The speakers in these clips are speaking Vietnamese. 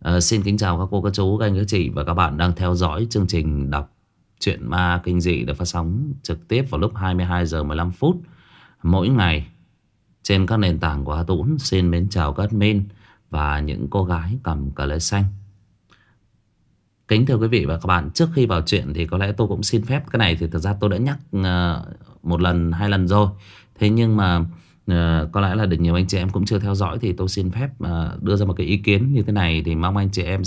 Xin kính chào các cô, các chú, các anh, các chị và các bạn đang theo dõi chương trình đọc truyện ma kinh dị được phát sóng trực tiếp vào lúc 22 giờ 15 phút mỗi ngày trên các nền tảng của Hà Tũng. Xin mến chào các admin và những cô gái cầm cà lê xanh. Kính thưa quý vị và các bạn, trước khi vào chuyện thì có lẽ tôi cũng xin phép, cái này thì thực ra tôi đã nhắc một lần, hai lần rồi. Thế nhưng mà có lẽ là được nhiều anh chị em cũng chưa theo dõi, thì tôi xin phép đưa ra một cái ý kiến như thế này, thì mong anh chị em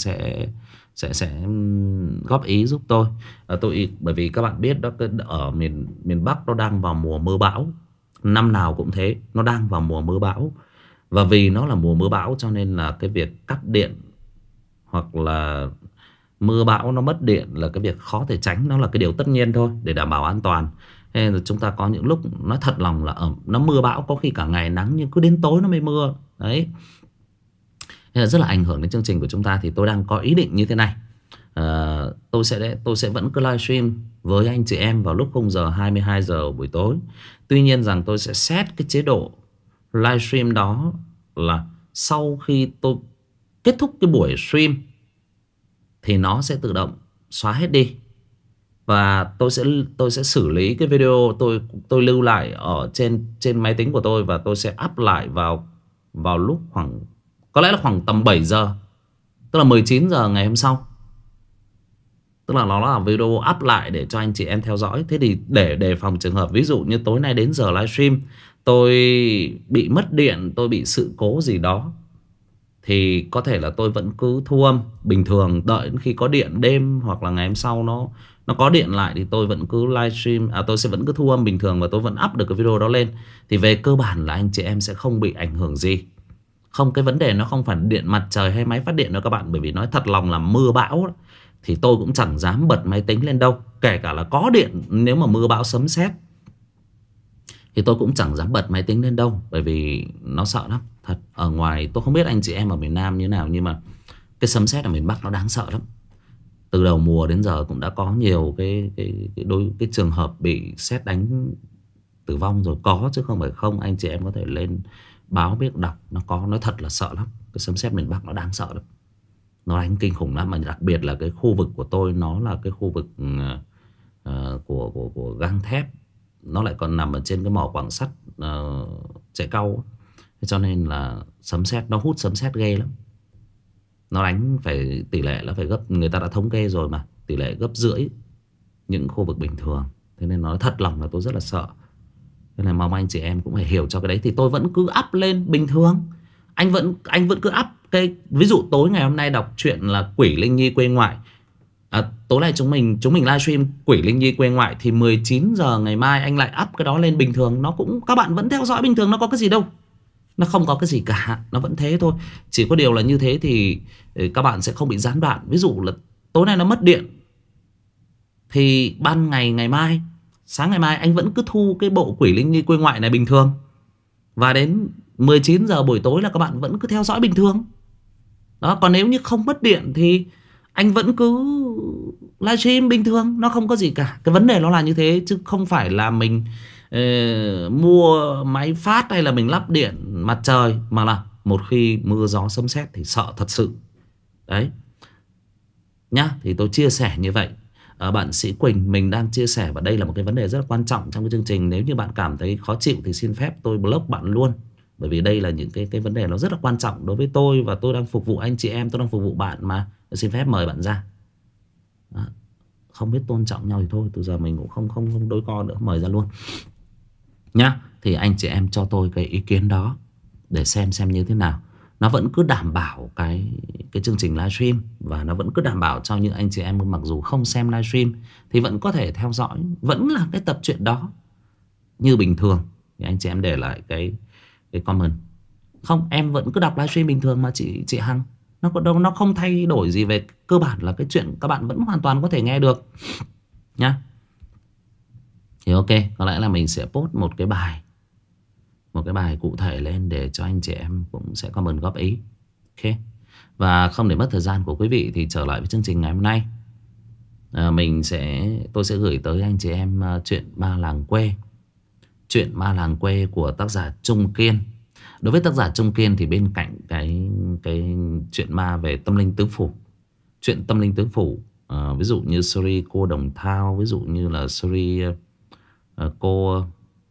sẽ góp ý giúp tôi. Bởi vì các bạn biết đó, ở miền Bắc nó đang vào mùa mưa bão, năm nào cũng thế, nó đang vào mùa mưa bão. Và vì nó là mùa mưa bão cho nên là cái việc cắt điện hoặc là mưa bão nó mất điện là cái việc khó thể tránh, nó là cái điều tất nhiên thôi để đảm bảo an toàn. Nên là chúng ta có những lúc nói thật lòng là nó mưa bão có khi cả ngày nắng nhưng cứ đến tối nó mới mưa đấy. Nên là rất là ảnh hưởng đến chương trình của chúng ta. Thì tôi đang có ý định như thế này, tôi sẽ vẫn cứ livestream với anh chị em vào lúc 0 giờ 22 giờ buổi tối. Tuy nhiên rằng tôi sẽ set cái chế độ livestream đó là sau khi tôi kết thúc cái buổi stream thì nó sẽ tự động xóa hết đi. Và tôi sẽ xử lý cái video tôi lưu lại ở trên máy tính của tôi, và tôi sẽ up lại vào lúc khoảng, có lẽ là khoảng tầm 7 giờ, tức là 19 giờ ngày hôm sau. Tức là nó là video up lại để cho anh chị em theo dõi. Thế thì để đề phòng trường hợp ví dụ như tối nay đến giờ livestream tôi bị mất điện, tôi bị sự cố gì đó, thì có thể là tôi vẫn cứ thu âm bình thường, đợi đến khi có điện đêm hoặc là ngày hôm sau nó có điện lại thì tôi vẫn cứ livestream, tôi sẽ vẫn cứ thu âm bình thường và tôi vẫn up được cái video đó lên. Thì về cơ bản là anh chị em sẽ không bị ảnh hưởng gì. Không, cái vấn đề nó không phải điện mặt trời hay máy phát điện đâu các bạn. Bởi vì nói thật lòng là mưa bão đó, thì tôi cũng chẳng dám bật máy tính lên đâu. Kể cả là có điện, nếu mà mưa bão sấm sét thì tôi cũng chẳng dám bật máy tính lên đâu. Bởi vì nó sợ lắm. Thật, ở ngoài tôi không biết anh chị em ở miền Nam như thế nào, nhưng mà cái sấm sét ở miền Bắc nó đáng sợ lắm. Từ đầu mùa đến giờ cũng đã có nhiều cái trường hợp bị sét đánh tử vong rồi, có chứ không phải không. Anh chị em có thể lên báo biết đọc, nó có, nói thật là sợ lắm. Cái sấm sét miền Bắc nó đáng sợ lắm, nó đánh kinh khủng lắm. Mà đặc biệt là cái khu vực của tôi, nó là cái khu vực của gang thép, nó lại còn nằm ở trên cái mỏ quặng sắt Chạy Cau. Cho nên là sấm sét, nó hút sấm sét ghê lắm. Nó đánh phải tỷ lệ là phải gấp, người ta đã thống kê rồi mà, tỷ lệ gấp rưỡi những khu vực bình thường. Thế nên nói thật lòng là tôi rất là sợ. Thế này mong anh chị em cũng phải hiểu cho cái đấy. Thì tôi vẫn cứ up lên bình thường. Anh vẫn cứ up cái, ví dụ tối ngày hôm nay đọc truyện là Quỷ Linh Nhi quê ngoại. Tối nay chúng mình livestream Quỷ Linh Nhi quê ngoại, thì 19 giờ ngày mai anh lại up cái đó lên bình thường. Nó cũng, các bạn vẫn theo dõi bình thường, nó có cái gì đâu. Nó không có cái gì cả, nó vẫn thế thôi. Chỉ có điều là như thế thì các bạn sẽ không bị gián đoạn. Ví dụ là tối nay nó mất điện thì ban ngày, ngày mai, sáng ngày mai anh vẫn cứ thu cái bộ Quỷ Linh Nhi quê ngoại này bình thường. Và đến 19 giờ buổi tối là các bạn vẫn cứ theo dõi bình thường. Đó, còn nếu như không mất điện thì anh vẫn cứ livestream bình thường, nó không có gì cả. Cái vấn đề nó là như thế, chứ không phải là mình mua máy phát hay là mình lắp điện mặt trời, mà là một khi mưa gió sấm sét thì sợ thật sự. Đấy nhá, thì tôi chia sẻ như vậy. Bạn Sĩ Quỳnh, mình đang chia sẻ, và đây là một cái vấn đề rất là quan trọng trong cái chương trình. Nếu như bạn cảm thấy khó chịu thì xin phép tôi block bạn luôn. Bởi vì đây là những cái vấn đề nó rất là quan trọng đối với tôi, và tôi đang phục vụ anh chị em, tôi đang phục vụ bạn mà. Tôi xin phép mời bạn ra. Đó. Không biết tôn trọng nhau thì thôi, từ giờ mình cũng không đôi co nữa, mời ra luôn nhá. Thì anh chị em cho tôi cái ý kiến đó để xem như thế nào. Nó vẫn cứ đảm bảo cái chương trình livestream, và nó vẫn cứ đảm bảo cho những anh chị em mặc dù không xem livestream thì vẫn có thể theo dõi, vẫn là cái tập truyện đó như bình thường. Thì anh chị em để lại cái comment. Không, em vẫn cứ đọc livestream bình thường mà chị Hằng. Nó không thay đổi gì về cơ bản là cái chuyện các bạn vẫn hoàn toàn có thể nghe được nhá. Thì ok, có lẽ là mình sẽ post một cái bài cụ thể lên để cho anh chị em cũng sẽ comment góp ý. Ok. Và không để mất thời gian của quý vị thì trở lại với chương trình ngày hôm nay. Tôi sẽ gửi tới anh chị em chuyện Ma Làng Quê. Chuyện Ma Làng Quê của tác giả Trung Kiên. Đối với tác giả Trung Kiên thì bên cạnh cái chuyện ma về tâm linh tứ phủ, chuyện tâm linh tứ phủ, ví dụ như series cô Đồng Thao, ví dụ như là series cô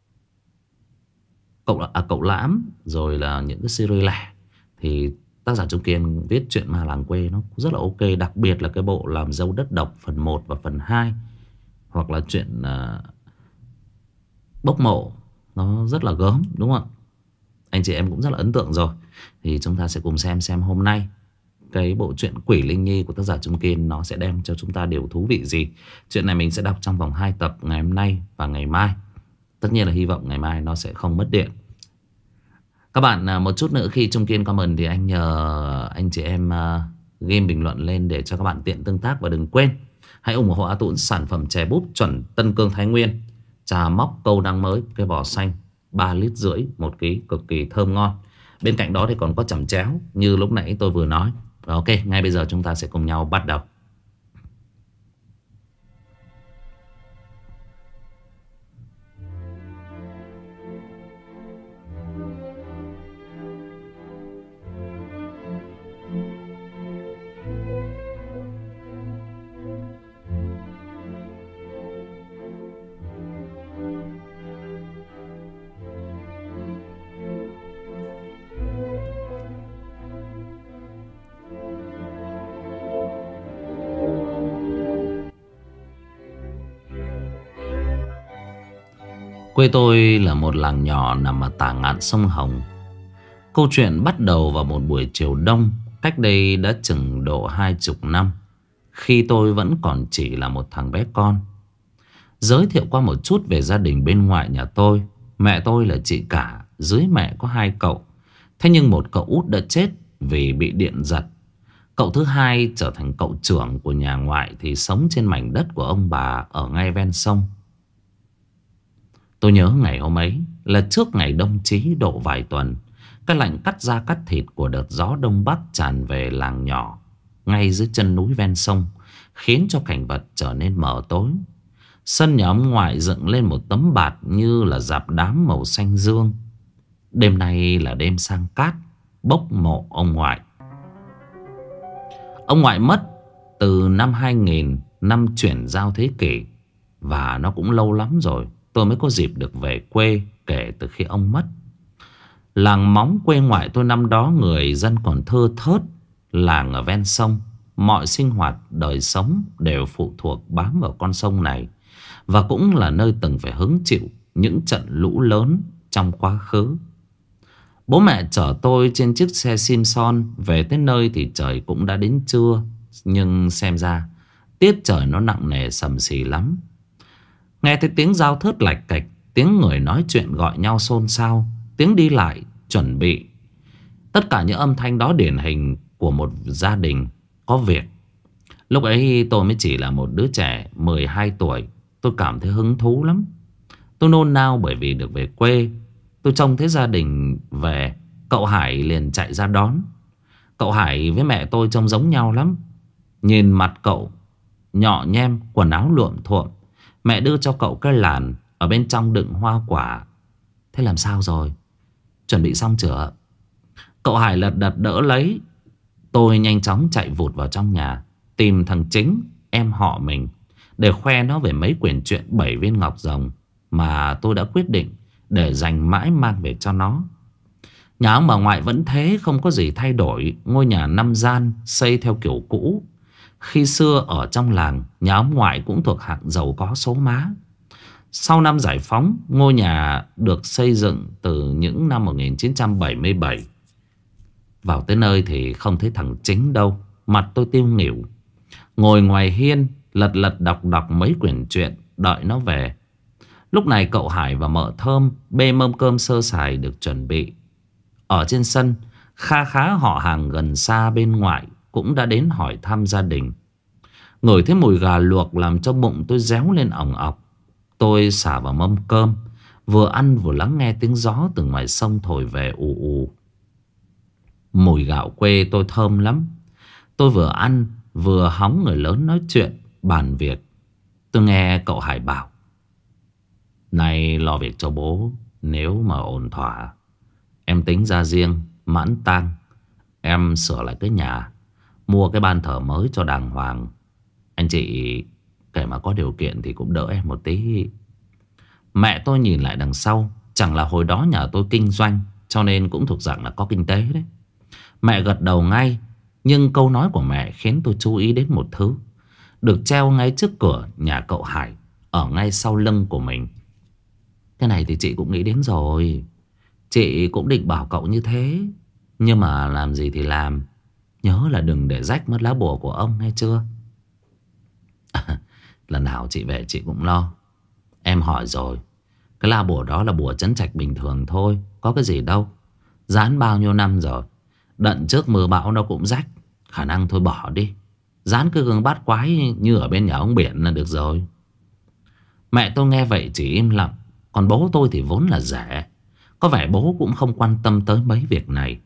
cậu Lãm, rồi là những cái series lẻ, thì tác giả Trung Kiên viết chuyện ma làng quê nó rất là ok. Đặc biệt là cái bộ Làm Dâu Đất Độc phần 1 và phần 2, hoặc là chuyện Bốc Mộ, nó rất là gớm, đúng không ạ? Anh chị em cũng rất là ấn tượng rồi. Thì chúng ta sẽ cùng xem hôm nay cái bộ truyện Quỷ Linh Nhi của tác giả Trung Kiên nó sẽ đem cho chúng ta điều thú vị gì. Chuyện này mình sẽ đọc trong vòng 2 tập ngày hôm nay và ngày mai. Tất nhiên là hy vọng ngày mai nó sẽ không mất điện. Các bạn một chút nữa khi Trung Kiên comment thì anh nhờ anh chị em game bình luận lên để cho các bạn tiện tương tác. Và đừng quên hãy ủng hộ A Tũng sản phẩm chè búp chuẩn Tân Cương Thái Nguyên, trà móc câu đăng mới, cái vỏ xanh 3,5 lít 1 ký, cực kỳ thơm ngon. Bên cạnh đó thì còn có chẩm chéo như lúc nãy tôi vừa nói. Ok, ngay bây giờ chúng ta sẽ cùng nhau bắt đầu. Quê tôi là một làng nhỏ nằm ở tả ngạn sông Hồng. Câu chuyện bắt đầu vào một buổi chiều đông cách đây đã chừng độ 20 năm, khi tôi vẫn còn chỉ là một thằng bé con. Giới thiệu qua một chút về gia đình bên ngoại nhà tôi. Mẹ tôi là chị cả, dưới mẹ có 2 cậu. Thế nhưng một cậu út đã chết vì bị điện giật. Cậu thứ hai trở thành cậu trưởng của nhà ngoại thì sống trên mảnh đất của ông bà ở ngay ven sông. Tôi nhớ ngày hôm ấy là trước ngày đông chí độ vài tuần. Cái lạnh cắt da cắt thịt của đợt gió đông bắc tràn về làng nhỏ ngay dưới chân núi ven sông, khiến cho cảnh vật trở nên mờ tối. Sân nhà ông ngoại dựng lên một tấm bạt như là rạp đám màu xanh dương. Đêm nay là đêm sang cát, bốc mộ ông ngoại. Ông ngoại mất từ năm 2000, năm chuyển giao thế kỷ. Và nó cũng lâu lắm rồi tôi mới có dịp được về quê kể từ khi ông mất. Làng Móng quê ngoại tôi năm đó người dân còn thưa thớt. Làng ở ven sông, mọi sinh hoạt đời sống đều phụ thuộc bám vào con sông này, và cũng là nơi từng phải hứng chịu những trận lũ lớn trong quá khứ. Bố mẹ chở tôi trên chiếc xe Simpson về tới nơi thì trời cũng đã đến trưa. Nhưng xem ra tiết trời nó nặng nề sầm sì lắm. Nghe thấy tiếng dao thớt lạch cạch, tiếng người nói chuyện gọi nhau xôn xao, tiếng đi lại chuẩn bị. Tất cả những âm thanh đó điển hình của một gia đình có việc. Lúc ấy tôi mới chỉ là một đứa trẻ 12 tuổi. Tôi cảm thấy hứng thú lắm. Tôi nôn nao bởi vì được về quê. Tôi trông thấy gia đình về, cậu Hải liền chạy ra đón. Cậu Hải với mẹ tôi trông giống nhau lắm. Nhìn mặt cậu nhọ nhem, quần áo luộm thuộm. Mẹ đưa cho cậu cái làn ở bên trong đựng hoa quả. Thế làm sao rồi? Chuẩn bị xong chưa? Cậu Hải lật đật đỡ lấy. Tôi nhanh chóng chạy vụt vào trong nhà, tìm thằng Chính, em họ mình, để khoe nó về mấy quyển truyện 7 viên ngọc rồng mà tôi đã quyết định để dành mãi mang về cho nó. Nhà ông bà ngoại vẫn thế, không có gì thay đổi. Ngôi nhà 5 gian xây theo kiểu cũ. Khi xưa ở trong làng, nhà ông ngoại cũng thuộc hạng giàu có số má. Sau năm giải phóng, ngôi nhà được xây dựng từ những năm 1977. Vào tới nơi thì không thấy thằng Chính đâu. Mặt tôi tiêu nghỉu, ngồi ngoài hiên lật lật đọc mấy quyển truyện đợi nó về. Lúc này cậu Hải và mợ Thơm bê mâm cơm sơ sài được chuẩn bị. Ở trên sân, kha khá họ hàng gần xa bên ngoại cũng đã đến hỏi thăm gia đình. Ngửi thấy mùi gà luộc làm cho bụng tôi réo lên ỏng ọc. Tôi xả vào mâm cơm, vừa ăn vừa lắng nghe tiếng gió từ ngoài sông thổi về ù ù. Mùi gạo quê tôi thơm lắm. Tôi vừa ăn vừa hóng người lớn nói chuyện bàn việc. Tôi nghe cậu Hải bảo: "Này lo việc cho bố, nếu mà ổn thỏa, em tính ra riêng mãn tang, em sửa lại cái nhà, mua cái ban thờ mới cho đàng hoàng. Anh chị kể mà có điều kiện thì cũng đỡ em một tí. Mẹ tôi nhìn lại đằng sau. Chẳng là hồi đó nhà tôi kinh doanh, cho nên cũng thuộc dạng là có kinh tế đấy. Mẹ gật đầu ngay. Nhưng câu nói của mẹ khiến tôi chú ý đến một thứ được treo ngay trước cửa nhà cậu Hải, ở ngay sau lưng của mình. Cái này thì chị cũng nghĩ đến rồi. Chị cũng định bảo cậu như thế, nhưng mà làm gì thì làm, nhớ là đừng để rách mất lá bùa của ông, nghe chưa? Lần nào chị về chị cũng lo. Em hỏi rồi, cái lá bùa đó là bùa trấn trạch bình thường thôi, có cái gì đâu. Dán bao nhiêu năm rồi, đận trước mưa bão nó cũng rách. Khả năng thôi bỏ đi, dán cái gương bát quái như ở bên nhà ông Biển là được rồi. Mẹ tôi nghe vậy chỉ im lặng. Còn bố tôi thì vốn là rẻ, có vẻ bố cũng không quan tâm tới mấy việc này.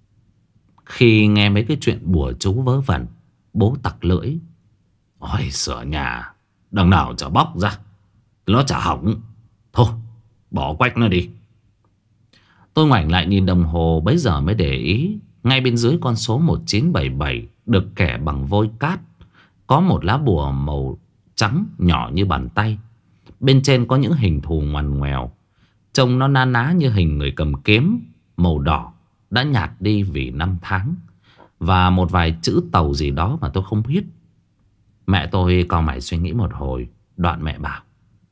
Khi nghe mấy cái chuyện bùa chú vớ vẩn, bố tặc lưỡi. Ôi, sửa nhà đằng nào chả bóc ra, nó chả hỏng. Thôi bỏ quách nó đi. Tôi ngoảnh lại nhìn đồng hồ, bấy giờ mới để ý. Ngay bên dưới con số 1977 được kẻ bằng vôi cát, có một lá bùa màu trắng nhỏ như bàn tay. Bên trên có những hình thù ngoằn ngoèo, trông nó na ná như hình người cầm kiếm. Màu đỏ đã nhạt đi vì năm tháng, và một vài chữ tàu gì đó mà tôi không biết. Mẹ tôi cau mày suy nghĩ một hồi, đoạn mẹ bảo: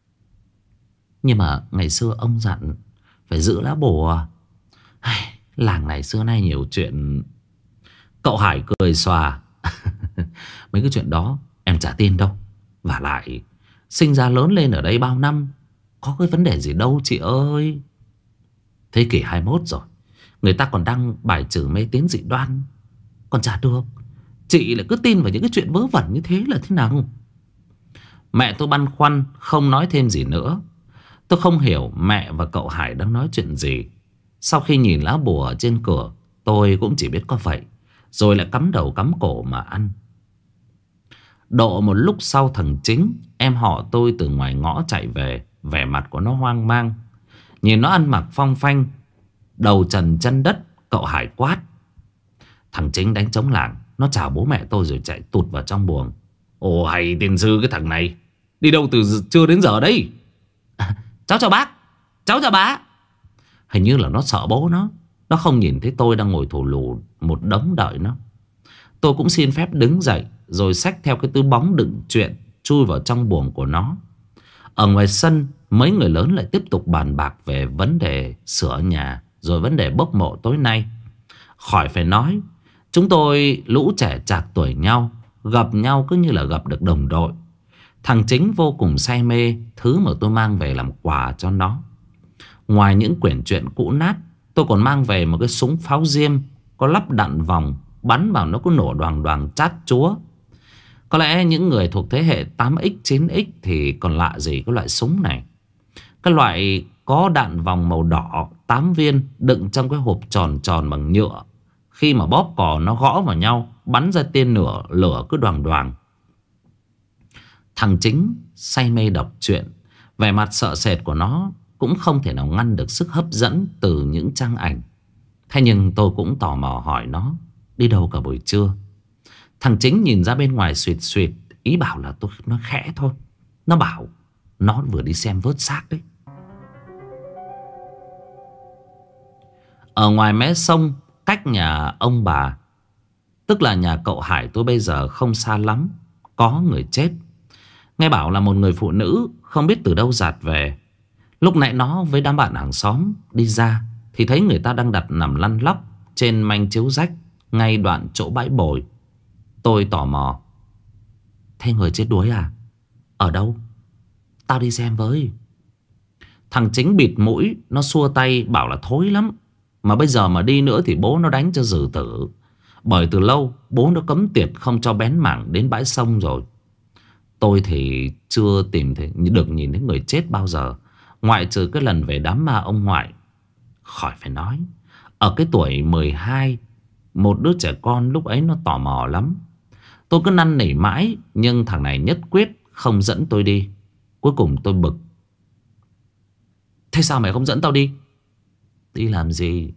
nhưng mà ngày xưa ông dặn phải giữ lá bùa. Làng này xưa nay nhiều chuyện. Cậu Hải cười xòa. Mấy cái chuyện đó em chả tin đâu. Và lại sinh ra lớn lên ở đây bao năm, có cái vấn đề gì đâu chị ơi. Thế kỷ 21 rồi, người ta còn đang bài trừ mê tín dị đoan, còn chả được. Chị lại cứ tin vào những cái chuyện vớ vẩn như thế là thế nào? Mẹ tôi băn khoăn không nói thêm gì nữa. Tôi không hiểu mẹ và cậu Hải đang nói chuyện gì. Sau khi nhìn lá bùa ở trên cửa, tôi cũng chỉ biết có vậy, rồi lại cắm đầu cắm cổ mà ăn. Độ một lúc sau, thằng Chính, em họ tôi, từ ngoài ngõ chạy về. Vẻ mặt của nó hoang mang. Nhìn nó ăn mặc phong phanh, đầu trần chân đất, cậu Hải quát. Thằng Chính đánh trống lảng. Nó chào bố mẹ tôi rồi chạy tụt vào trong buồng. Ồ hay tiền sư, cái thằng này đi đâu từ trưa đến giờ đấy? Cháu chào bác, cháu chào bác. Hình như là nó sợ bố nó. Nó không nhìn thấy tôi đang ngồi thù lù một đống đợi nó. Tôi cũng xin phép đứng dậy, rồi xách theo cái túi bóng đựng chuyện, chui vào trong buồng của nó. Ở ngoài sân, mấy người lớn lại tiếp tục bàn bạc về vấn đề sửa nhà, rồi vấn đề bốc mộ tối nay. Khỏi phải nói, chúng tôi lũ trẻ chạc tuổi nhau, gặp nhau cứ như là gặp được đồng đội. Thằng Chính vô cùng say mê thứ mà tôi mang về làm quà cho nó. Ngoài những quyển truyện cũ nát, tôi còn mang về một cái súng pháo diêm có lắp đạn vòng, bắn vào nó cứ nổ đoàng đoàng chát chúa. Có lẽ những người thuộc thế hệ 8X, 9X thì còn lạ gì cái loại súng này. Cái loại có đạn vòng màu đỏ 8 viên đựng trong cái hộp tròn tròn bằng nhựa. Khi mà bóp cò nó gõ vào nhau, bắn ra tiên lửa cứ đoàng đoàng. Thằng Chính say mê đọc truyện, vẻ mặt sợ sệt của nó cũng không thể nào ngăn được sức hấp dẫn từ những trang ảnh. Thế nhưng tôi cũng tò mò hỏi nó đi đâu cả buổi trưa. Thằng Chính nhìn ra bên ngoài suyệt suyệt, ý bảo là tôi nói khẽ thôi. Nó bảo nó vừa đi xem vớt xác đấy. Ở ngoài mé sông, cách nhà ông bà, tức là nhà cậu Hải tôi bây giờ không xa lắm, có người chết. Nghe bảo là một người phụ nữ không biết từ đâu dạt về. Lúc nãy nó với đám bạn hàng xóm đi ra thì thấy người ta đang đặt nằm lăn lóc trên manh chiếu rách ngay đoạn chỗ bãi bồi. Tôi tò mò: thế người chết đuối à? Ở đâu? Tao đi xem với. Thằng Chính bịt mũi, nó xua tay bảo là thối lắm. Mà bây giờ mà đi nữa thì bố nó đánh cho dừ tử. Bởi từ lâu bố nó cấm tiệt không cho bén mảng đến bãi sông rồi. Tôi thì chưa tìm thấy được nhìn thấy người chết bao giờ, ngoại trừ cái lần về đám ma ông ngoại. Khỏi phải nói, ở cái tuổi 12, một đứa trẻ con lúc ấy nó tò mò lắm. Tôi cứ năn nỉ mãi, nhưng thằng này nhất quyết không dẫn tôi đi. Cuối cùng tôi bực: thế sao mày không dẫn tao đi? Đi làm gì?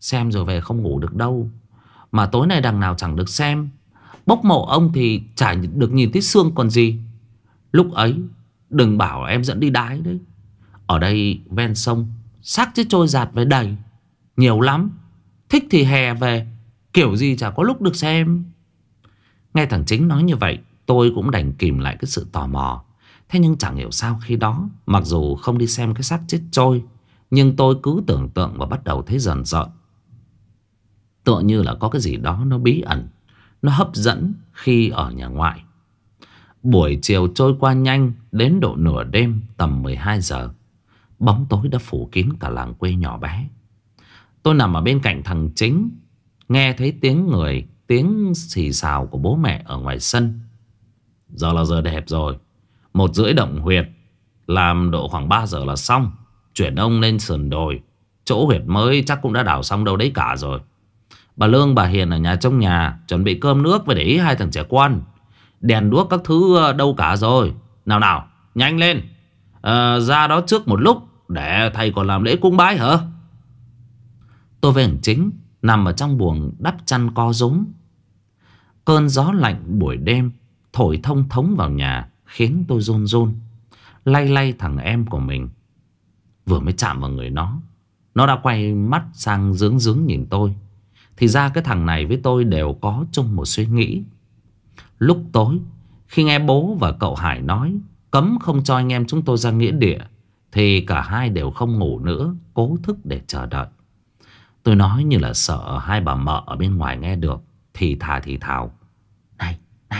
xem rồi về không ngủ được đâu. Mà tối nay đằng nào chẳng được xem. Bốc mộ ông thì chả được nhìn thấy xương còn gì. Lúc ấy đừng bảo em dẫn đi đái đấy. Ở đây ven sông xác chết trôi dạt về đầy, nhiều lắm. Thích thì hè về, kiểu gì chả có lúc được xem. Nghe thằng Chính nói như vậy, tôi cũng đành kìm lại cái sự tò mò. Thế nhưng chẳng hiểu sao khi đó, mặc dù không đi xem cái xác chết trôi, nhưng tôi cứ tưởng tượng và bắt đầu thấy rờn rợn. Tựa như là có cái gì đó nó bí ẩn, nó hấp dẫn khi ở nhà ngoại. Buổi chiều trôi qua nhanh, đến độ nửa đêm tầm 12 giờ. Bóng tối đã phủ kín cả làng quê nhỏ bé. Tôi nằm ở bên cạnh thằng Chính, nghe thấy tiếng người, tiếng xì xào của bố mẹ ở ngoài sân. Giờ là giờ đẹp rồi, 1:30 động huyệt, làm độ khoảng 3 giờ là xong. Chuyển ông lên sườn đồi, chỗ huyệt mới chắc cũng đã đào xong đâu đấy cả rồi. Bà Lương bà Hiền ở nhà trong nhà chuẩn bị cơm nước và để ý 2 thằng trẻ con. Đèn đuốc các thứ đâu cả rồi. Nào nào, nhanh lên, ra đó trước một lúc, để thầy còn làm lễ cúng bái hả? Tôi với thằng Chính nằm ở trong buồng đắp chăn co rúm. Cơn gió lạnh buổi đêm thổi thông thống vào nhà khiến tôi run run. Lay lay thằng em của mình. Vừa mới chạm vào người nó đã quay mắt sang dướng dướng nhìn tôi. Thì ra cái thằng này với tôi đều có chung một suy nghĩ. Lúc tối, khi nghe bố và cậu Hải nói cấm không cho anh em chúng tôi ra nghĩa địa, thì cả hai đều không ngủ nữa, cố thức để chờ đợi. Tôi nói như là sợ hai bà mợ ở bên ngoài nghe được, thì thào: Này,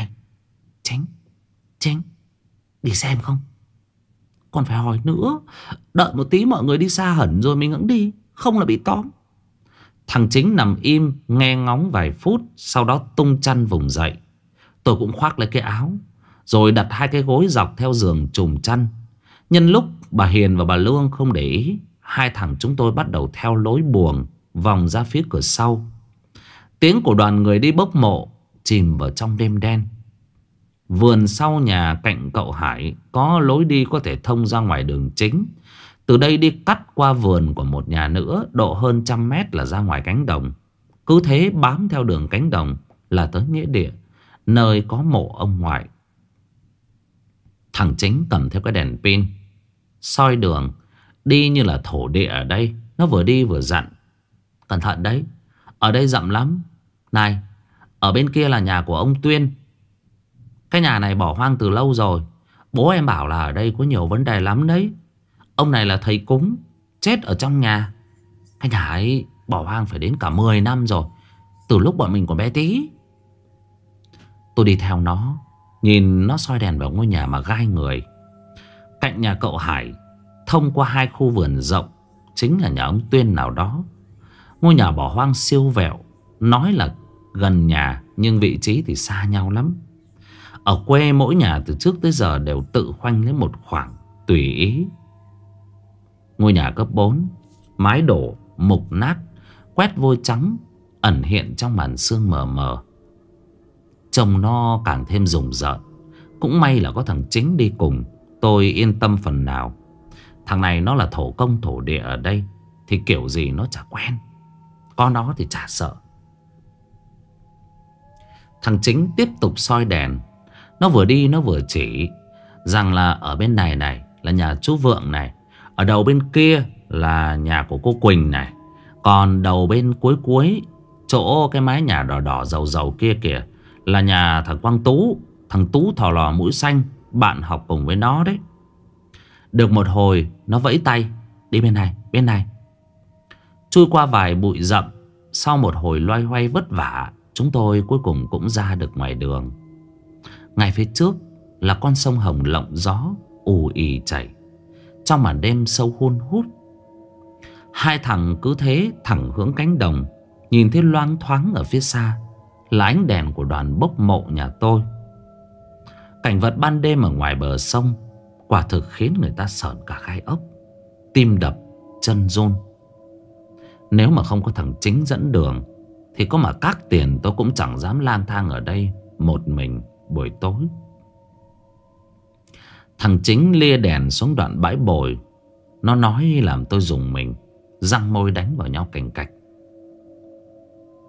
Chính, đi xem không? Còn phải hỏi nữa, đợi một tí mọi người đi xa hẳn rồi mình cũng đi, không là bị tóm. Thằng Chính nằm im nghe ngóng vài phút, sau đó tung chăn vùng dậy. Tôi cũng khoác lấy cái áo, rồi đặt 2 cái gối dọc theo giường trùm chăn. Nhân lúc bà Hiền và bà Lương không để ý, 2 thằng chúng tôi bắt đầu theo lối buồng vòng ra phía cửa sau. Tiếng của đoàn người đi bốc mộ chìm vào trong đêm đen. Vườn sau nhà cạnh cậu Hải có lối đi có thể thông ra ngoài đường chính. Từ đây đi cắt qua vườn của một nhà nữa, độ hơn 100 mét là ra ngoài cánh đồng. Cứ thế bám theo đường cánh đồng là tới nghĩa địa, nơi có mộ ông ngoại. Thằng Chính cầm theo cái đèn pin soi đường, đi như là thổ địa ở đây. Nó vừa đi vừa dặn: Cẩn thận đấy, ở đây rậm lắm. Này, ở bên kia là nhà của ông Tuyên. Cái nhà này bỏ hoang từ lâu rồi. Bố em bảo là ở đây có nhiều vấn đề lắm đấy. Ông này là thầy cúng, chết ở trong nhà. Cái nhà ấy bỏ hoang phải đến cả 10 năm rồi, từ lúc bọn mình còn bé tí. Tôi đi theo nó, nhìn nó soi đèn vào ngôi nhà mà gai người. Cạnh nhà cậu Hải, thông qua 2 khu vườn rộng, chính là nhà ông Tuyên nào đó. Ngôi nhà bỏ hoang siêu vẹo, nói là gần nhà nhưng vị trí thì xa nhau lắm. Ở quê mỗi nhà từ trước tới giờ đều tự khoanh lấy một khoảng tùy ý. Ngôi nhà cấp 4, mái đổ, mục nát, quét vôi trắng ẩn hiện trong màn sương mờ mờ. Trông nó càng thêm rùng rợn. Cũng may là có thằng Chính đi cùng, tôi yên tâm phần nào. Thằng này nó là thổ công thổ địa ở đây, thì kiểu gì nó chả quen. Có nó thì chả sợ. Thằng Chính tiếp tục soi đèn. Nó vừa đi nó vừa chỉ rằng là ở bên này là nhà chú Vượng này, ở đầu bên kia là nhà của cô Quỳnh này, còn đầu bên cuối chỗ cái mái nhà đỏ đỏ dầu dầu kia kìa là nhà thằng Quang Tú. Thằng Tú thò lò mũi xanh, bạn học cùng với nó đấy. Được một hồi nó vẫy tay: Đi bên này. Chui qua vài bụi rậm, sau một hồi loay hoay vất vả, chúng tôi cuối cùng cũng ra được ngoài đường. Ngay phía trước là con sông Hồng lộng gió ù ì chảy trong màn đêm sâu hun hút. 2 thằng cứ thế thẳng hướng cánh đồng. Nhìn thấy loáng thoáng ở phía xa là ánh đèn của đoàn bốc mộ nhà tôi. Cảnh vật ban đêm ở ngoài bờ sông quả thực khiến người ta sởn cả gai ốc, tim đập, chân run. Nếu mà không có thằng Chính dẫn đường thì có mà cát tiền tôi cũng chẳng dám lang thang ở đây một mình buổi tối. Thằng Chính lia đèn xuống đoạn bãi bồi. Nó nói làm tôi rùng mình, răng môi đánh vào nhau cành cạch.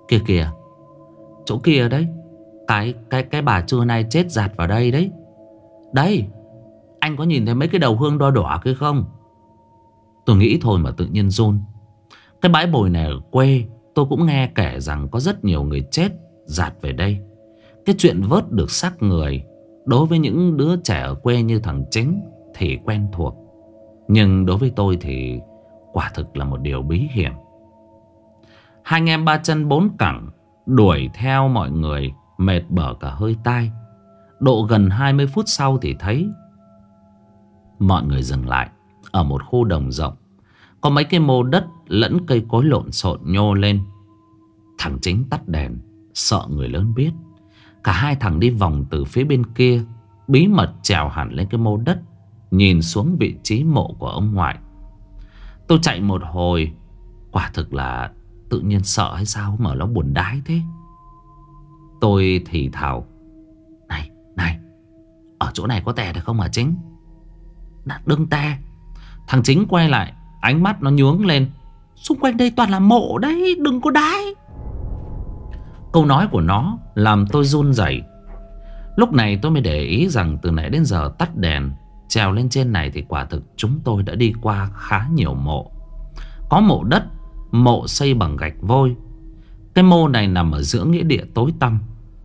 Kìa kìa, chỗ kia đấy. Cái bà trưa nay chết dạt vào đây đấy. Đây, anh có nhìn thấy mấy cái đầu hương đỏ đỏ kia không? Tôi nghĩ thôi mà tự nhiên run. Cái bãi bồi này ở quê tôi cũng nghe kể rằng có rất nhiều người chết dạt về đây. Cái chuyện vớt được xác người đối với những đứa trẻ ở quê như thằng Chính thì quen thuộc. Nhưng đối với tôi thì quả thực là một điều bí hiểm. Hai anh em ba chân bốn cẳng đuổi theo mọi người, mệt bở cả hơi tai. Độ gần 20 phút sau thì thấy mọi người dừng lại ở một khu đồng rộng. Có mấy cái mô đất lẫn cây cối lộn xộn nhô lên. Thằng Chính tắt đèn, sợ người lớn biết. Cả hai thằng đi vòng từ phía bên kia, bí mật trèo hẳn lên cái mô đất, nhìn xuống vị trí mộ của ông ngoại. Tôi chạy một hồi, quả thực là tự nhiên sợ hay sao mà nó buồn đái thế. Tôi thì thào: Này, này, ở chỗ này có tè được không hả Chính? Đừng tè. Thằng Chính quay lại, ánh mắt nó nhướng lên: Xung quanh đây toàn là mộ đấy, đừng có đái. Câu nói của nó làm tôi run rẩy. Lúc này tôi mới để ý rằng từ nãy đến giờ tắt đèn, trèo lên trên này thì quả thực chúng tôi đã đi qua khá nhiều mộ. Có mộ đất, mộ xây bằng gạch vôi. Cái mô này nằm ở giữa nghĩa địa tối tăm.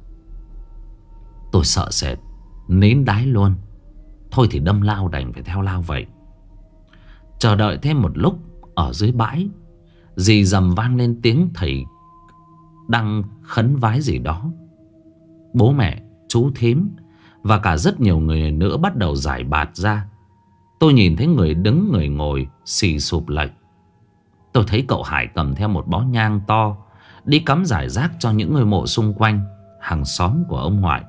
Tôi sợ sệt, nín đái luôn. Thôi thì đâm lao đành phải theo lao vậy. Chờ đợi thêm một lúc, ở dưới bãi rì rầm vang lên tiếng thầy đang khấn vái gì đó. Bố mẹ, chú thím và cả rất nhiều người nữa bắt đầu giải bạt ra. Tôi nhìn thấy người đứng người ngồi xì sụp lạy. Tôi thấy cậu Hải cầm theo một bó nhang to, đi cắm rải rác cho những ngôi mộ xung quanh, hàng xóm của ông ngoại.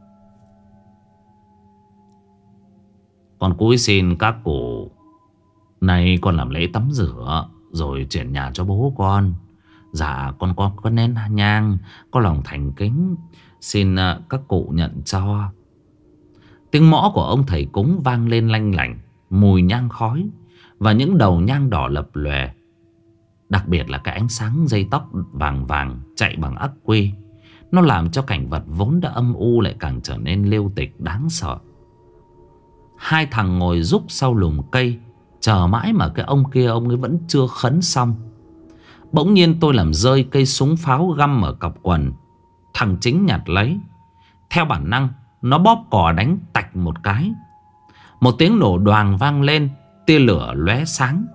Con cúi xin các cụ, nay con làm lễ tắm rửa rồi chuyển nhà cho bố con. Dạ con có nén nhang, có lòng thành kính, xin các cụ nhận cho. Tiếng mõ của ông thầy cúng vang lên lanh lảnh, mùi nhang khói và những đầu nhang đỏ lập lòe. Đặc biệt là cái ánh sáng dây tóc vàng vàng chạy bằng ắc quy, nó làm cho cảnh vật vốn đã âm u lại càng trở nên lêu tịch đáng sợ. Hai thằng ngồi rúc sau lùm cây, chờ mãi mà cái ông kia ông ấy vẫn chưa khấn xong. Bỗng nhiên tôi làm rơi cây súng pháo găm ở cặp quần. Thằng Chính nhặt lấy. Theo bản năng nó bóp cò đánh tạch một cái. Một tiếng nổ đoàng vang lên, tia lửa lóe sáng.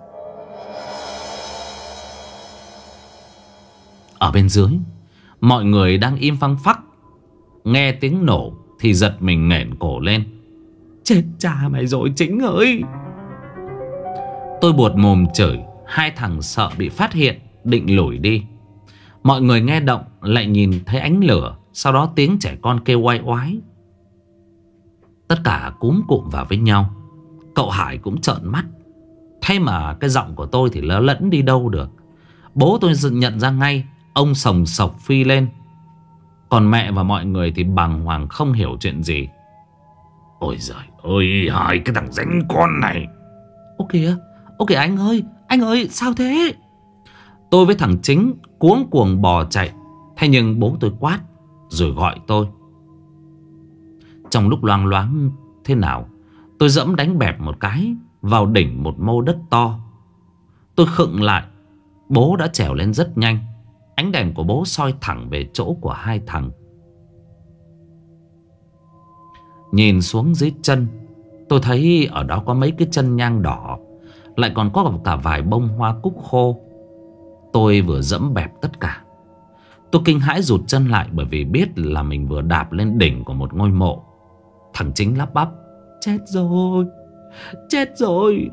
Ở bên dưới, mọi người đang im phăng phắc, nghe tiếng nổ thì giật mình nghẹn cổ lên. Chết cha mày rồi Chính ơi! Tôi buột mồm chửi. Hai thằng sợ bị phát hiện, định lủi đi. Mọi người nghe động lại nhìn thấy ánh lửa, sau đó tiếng trẻ con kêu oai oái. Tất cả cúm cụm vào với nhau. Cậu Hải cũng trợn mắt. Thế mà cái giọng của tôi thì lỡ lẫn đi đâu được. Bố tôi nhận ra ngay. Ông sồng sộc phi lên. Còn mẹ và mọi người thì bàng hoàng không hiểu chuyện gì. Ôi giời ơi, hai cái thằng ránh con này. Ô kìa anh ơi sao thế? Tôi với thằng Chính cuống cuồng bò chạy. Thế nhưng bố tôi quát rồi gọi tôi. Trong lúc loang loáng thế nào, tôi dẫm đánh bẹp một cái vào đỉnh một mô đất to. Tôi khựng lại. Bố đã trèo lên rất nhanh. Ánh đèn của bố soi thẳng về chỗ của hai thằng. Nhìn xuống dưới chân, tôi thấy ở đó có mấy cái chân nhang đỏ, lại còn có cả vài bông hoa cúc khô. Tôi vừa dẫm bẹp tất cả. Tôi kinh hãi rụt chân lại, bởi vì biết là mình vừa đạp lên đỉnh của một ngôi mộ. Thằng Chính lắp bắp: Chết rồi, chết rồi.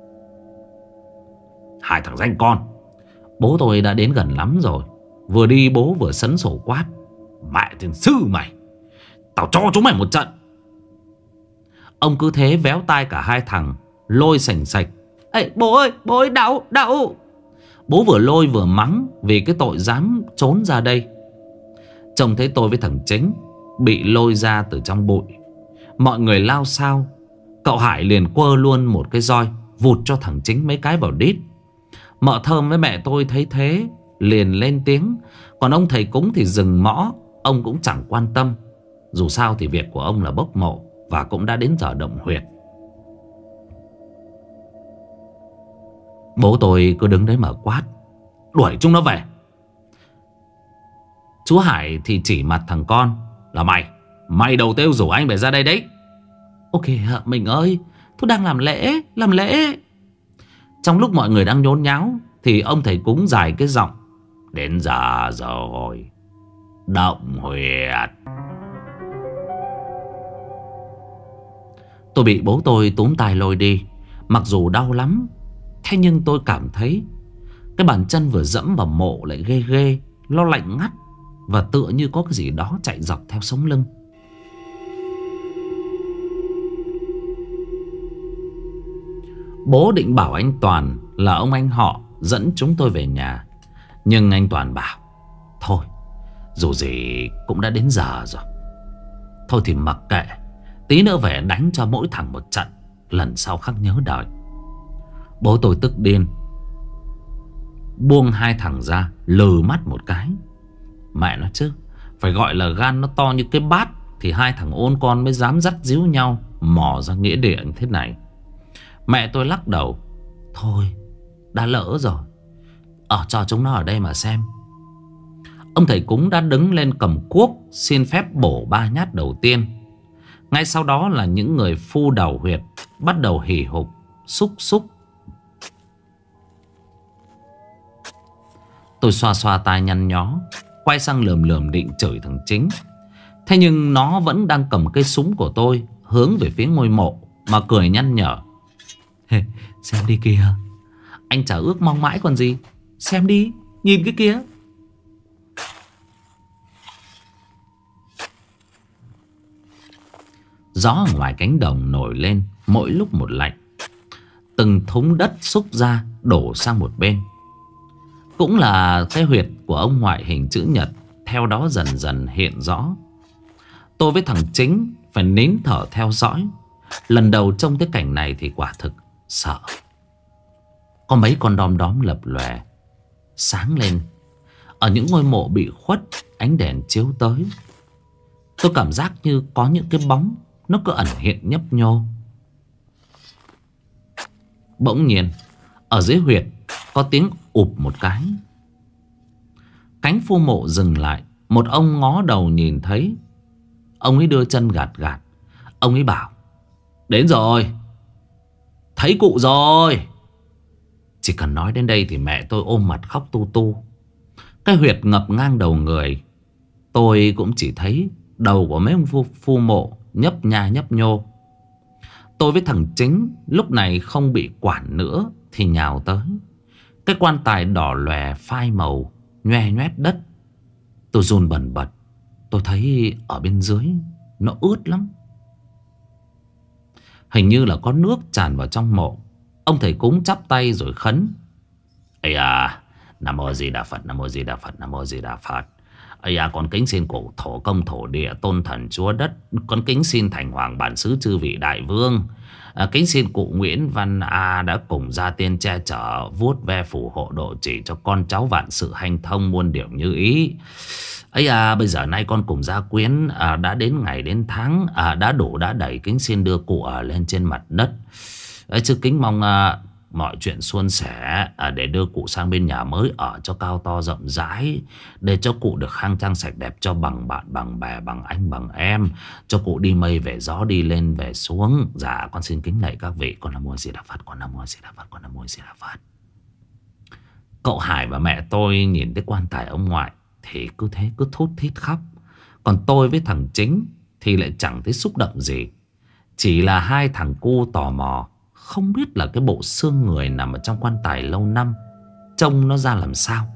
Hai thằng danh con. Bố tôi đã đến gần lắm rồi. Vừa đi bố vừa sấn sổ quát: Mẹ thiên sư mày, tao cho chúng mày một trận. Ông cứ thế véo tai cả hai thằng, lôi sành sạch. Ê bố ơi đau. Bố vừa lôi vừa mắng vì cái tội dám trốn ra đây. Trông thấy tôi với thằng Chính bị lôi ra từ trong bụi, mọi người lao xao. Cậu Hải liền quơ luôn một cái roi, vụt cho thằng Chính mấy cái vào đít. Mợ Thơm với mẹ tôi thấy thế liền lên tiếng. Còn ông thầy cúng thì dừng mõ. Ông cũng chẳng quan tâm. Dù sao thì việc của ông là bốc mộ, và cũng đã đến giờ động huyệt. Bố tôi cứ đứng đấy mà quát: đuổi chúng nó về. Chú Hải thì chỉ mặt thằng con là: Mày đầu tiêu rủ anh về ra đây đấy. Ok ạ mình ơi, tôi đang làm lễ, làm lễ. Trong lúc mọi người đang nhốn nháo thì ông thầy cúng dài cái giọng: đến giờ rồi, động huyệt. Tôi bị bố tôi túm tay lôi đi. Mặc dù đau lắm, thế nhưng tôi cảm thấy cái bàn chân vừa dẫm vào mộ lại ghê ghê. Nó lạnh ngắt, và tựa như có cái gì đó chạy dọc theo sống lưng. Bố định bảo anh Toàn là ông anh họ dẫn chúng tôi về nhà, nhưng anh Toàn bảo: thôi, dù gì cũng đã đến giờ rồi, thôi thì mặc kệ, tí nữa về đánh cho mỗi thằng một trận, lần sau khắc nhớ đời. Bố tôi tức điên, buông hai thằng ra, lừ mắt một cái. Mẹ nó chứ, phải gọi là gan nó to như cái bát thì hai thằng ôn con mới dám dắt díu nhau mò ra nghĩa địa như thế này. Mẹ tôi lắc đầu: thôi, đã lỡ rồi, cho chúng nó ở đây mà xem. Ông thầy cúng đã đứng lên cầm cuốc, xin phép bổ 3 nhát đầu tiên. Ngay sau đó là những người phu đầu huyệt bắt đầu hì hục, xúc xúc. Tôi xoa xoa tai nhăn nhó, quay sang lườm lườm định chửi thằng Chính. Thế nhưng nó vẫn đang cầm cây súng của tôi hướng về phía ngôi mộ mà cười nhăn nhở: xem đi kìa, anh chả ước mong mãi còn gì. Xem đi, nhìn cái kia. Gió ở ngoài cánh đồng nổi lên mỗi lúc một lạnh. Từng thúng đất xúc ra đổ sang một bên. Cũng là cái huyệt của ông ngoại hình chữ nhật theo đó dần dần hiện rõ. Tôi với thằng Chính phải nín thở theo dõi. Lần đầu trông cái cảnh này thì quả thực sợ. Có mấy con đom đóm lập lòe sáng lên ở những ngôi mộ bị khuất, ánh đèn chiếu tới. Tôi cảm giác như có những cái bóng nó cứ ẩn hiện nhấp nhô. Bỗng nhiên ở dưới huyệt có tiếng ụp một cái. Cánh phu mộ dừng lại. Một ông ngó đầu nhìn thấy. Ông ấy đưa chân gạt gạt. Ông ấy bảo: đến rồi, thấy cụ rồi. Chỉ cần nói đến đây thì mẹ tôi ôm mặt khóc tu tu. Cái huyệt ngập ngang đầu người. Tôi cũng chỉ thấy đầu của mấy ông phu mộ nhấp nha nhấp nhô. Tôi với thằng Chính lúc này không bị quản nữa thì nhào tới. Cái quan tài đỏ lòe phai màu, nhoe nhoét đất. Tôi run bần bật. Tôi thấy ở bên dưới nó ướt lắm. Hình như là có nước tràn vào trong mộ. Ông thầy cúng chắp tay rồi khấn: ây à, Nam Mô Di Đà Phật, Nam Mô Di Đà Phật, Nam Mô Di Đà Phật. Ây à, con kính xin cụ thổ công thổ địa, tôn thần chúa đất. Con kính xin thành hoàng bản xứ chư vị đại vương. Kính xin cụ Nguyễn Văn A đã cùng gia tiên che chở, vuốt ve phù hộ độ trì cho con cháu vạn sự hanh thông, muôn điều như ý. Ấy à, bây giờ nay con cùng gia quyến đã đến ngày đến tháng, đã đủ đã đầy, kính xin đưa cụ ở lên trên mặt đất. Chứ kính mong mọi chuyện suôn sẻ, để đưa cụ sang bên nhà mới ở cho cao to rộng rãi, để cho cụ được khang trang sạch đẹp, cho bằng bạn bằng bè, bằng anh bằng em, cho cụ đi mây về gió, đi lên về xuống. Dạ con xin kính lạy các vị. Con Nam Mô Di Đà Phật, con Nam Mô Di Đà Phật, con Nam Mô Di Đà Phật. Cậu Hải và mẹ tôi nhìn thấy quan tài ông ngoại thì cứ thế cứ thút thít khóc. Còn tôi với thằng Chính thì lại chẳng thấy xúc động gì. Chỉ là hai thằng cu tò mò, không biết là cái bộ xương người nằm ở trong quan tài lâu năm trông nó ra làm sao.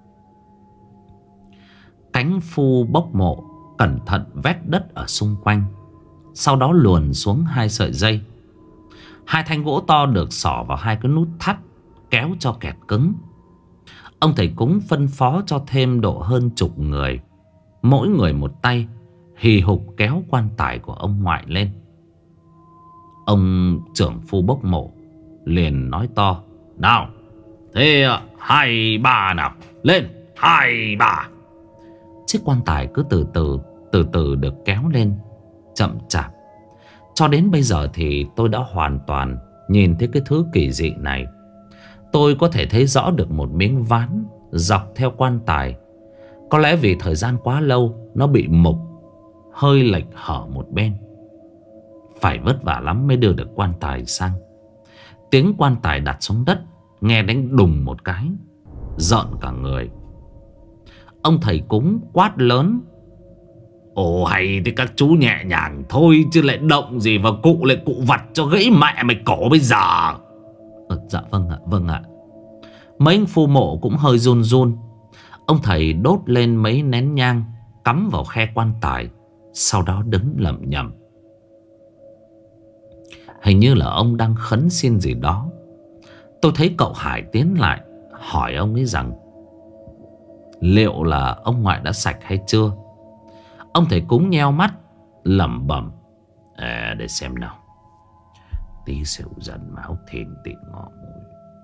Cánh phu bốc mộ cẩn thận vét đất ở xung quanh, sau đó luồn xuống hai sợi dây. Hai thanh gỗ to được xỏ vào hai cái nút thắt, kéo cho kẹt cứng. Ông thầy cúng phân phó cho thêm độ hơn chục người, mỗi người một tay, hì hục kéo quan tài của ông ngoại lên. Ông trưởng phu bốc mộ liền nói to: nào, thế 2, 3 nào, lên, Hai bà. Chiếc quan tài cứ từ từ được kéo lên, chậm chạp. Cho đến bây giờ thì tôi đã hoàn toàn nhìn thấy cái thứ kỳ dị này. Tôi có thể thấy rõ được một miếng ván dọc theo quan tài. Có lẽ vì thời gian quá lâu nó bị mục, hơi lệch hở một bên. Phải vất vả lắm mới đưa được quan tài sang. Tiếng quan tài đặt xuống đất nghe đánh đùng một cái, rợn cả người. Ông thầy cúng quát lớn: Ồ hay thì các chú nhẹ nhàng thôi, chứ lại động gì vào cụ lại cụ vặt cho gãy mẹ mày cổ bây giờ. Dạ vâng ạ, vâng ạ. Mấy anh phu mộ cũng hơi run run. Ông thầy đốt lên mấy nén nhang, cắm vào khe quan tài, sau đó đứng lẩm nhẩm. Hình như là ông đang khấn xin gì đó. Tôi thấy cậu Hải tiến lại hỏi ông ấy rằng liệu là ông ngoại đã sạch hay chưa. Ông thầy cúng nheo mắt lẩm bẩm: để xem nào. Tí xỉu dần máu thìn tị ngọ mùi.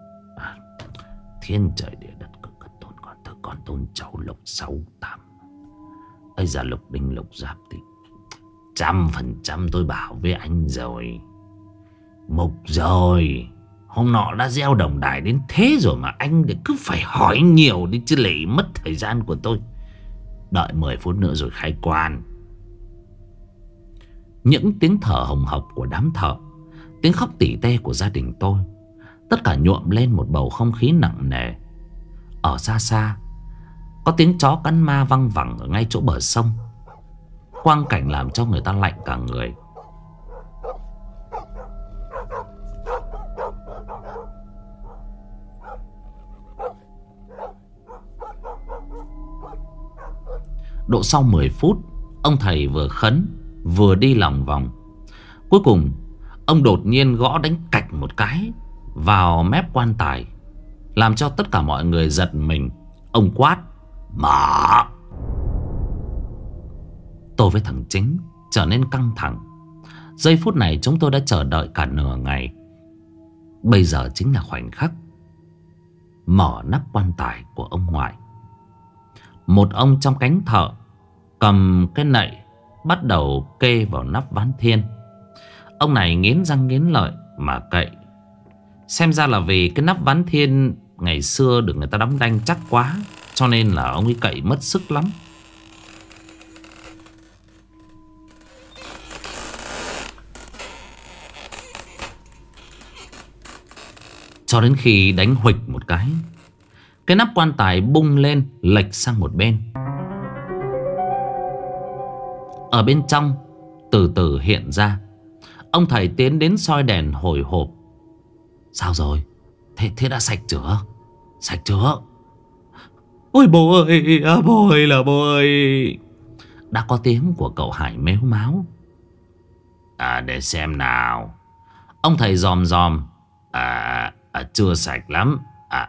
Thiên trời địa đất cực cất tôn con thơ con tôn cháu lục 68. Ây da lục đinh lục giáp thì 100% tôi bảo với anh rồi. Mục rồi. Hôm nọ đã gieo đồng đài đến thế rồi mà anh cứ phải hỏi nhiều đi chứ lại mất thời gian của tôi. Đợi 10 phút nữa rồi khai quan. Những tiếng thở hồng hộc của đám thợ, tiếng khóc tỉ tê của gia đình tôi, tất cả nhuộm lên một bầu không khí nặng nề. Ở xa xa có tiếng chó cắn ma văng vẳng ở ngay chỗ bờ sông. Quang cảnh làm cho người ta lạnh cả người. Độ sau 10 phút, ông thầy vừa khấn vừa đi lòng vòng. Cuối cùng ông đột nhiên gõ đánh cạch một cái vào mép quan tài, làm cho tất cả mọi người giật mình. Ông quát: Mở! Tôi với thằng Chính trở nên căng thẳng. Giây phút này chúng tôi đã chờ đợi cả nửa ngày. Bây giờ chính là khoảnh khắc mở nắp quan tài của ông ngoại. Một ông trong cánh thợ cầm cái nậy bắt đầu kê vào nắp ván thiên. Ông này nghiến răng nghiến lợi mà cậy. Xem ra là vì cái nắp ván thiên ngày xưa được người ta đóng đanh chắc quá, cho nên là ông ấy cậy mất sức lắm. Cho đến khi đánh huỵch một cái nắp quan tài bung lên lệch sang một bên. Ở bên trong từ từ hiện ra. Ông thầy tiến đến soi đèn hồi hộp. Sao rồi? Thế đã sạch chưa? Sạch chưa? Ôi bố ơi, bố ơi là bố ơi. Đã có tiếng của cậu Hải mếu máo. Để xem nào. Ông thầy dòm dòm. Chưa sạch lắm.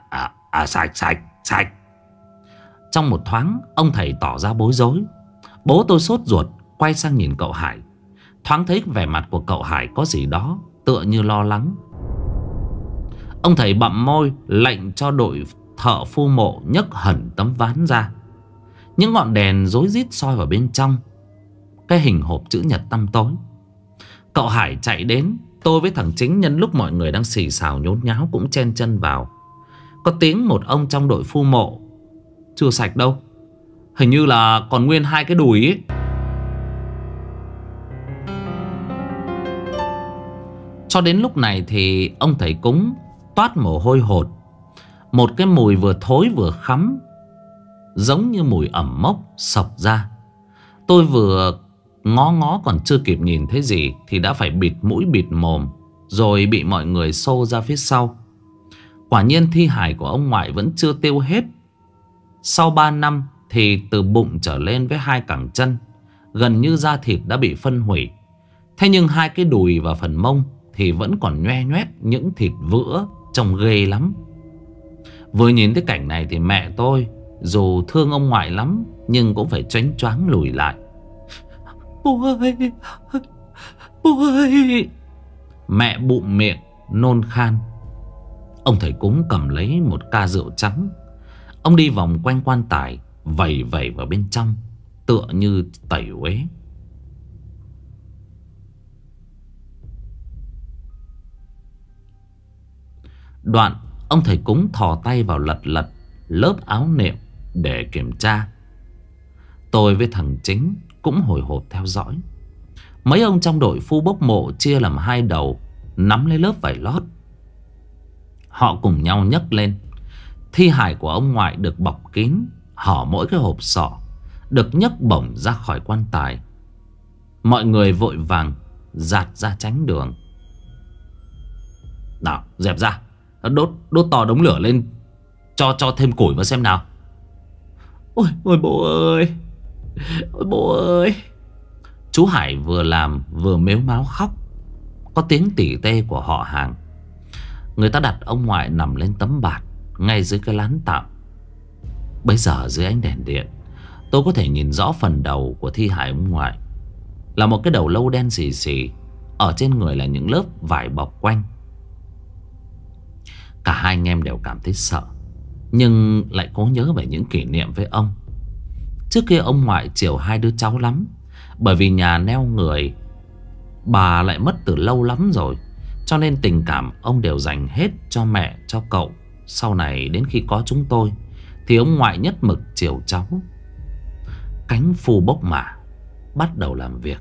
Sạch. Trong một thoáng ông thầy tỏ ra bối rối. Bố tôi sốt ruột quay sang nhìn cậu Hải. Thoáng thấy vẻ mặt của cậu Hải có gì đó tựa như lo lắng. Ông thầy bặm môi lệnh cho đội thợ phu mộ nhấc hẳn tấm ván ra. Những ngọn đèn rối rít soi vào bên trong cái hình hộp chữ nhật tăm tối. Cậu Hải chạy đến. Tôi với thằng Chính nhân lúc mọi người đang xì xào nhốn nháo cũng chen chân vào. Có tiếng một ông trong đội phu mộ: Chưa sạch đâu, hình như là còn nguyên 2 cái đùi ấy. Cho đến lúc này thì ông thầy cúng toát mồ hôi hột. Một cái mùi vừa thối vừa khắm, giống như mùi ẩm mốc sộc ra. Tôi vừa ngó còn chưa kịp nhìn thấy gì thì đã phải bịt mũi bịt mồm, rồi bị mọi người xô ra phía sau. Quả nhiên thi hài của ông ngoại vẫn chưa tiêu hết. Sau 3 năm thì từ bụng trở lên với 2 cẳng chân gần như da thịt đã bị phân hủy. Thế nhưng 2 cái đùi và phần mông thì vẫn còn nhoe nhoét những thịt vữa, trông ghê lắm. Vừa nhìn thấy cảnh này thì mẹ tôi dù thương ông ngoại lắm nhưng cũng phải choáng choáng lùi lại. Bố ơi, bố ơi. Mẹ bụng miệng nôn khan. Ông thầy cúng cầm lấy một ca rượu trắng. Ông đi vòng quanh quan tài, vẩy vẩy vào bên trong, tựa như tẩy uế. Đoạn ông thầy cúng thò tay vào lật lật lớp áo niệm để kiểm tra. Tôi với thằng Chính cũng hồi hộp theo dõi. Mấy ông trong đội phu bốc mộ chia làm hai đầu, nắm lấy lớp vải lót. Họ cùng nhau nhấc lên. Thi hài của ông ngoại được bọc kín, hở mỗi cái hộp sọ, được nhấc bổng ra khỏi quan tài. Mọi người vội vàng dạt ra tránh đường. Nào, dẹp ra, đốt to đống lửa lên, cho thêm củi vào xem nào. Ôi bố ơi, ôi bố ơi. Chú Hải vừa làm vừa mếu máo khóc. Có tiếng tỉ tê của họ hàng. Người ta đặt ông ngoại nằm lên tấm bạt ngay dưới cái lán tạm. Bây giờ dưới ánh đèn điện, tôi có thể nhìn rõ phần đầu của thi hài ông ngoại. Là một cái đầu lâu đen xì xì, ở trên người là những lớp vải bọc quanh. Cả hai anh em đều cảm thấy sợ, nhưng lại cố nhớ về những kỷ niệm với ông. Trước kia ông ngoại chiều hai đứa cháu lắm. Bởi vì nhà neo người, bà lại mất từ lâu lắm rồi, cho nên tình cảm ông đều dành hết cho mẹ, cho cậu. Sau này đến khi có chúng tôi thì ông ngoại nhất mực chiều cháu. Cánh phu bốc mả bắt đầu làm việc.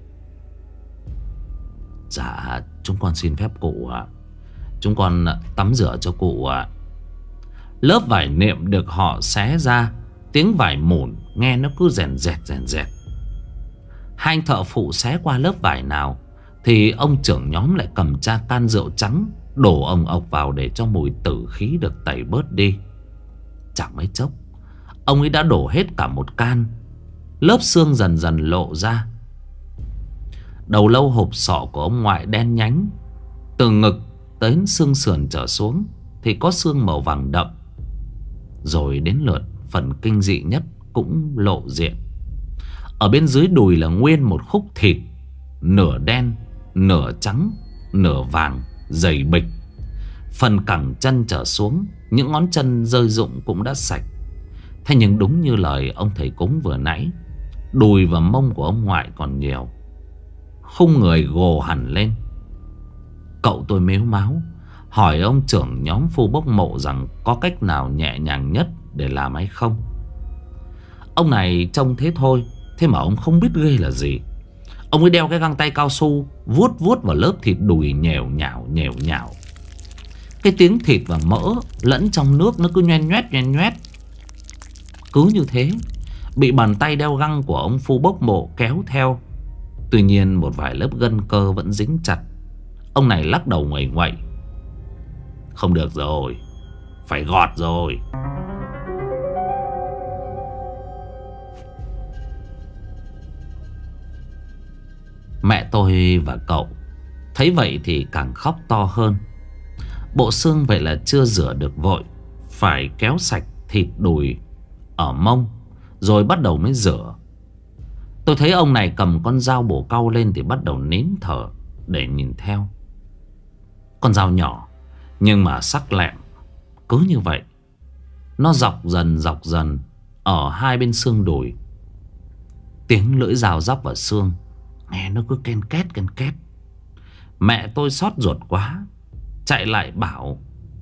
Dạ, chúng con xin phép cụ ạ. Chúng con tắm rửa cho cụ ạ. Lớp vải niệm được họ xé ra, tiếng vải mủn nghe nó cứ rèn rẹt. Hai anh thợ phụ xé qua lớp vải nào thì ông trưởng nhóm lại cầm cha can rượu trắng đổ ồng ọc vào để cho mùi tử khí được tẩy bớt đi. Chẳng mấy chốc, ông ấy đã đổ hết cả một can. Lớp xương dần dần lộ ra. Đầu lâu hộp sọ của ông ngoại đen nhánh, từ ngực tới xương sườn trở xuống thì có xương màu vàng đậm. Rồi đến lượt phần kinh dị nhất cũng lộ diện. Ở bên dưới đùi là nguyên một khúc thịt, nửa đen, nửa trắng, nửa vàng, dày bịch. Phần cẳng chân trở xuống, những ngón chân rơi rụng cũng đã sạch. Thế nhưng đúng như lời ông thầy cúng vừa nãy, đùi và mông của ông ngoại còn nhiều. Khung người gồ hẳn lên. Cậu tôi mếu máo hỏi ông trưởng nhóm phu bốc mộ rằng có cách nào nhẹ nhàng nhất để làm hay không. Ông này trông thế thôi, thế mà ông không biết ghê là gì. Ông ấy đeo cái găng tay cao su, vuốt vào lớp thịt đùi nhèo nhào. Cái tiếng thịt và mỡ lẫn trong nước nó cứ nhoen nhoét. Cứ như thế, bị bàn tay đeo găng của ông phu bốc mộ kéo theo. Tuy nhiên một vài lớp gân cơ vẫn dính chặt. Ông này lắc đầu nguậy nguậy. Không được rồi, phải gọt rồi. Mẹ tôi và cậu thấy vậy thì càng khóc to hơn. Bộ xương vậy là chưa rửa được vội, phải kéo sạch thịt đùi ở mông rồi bắt đầu mới rửa. Tôi thấy ông này cầm con dao bổ cau lên thì bắt đầu nín thở để nhìn theo. Con dao nhỏ nhưng mà sắc lẹm. Cứ như vậy, nó dọc dần ở hai bên xương đùi. Tiếng lưỡi dao dắp vào xương nghe nó cứ ken két. Mẹ tôi xót ruột quá, chạy lại bảo: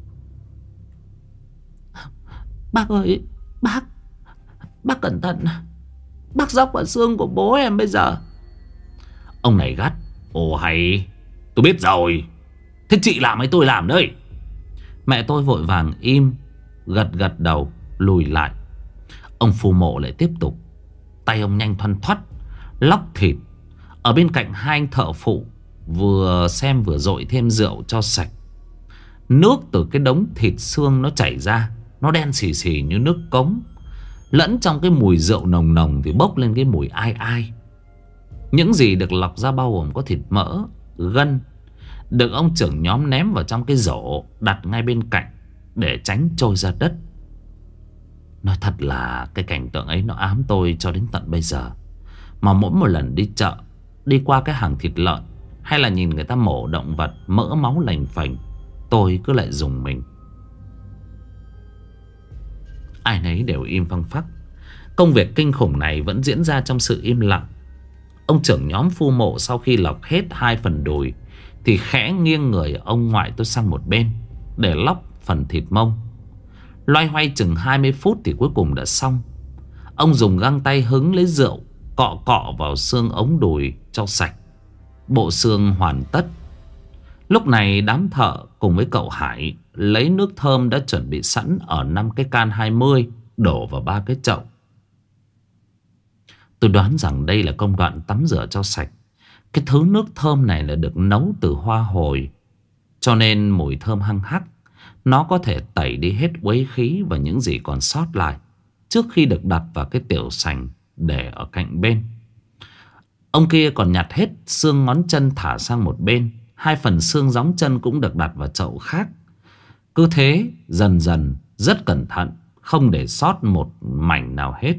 Bác ơi, bác cẩn thận, bác dóc vào xương của bố em bây giờ. Ông này gắt: Ồ hay, tôi biết rồi. Thế chị làm hay tôi làm đây? Mẹ tôi vội vàng im, gật đầu lùi lại. Ông phu mộ lại tiếp tục. Tay ông nhanh thoăn thoắt lóc thịt. Ở bên cạnh hai anh thợ phụ vừa xem vừa dội thêm rượu cho sạch. Nước từ cái đống thịt xương nó chảy ra, nó đen xì xì như nước cống. Lẫn trong cái mùi rượu nồng thì bốc lên cái mùi ai. Những gì được lọc ra bao gồm có thịt mỡ, gân, được ông trưởng nhóm ném vào trong cái rổ đặt ngay bên cạnh để tránh trôi ra đất. Nói thật là cái cảnh tượng ấy nó ám tôi cho đến tận bây giờ. Mà mỗi một lần đi chợ, đi qua cái hàng thịt lợn, hay là nhìn người ta mổ động vật mỡ máu lành phành, tôi cứ lại rùng mình. Ai nấy đều im phăng phắc. Công việc kinh khủng này vẫn diễn ra trong sự im lặng. Ông trưởng nhóm phu mộ sau khi lọc hết 2 phần đùi thì khẽ nghiêng người ông ngoại tôi sang một bên để lóc phần thịt mông. Loay hoay chừng 20 phút thì cuối cùng đã xong. Ông dùng găng tay hứng lấy rượu, cọ cọ vào xương ống đùi cho sạch. Bộ xương hoàn tất. Lúc này đám thợ cùng với cậu Hải lấy nước thơm đã chuẩn bị sẵn ở 5 cái can 20 đổ vào 3 cái chậu. Tôi đoán rằng đây là công đoạn tắm rửa cho sạch. Cái thứ nước thơm này là được nấu từ hoa hồi, cho nên mùi thơm hăng hắc. Nó có thể tẩy đi hết uế khí và những gì còn sót lại trước khi được đặt vào cái tiểu sành để ở cạnh bên. Ông kia còn nhặt hết xương ngón chân thả sang một bên. 2 phần xương gióng chân cũng được đặt vào chậu khác. Cứ thế dần dần, rất cẩn thận, không để sót một mảnh nào hết.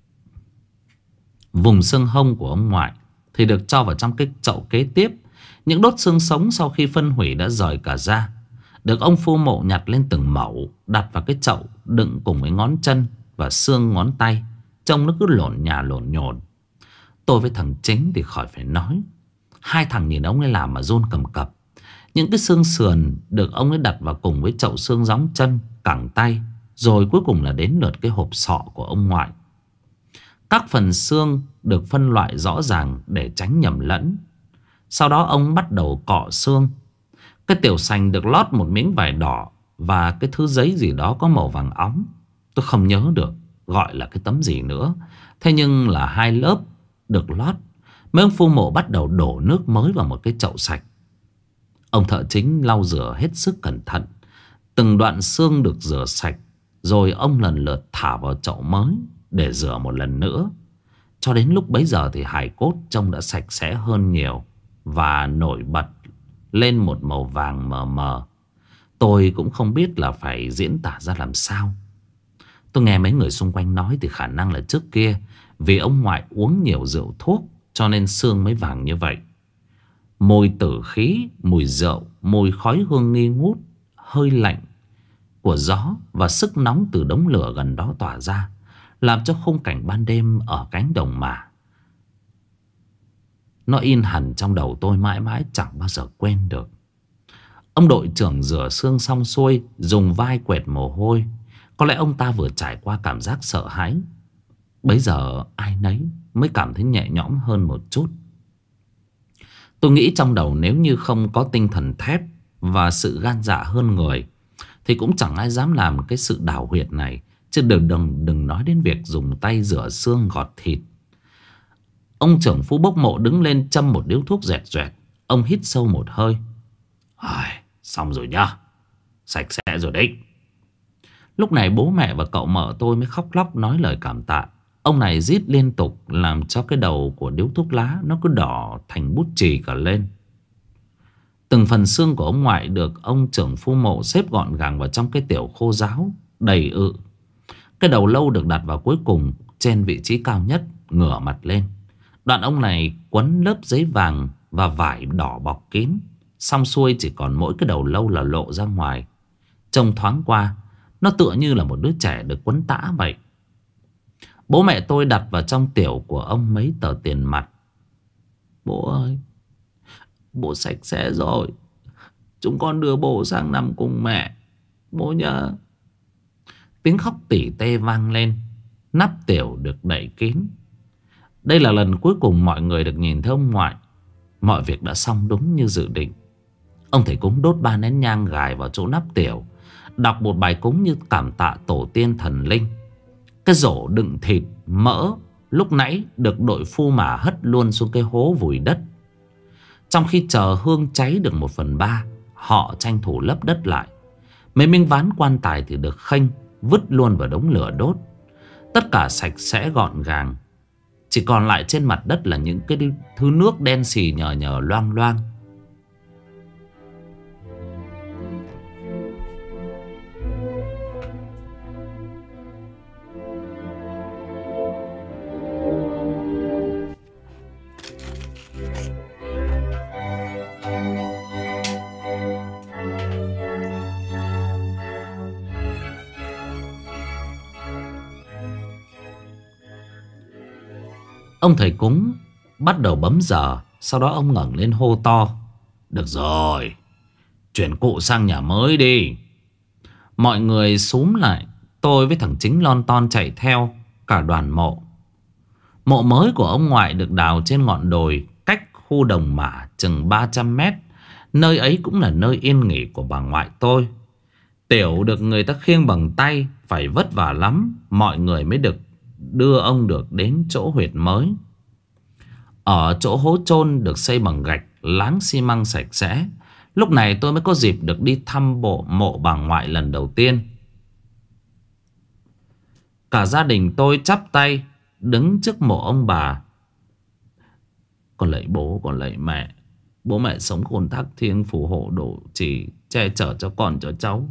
Vùng xương hông của ông ngoại thì được cho vào trong cái chậu kế tiếp. Những đốt xương sống sau khi phân hủy đã rời cả ra, được ông phu mộ nhặt lên từng mẩu, đặt vào cái chậu đựng cùng với ngón chân và xương ngón tay. Trông nó cứ lộn nhà lộn nhồn. Tôi với thằng Chính thì khỏi phải nói. 2 thằng nhìn ông ấy làm mà run cầm cập. Những cái xương sườn được ông ấy đặt vào cùng với chậu xương gióng chân, cẳng tay. Rồi cuối cùng là đến lượt cái hộp sọ của ông ngoại. Các phần xương được phân loại rõ ràng để tránh nhầm lẫn. Sau đó ông bắt đầu cọ xương. Cái tiểu sành được lót một miếng vải đỏ và cái thứ giấy gì đó có màu vàng óng. Tôi không nhớ được gọi là cái tấm gì nữa. Thế nhưng là 2 lớp được lót. Mấy ông phu mộ bắt đầu đổ nước mới vào một cái chậu sạch. Ông thợ chính lau rửa hết sức cẩn thận. Từng đoạn xương được rửa sạch, rồi ông lần lượt thả vào chậu mới để rửa một lần nữa. Cho đến lúc bấy giờ thì hài cốt trông đã sạch sẽ hơn nhiều và nổi bật lên một màu vàng mờ mờ. Tôi cũng không biết là phải diễn tả ra làm sao. Tôi nghe mấy người xung quanh nói thì khả năng là trước kia vì ông ngoại uống nhiều rượu thuốc cho nên xương mới vàng như vậy. Mùi tử khí, mùi rượu, mùi khói hương nghi ngút, hơi lạnh của gió và sức nóng từ đống lửa gần đó tỏa ra, làm cho khung cảnh ban đêm ở cánh đồng mả nó in hẳn trong đầu tôi mãi mãi chẳng bao giờ quên được. Ông đội trưởng rửa xương xong xuôi, dùng vai quẹt mồ hôi. Có lẽ ông ta vừa trải qua cảm giác sợ hãi. Bấy giờ ai nấy mới cảm thấy nhẹ nhõm hơn một chút. Tôi nghĩ trong đầu nếu như không có tinh thần thép và sự gan dạ hơn người thì cũng chẳng ai dám làm cái sự đào huyệt này. Chứ đừng nói đến việc dùng tay rửa xương gọt thịt. Ông trưởng phu bốc mộ đứng lên châm một điếu thuốc rẹt rẹt. Ông hít sâu một hơi. Xong rồi nhá, sạch sẽ rồi đấy. Lúc này bố mẹ và cậu mợ tôi mới khóc lóc nói lời cảm tạ. Ông này rít liên tục làm cho cái đầu của điếu thuốc lá nó cứ đỏ thành bút chì cả lên. Từng phần xương của ông ngoại được ông trưởng phu mộ xếp gọn gàng vào trong cái tiểu khô ráo đầy ự. Cái đầu lâu được đặt vào cuối cùng trên vị trí cao nhất, ngửa mặt lên. Đoạn ông này quấn lớp giấy vàng và vải đỏ bọc kín. Xong xuôi chỉ còn mỗi cái đầu lâu là lộ ra ngoài. Trông thoáng qua nó tựa như là một đứa trẻ được quấn tã vậy. Bố mẹ tôi đặt vào trong tiểu của ông mấy tờ tiền mặt. Bố ơi, bố sạch sẽ rồi. Chúng con đưa bố sang nằm cùng mẹ, bố nhớ. Tiếng khóc tỉ tê vang lên. Nắp tiểu được đậy kín. Đây là lần cuối cùng mọi người được nhìn thấy ông ngoại. Mọi việc đã xong đúng như dự định. Ông thầy cúng đốt 3 nén nhang gài vào chỗ nắp tiểu, đọc một bài cúng như cảm tạ tổ tiên thần linh. Cái rổ đựng thịt, mỡ lúc nãy được đội phu mả hất luôn xuống cái hố vùi đất. Trong khi chờ hương cháy được 1/3, họ tranh thủ lấp đất lại. Mấy miếng ván quan tài thì được khênh vứt luôn vào đống lửa đốt. Tất cả sạch sẽ gọn gàng. Chỉ còn lại trên mặt đất là những cái thứ nước đen xì nhờ nhờ loang loang. Ông thầy cúng bắt đầu bấm giờ. Sau đó ông ngẩng lên hô to: "Được rồi, chuyển cụ sang nhà mới đi." Mọi người xúm lại. Tôi với thằng Chính lon ton chạy theo. Cả đoàn mộ. Mộ mới của ông ngoại được đào trên ngọn đồi cách khu đồng mả chừng 300 mét. Nơi ấy cũng là nơi yên nghỉ của bà ngoại tôi. Tiểu được người ta khiêng bằng tay, phải vất vả lắm mọi người mới được đưa ông được đến chỗ huyệt mới. Ở chỗ hố chôn được xây bằng gạch, láng xi măng sạch sẽ. Lúc này tôi mới có dịp được đi thăm bộ mộ bà ngoại lần đầu tiên. Cả gia đình tôi chắp tay đứng trước mộ ông bà. Con lạy bố, con lạy mẹ. Bố mẹ sống khôn thác thiêng phù hộ độ chỉ che chở cho con cho cháu.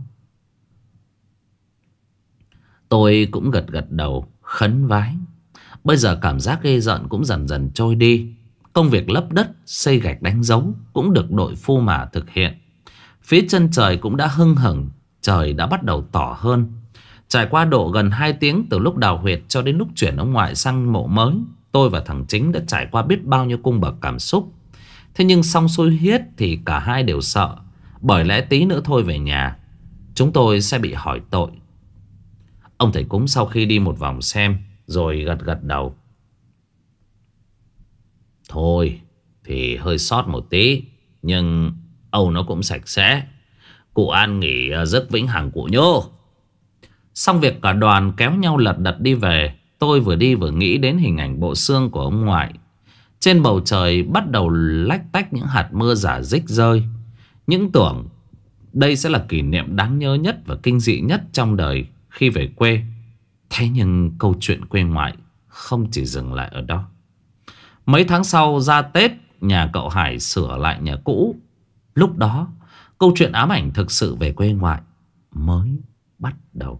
Tôi cũng gật gật đầu khấn vái. Bây giờ cảm giác ghê rợn cũng dần dần trôi đi. Công việc lấp đất, xây gạch đánh dấu cũng được đội phu mả thực hiện. Phía chân trời cũng đã hưng hửng. Trời đã bắt đầu tỏ hơn. Trải qua độ gần 2 tiếng từ lúc đào huyệt cho đến lúc chuyển ông ngoại sang mộ mới, tôi và thằng Chính đã trải qua biết bao nhiêu cung bậc cảm xúc. Thế nhưng xong xuôi hết thì cả hai đều sợ. Bởi lẽ tí nữa thôi về nhà chúng tôi sẽ bị hỏi tội. Ông thầy cúng sau khi đi một vòng xem rồi gật gật đầu. Thôi thì hơi sót một tí, nhưng Âu nó cũng sạch sẽ. Cụ an nghỉ giấc vĩnh hằng cụ nhô. Xong việc cả đoàn kéo nhau lật đật đi về. Tôi vừa đi vừa nghĩ đến hình ảnh bộ xương của ông ngoại. Trên bầu trời bắt đầu lách tách những hạt mưa rả rích rơi. Những tưởng đây sẽ là kỷ niệm đáng nhớ nhất và kinh dị nhất trong đời khi về quê. Thế nhưng câu chuyện quê ngoại không chỉ dừng lại ở đó. Mấy tháng sau ra Tết, nhà cậu Hải sửa lại nhà cũ. Lúc đó câu chuyện ám ảnh thực sự về quê ngoại mới bắt đầu.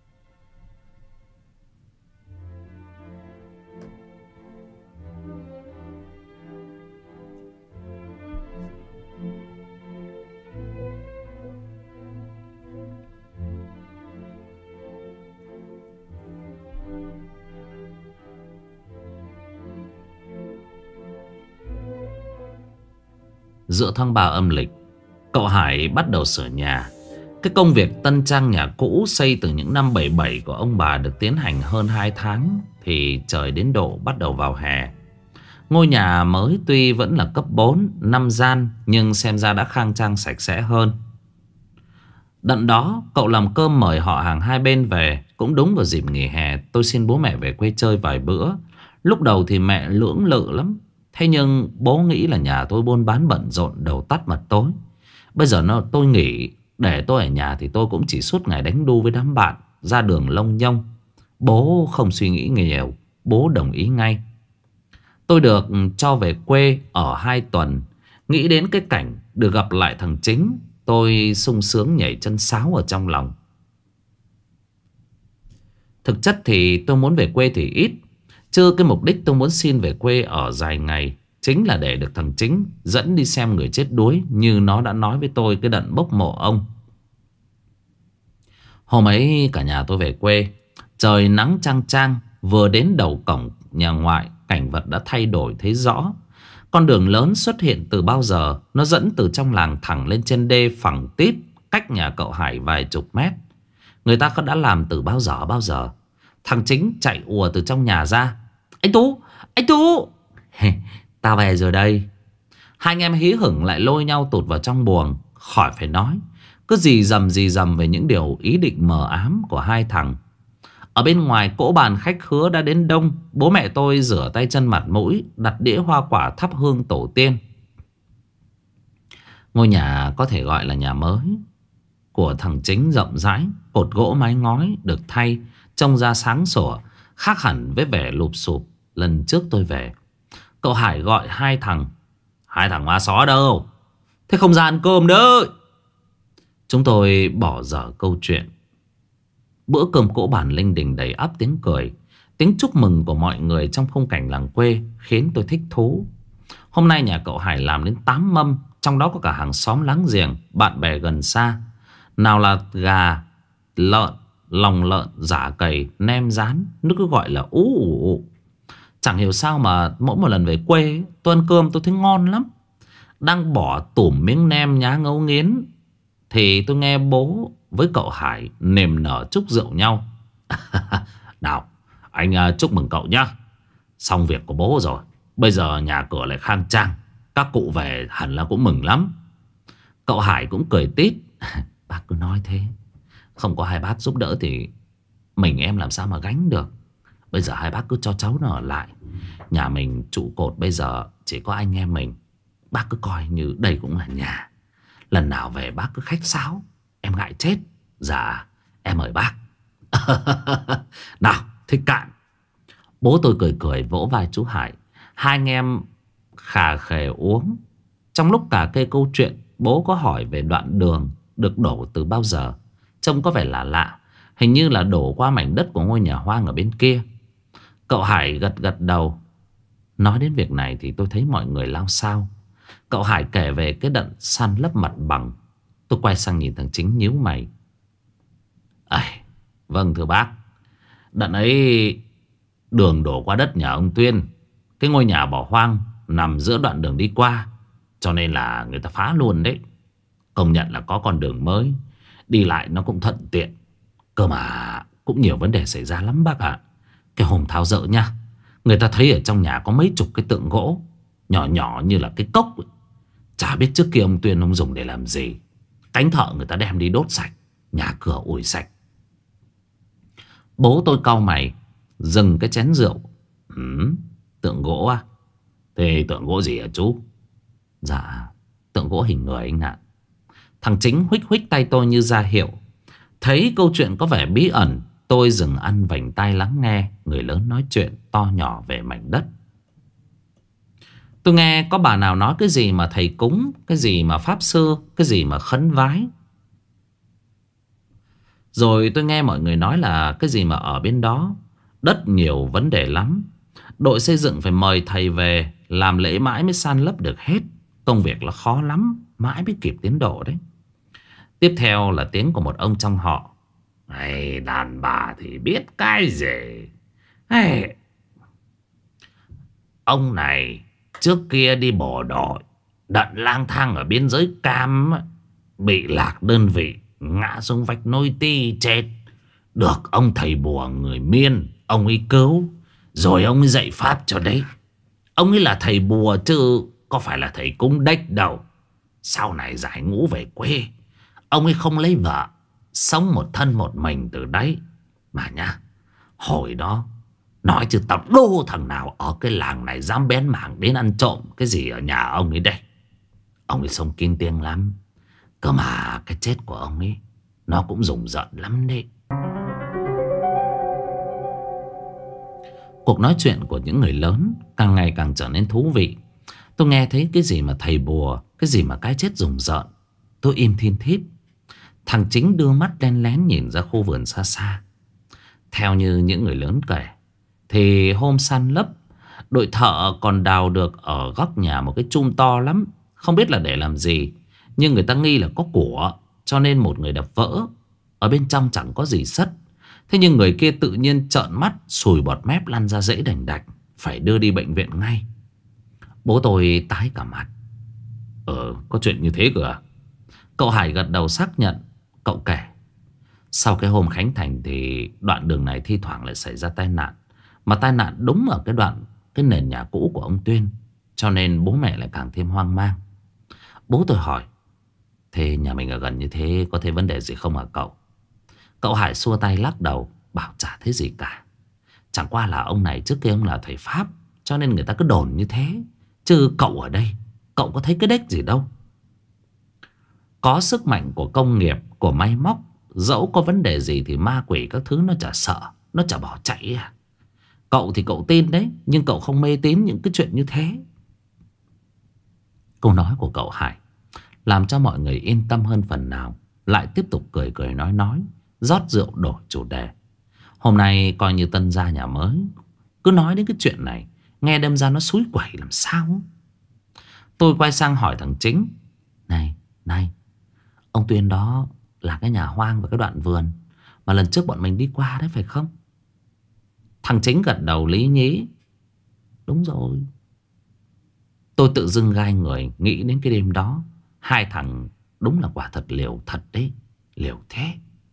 Giữa tháng 3 âm lịch, cậu Hải bắt đầu sửa nhà. Cái công việc tân trang nhà cũ xây từ những năm 77 của ông bà được tiến hành hơn 2 tháng thì trời đến độ bắt đầu vào hè. Ngôi nhà mới tuy vẫn là cấp 4, 5 gian nhưng xem ra đã khang trang sạch sẽ hơn. Đợt đó cậu làm cơm mời họ hàng hai bên về. Cũng đúng vào dịp nghỉ hè, tôi xin bố mẹ về quê chơi vài bữa. Lúc đầu thì mẹ lưỡng lự lắm. Thế nhưng bố nghĩ là nhà tôi buôn bán bận rộn, đầu tắt mặt tối. Bây giờ tôi nghỉ, để tôi ở nhà thì tôi cũng chỉ suốt ngày đánh đu với đám bạn, ra đường lông nhông. Bố không suy nghĩ nhiều, bố đồng ý ngay. Tôi được cho về quê ở 2 tuần. Nghĩ đến cái cảnh được gặp lại thằng Chính, tôi sung sướng nhảy chân sáo ở trong lòng. Thực chất thì tôi muốn về quê thì ít. Chứ cái mục đích tôi muốn xin về quê ở dài ngày chính là để được thằng Chính dẫn đi xem người chết đuối, như nó đã nói với tôi cái đợt bốc mộ ông. Hôm ấy cả nhà tôi về quê. Trời nắng chang chang. Vừa đến đầu cổng nhà ngoại, cảnh vật đã thay đổi thấy rõ. Con đường lớn xuất hiện từ bao giờ. Nó dẫn từ trong làng thẳng lên trên đê phẳng tít, cách nhà cậu Hải vài chục mét. Người ta đã làm từ bao giờ. Thằng Chính chạy ùa từ trong nhà ra. Anh Tú, anh Tú. Tao về rồi đây. Hai anh em hí hửng lại lôi nhau tụt vào trong buồng. Khỏi phải nói, cứ dì dầm về những điều ý định mờ ám của hai thằng. Ở bên ngoài cỗ bàn khách khứa đã đến đông. Bố mẹ tôi rửa tay chân mặt mũi, đặt đĩa hoa quả thắp hương tổ tiên. Ngôi nhà có thể gọi là nhà mới của thằng Chính rộng rãi. Cột gỗ mái ngói được thay, trông ra sáng sủa, khác hẳn với vẻ lụp xụp lần trước tôi về. Cậu Hải gọi hai thằng. Hai thằng má xó đâu? Thế không ra ăn cơm đấy. Chúng tôi bỏ dở câu chuyện. Bữa cơm cỗ bàn linh đình đầy ắp tiếng cười, tiếng chúc mừng của mọi người trong khung cảnh làng quê khiến tôi thích thú. Hôm nay nhà cậu Hải làm đến 8 mâm, trong đó có cả hàng xóm láng giềng, bạn bè gần xa. Nào là gà, lợn, lòng lợn, giả cầy, nem rán, nó cứ gọi là ú ủ ụ. Chẳng hiểu sao mà mỗi một lần về quê tôi ăn cơm tôi thấy ngon lắm. Đang bỏ tủm miếng nem nhá ngấu nghiến thì tôi nghe bố với cậu Hải nềm nở chúc rượu nhau. Nào, anh chúc mừng cậu nhá. Xong việc của bố rồi, bây giờ nhà cửa lại khang trang. Các cụ về hẳn là cũng mừng lắm. Cậu Hải cũng cười tít. Bác cứ nói thế, không có hai bác giúp đỡ thì mình em làm sao mà gánh được. Bây giờ hai bác cứ cho cháu nó ở lại. Nhà mình trụ cột bây giờ chỉ có anh em mình. Bác cứ coi như đây cũng là nhà. Lần nào về bác cứ khách sáo, em ngại chết. Dạ em mời bác. Nào thích cạn. Bố tôi cười cười vỗ vai chú Hải. Hai anh em khà khề uống. Trong lúc cả kê câu chuyện, bố có hỏi về đoạn đường được đổ từ bao giờ. Trông có vẻ lạ lạ. Hình như là đổ qua mảnh đất của ngôi nhà hoang ở bên kia. Cậu Hải gật gật đầu. Nói đến việc này thì tôi thấy mọi người lao xao. Cậu Hải kể về cái đợt san lấp mặt bằng. Tôi quay sang nhìn thằng Chính nhíu mày. Vâng thưa bác, đợt ấy đường đổ qua đất nhà ông Tuyên. Cái ngôi nhà bỏ hoang nằm giữa đoạn đường đi qua, cho nên là người ta phá luôn đấy. Công nhận là có con đường mới, đi lại nó cũng thuận tiện. Cơ mà cũng nhiều vấn đề xảy ra lắm bác ạ. Cái hôm tháo dỡ nha, người ta thấy ở trong nhà có mấy chục cái tượng gỗ nhỏ nhỏ như là cái cốc ấy. Chả biết trước kia ông Tuyên ông dùng để làm gì. Cánh thợ người ta đem đi đốt sạch, nhà cửa ủi sạch. Bố tôi cau mày, dừng cái chén rượu. Tượng gỗ à? Thế tượng gỗ gì hả chú? Dạ tượng gỗ hình người anh ạ. Thằng Chính huých huých tay tôi như ra hiệu. Thấy câu chuyện có vẻ bí ẩn, tôi dừng ăn vành tai lắng nghe người lớn nói chuyện to nhỏ về mảnh đất. Tôi nghe có bà nào nói cái gì mà thầy cúng, cái gì mà pháp sư, cái gì mà khấn vái. Rồi tôi nghe mọi người nói là cái gì mà ở bên đó đất nhiều vấn đề lắm. Đội xây dựng phải mời thầy về làm lễ mãi mới san lấp được hết. Công việc là khó lắm, mãi mới kịp tiến độ đấy. Tiếp theo là tiếng của một ông trong họ. Này, đàn bà thì biết cái gì. Hey, ông này trước kia đi bộ đội, đận lang thang ở biên giới Cam, bị lạc đơn vị, ngã xuống vách nôi ti chết. Được ông thầy bùa người Miên ông ấy cứu, rồi ông ấy dạy pháp cho đấy. Ông ấy là thầy bùa chứ có phải là thầy cúng đếch đâu. Sau này giải ngũ về quê, ông ấy không lấy vợ, sống một thân một mình từ đấy. Mà nha, hồi đó nói chứ tập đô thằng nào ở cái làng này dám bén mảng đến ăn trộm cái gì ở nhà ông ấy đây. Ông ấy sống kín tiếng lắm. Cơ mà cái chết của ông ấy nó cũng rùng rợn lắm đấy. Cuộc nói chuyện của những người lớn càng ngày càng trở nên thú vị. Tôi nghe thấy cái gì mà thầy bùa, cái gì mà cái chết rùng rợn. Tôi im thiên thít. Thằng Chính đưa mắt đen lén nhìn ra khu vườn xa xa. Theo như những người lớn kể thì hôm san lấp, đội thợ còn đào được ở góc nhà một cái chum to lắm. Không biết là để làm gì, nhưng người ta nghi là có của, cho nên một người đập vỡ. Ở bên trong chẳng có gì sất. Thế nhưng người kia tự nhiên trợn mắt, sùi bọt mép lăn ra rẫy đành đạch, phải đưa đi bệnh viện ngay. Bố tôi tái cả mặt. Có chuyện như thế cơ à? Cậu Hải gật đầu xác nhận. Cậu kể sau cái hôm khánh thành thì đoạn đường này thi thoảng lại xảy ra tai nạn. Mà tai nạn đúng ở cái nền nhà cũ của ông Tuyên, cho nên bố mẹ lại càng thêm hoang mang. Bố tôi hỏi, thế nhà mình ở gần như thế có thấy vấn đề gì không hả cậu? Cậu Hải xua tay lắc đầu, bảo chả thấy gì cả. Chẳng qua là ông này trước kia ông là thầy Pháp, cho nên người ta cứ đồn như thế. Chứ cậu ở đây, cậu có thấy cái đếch gì đâu. Có sức mạnh của công nghiệp, của máy móc, dẫu có vấn đề gì thì ma quỷ các thứ nó chả sợ, nó chả bỏ chạy à. Cậu thì cậu tin đấy, nhưng cậu không mê tín những cái chuyện như thế. Câu nói của cậu Hải làm cho mọi người yên tâm hơn phần nào. Lại tiếp tục cười cười nói, rót rượu đổi chủ đề. Hôm nay coi như tân gia nhà mới, cứ nói đến cái chuyện này nghe đâm ra nó xúi quẩy làm sao. Tôi quay sang hỏi thằng Chính. Này, ông Tuyên đó là cái nhà hoang và cái đoạn vườn mà lần trước bọn mình đi qua đấy phải không? Thằng Chính gật đầu lý nhí. Đúng rồi. Tôi tự dưng gai người nghĩ đến cái đêm đó. Hai thằng đúng là quả thật liều thật đấy. Liều thế.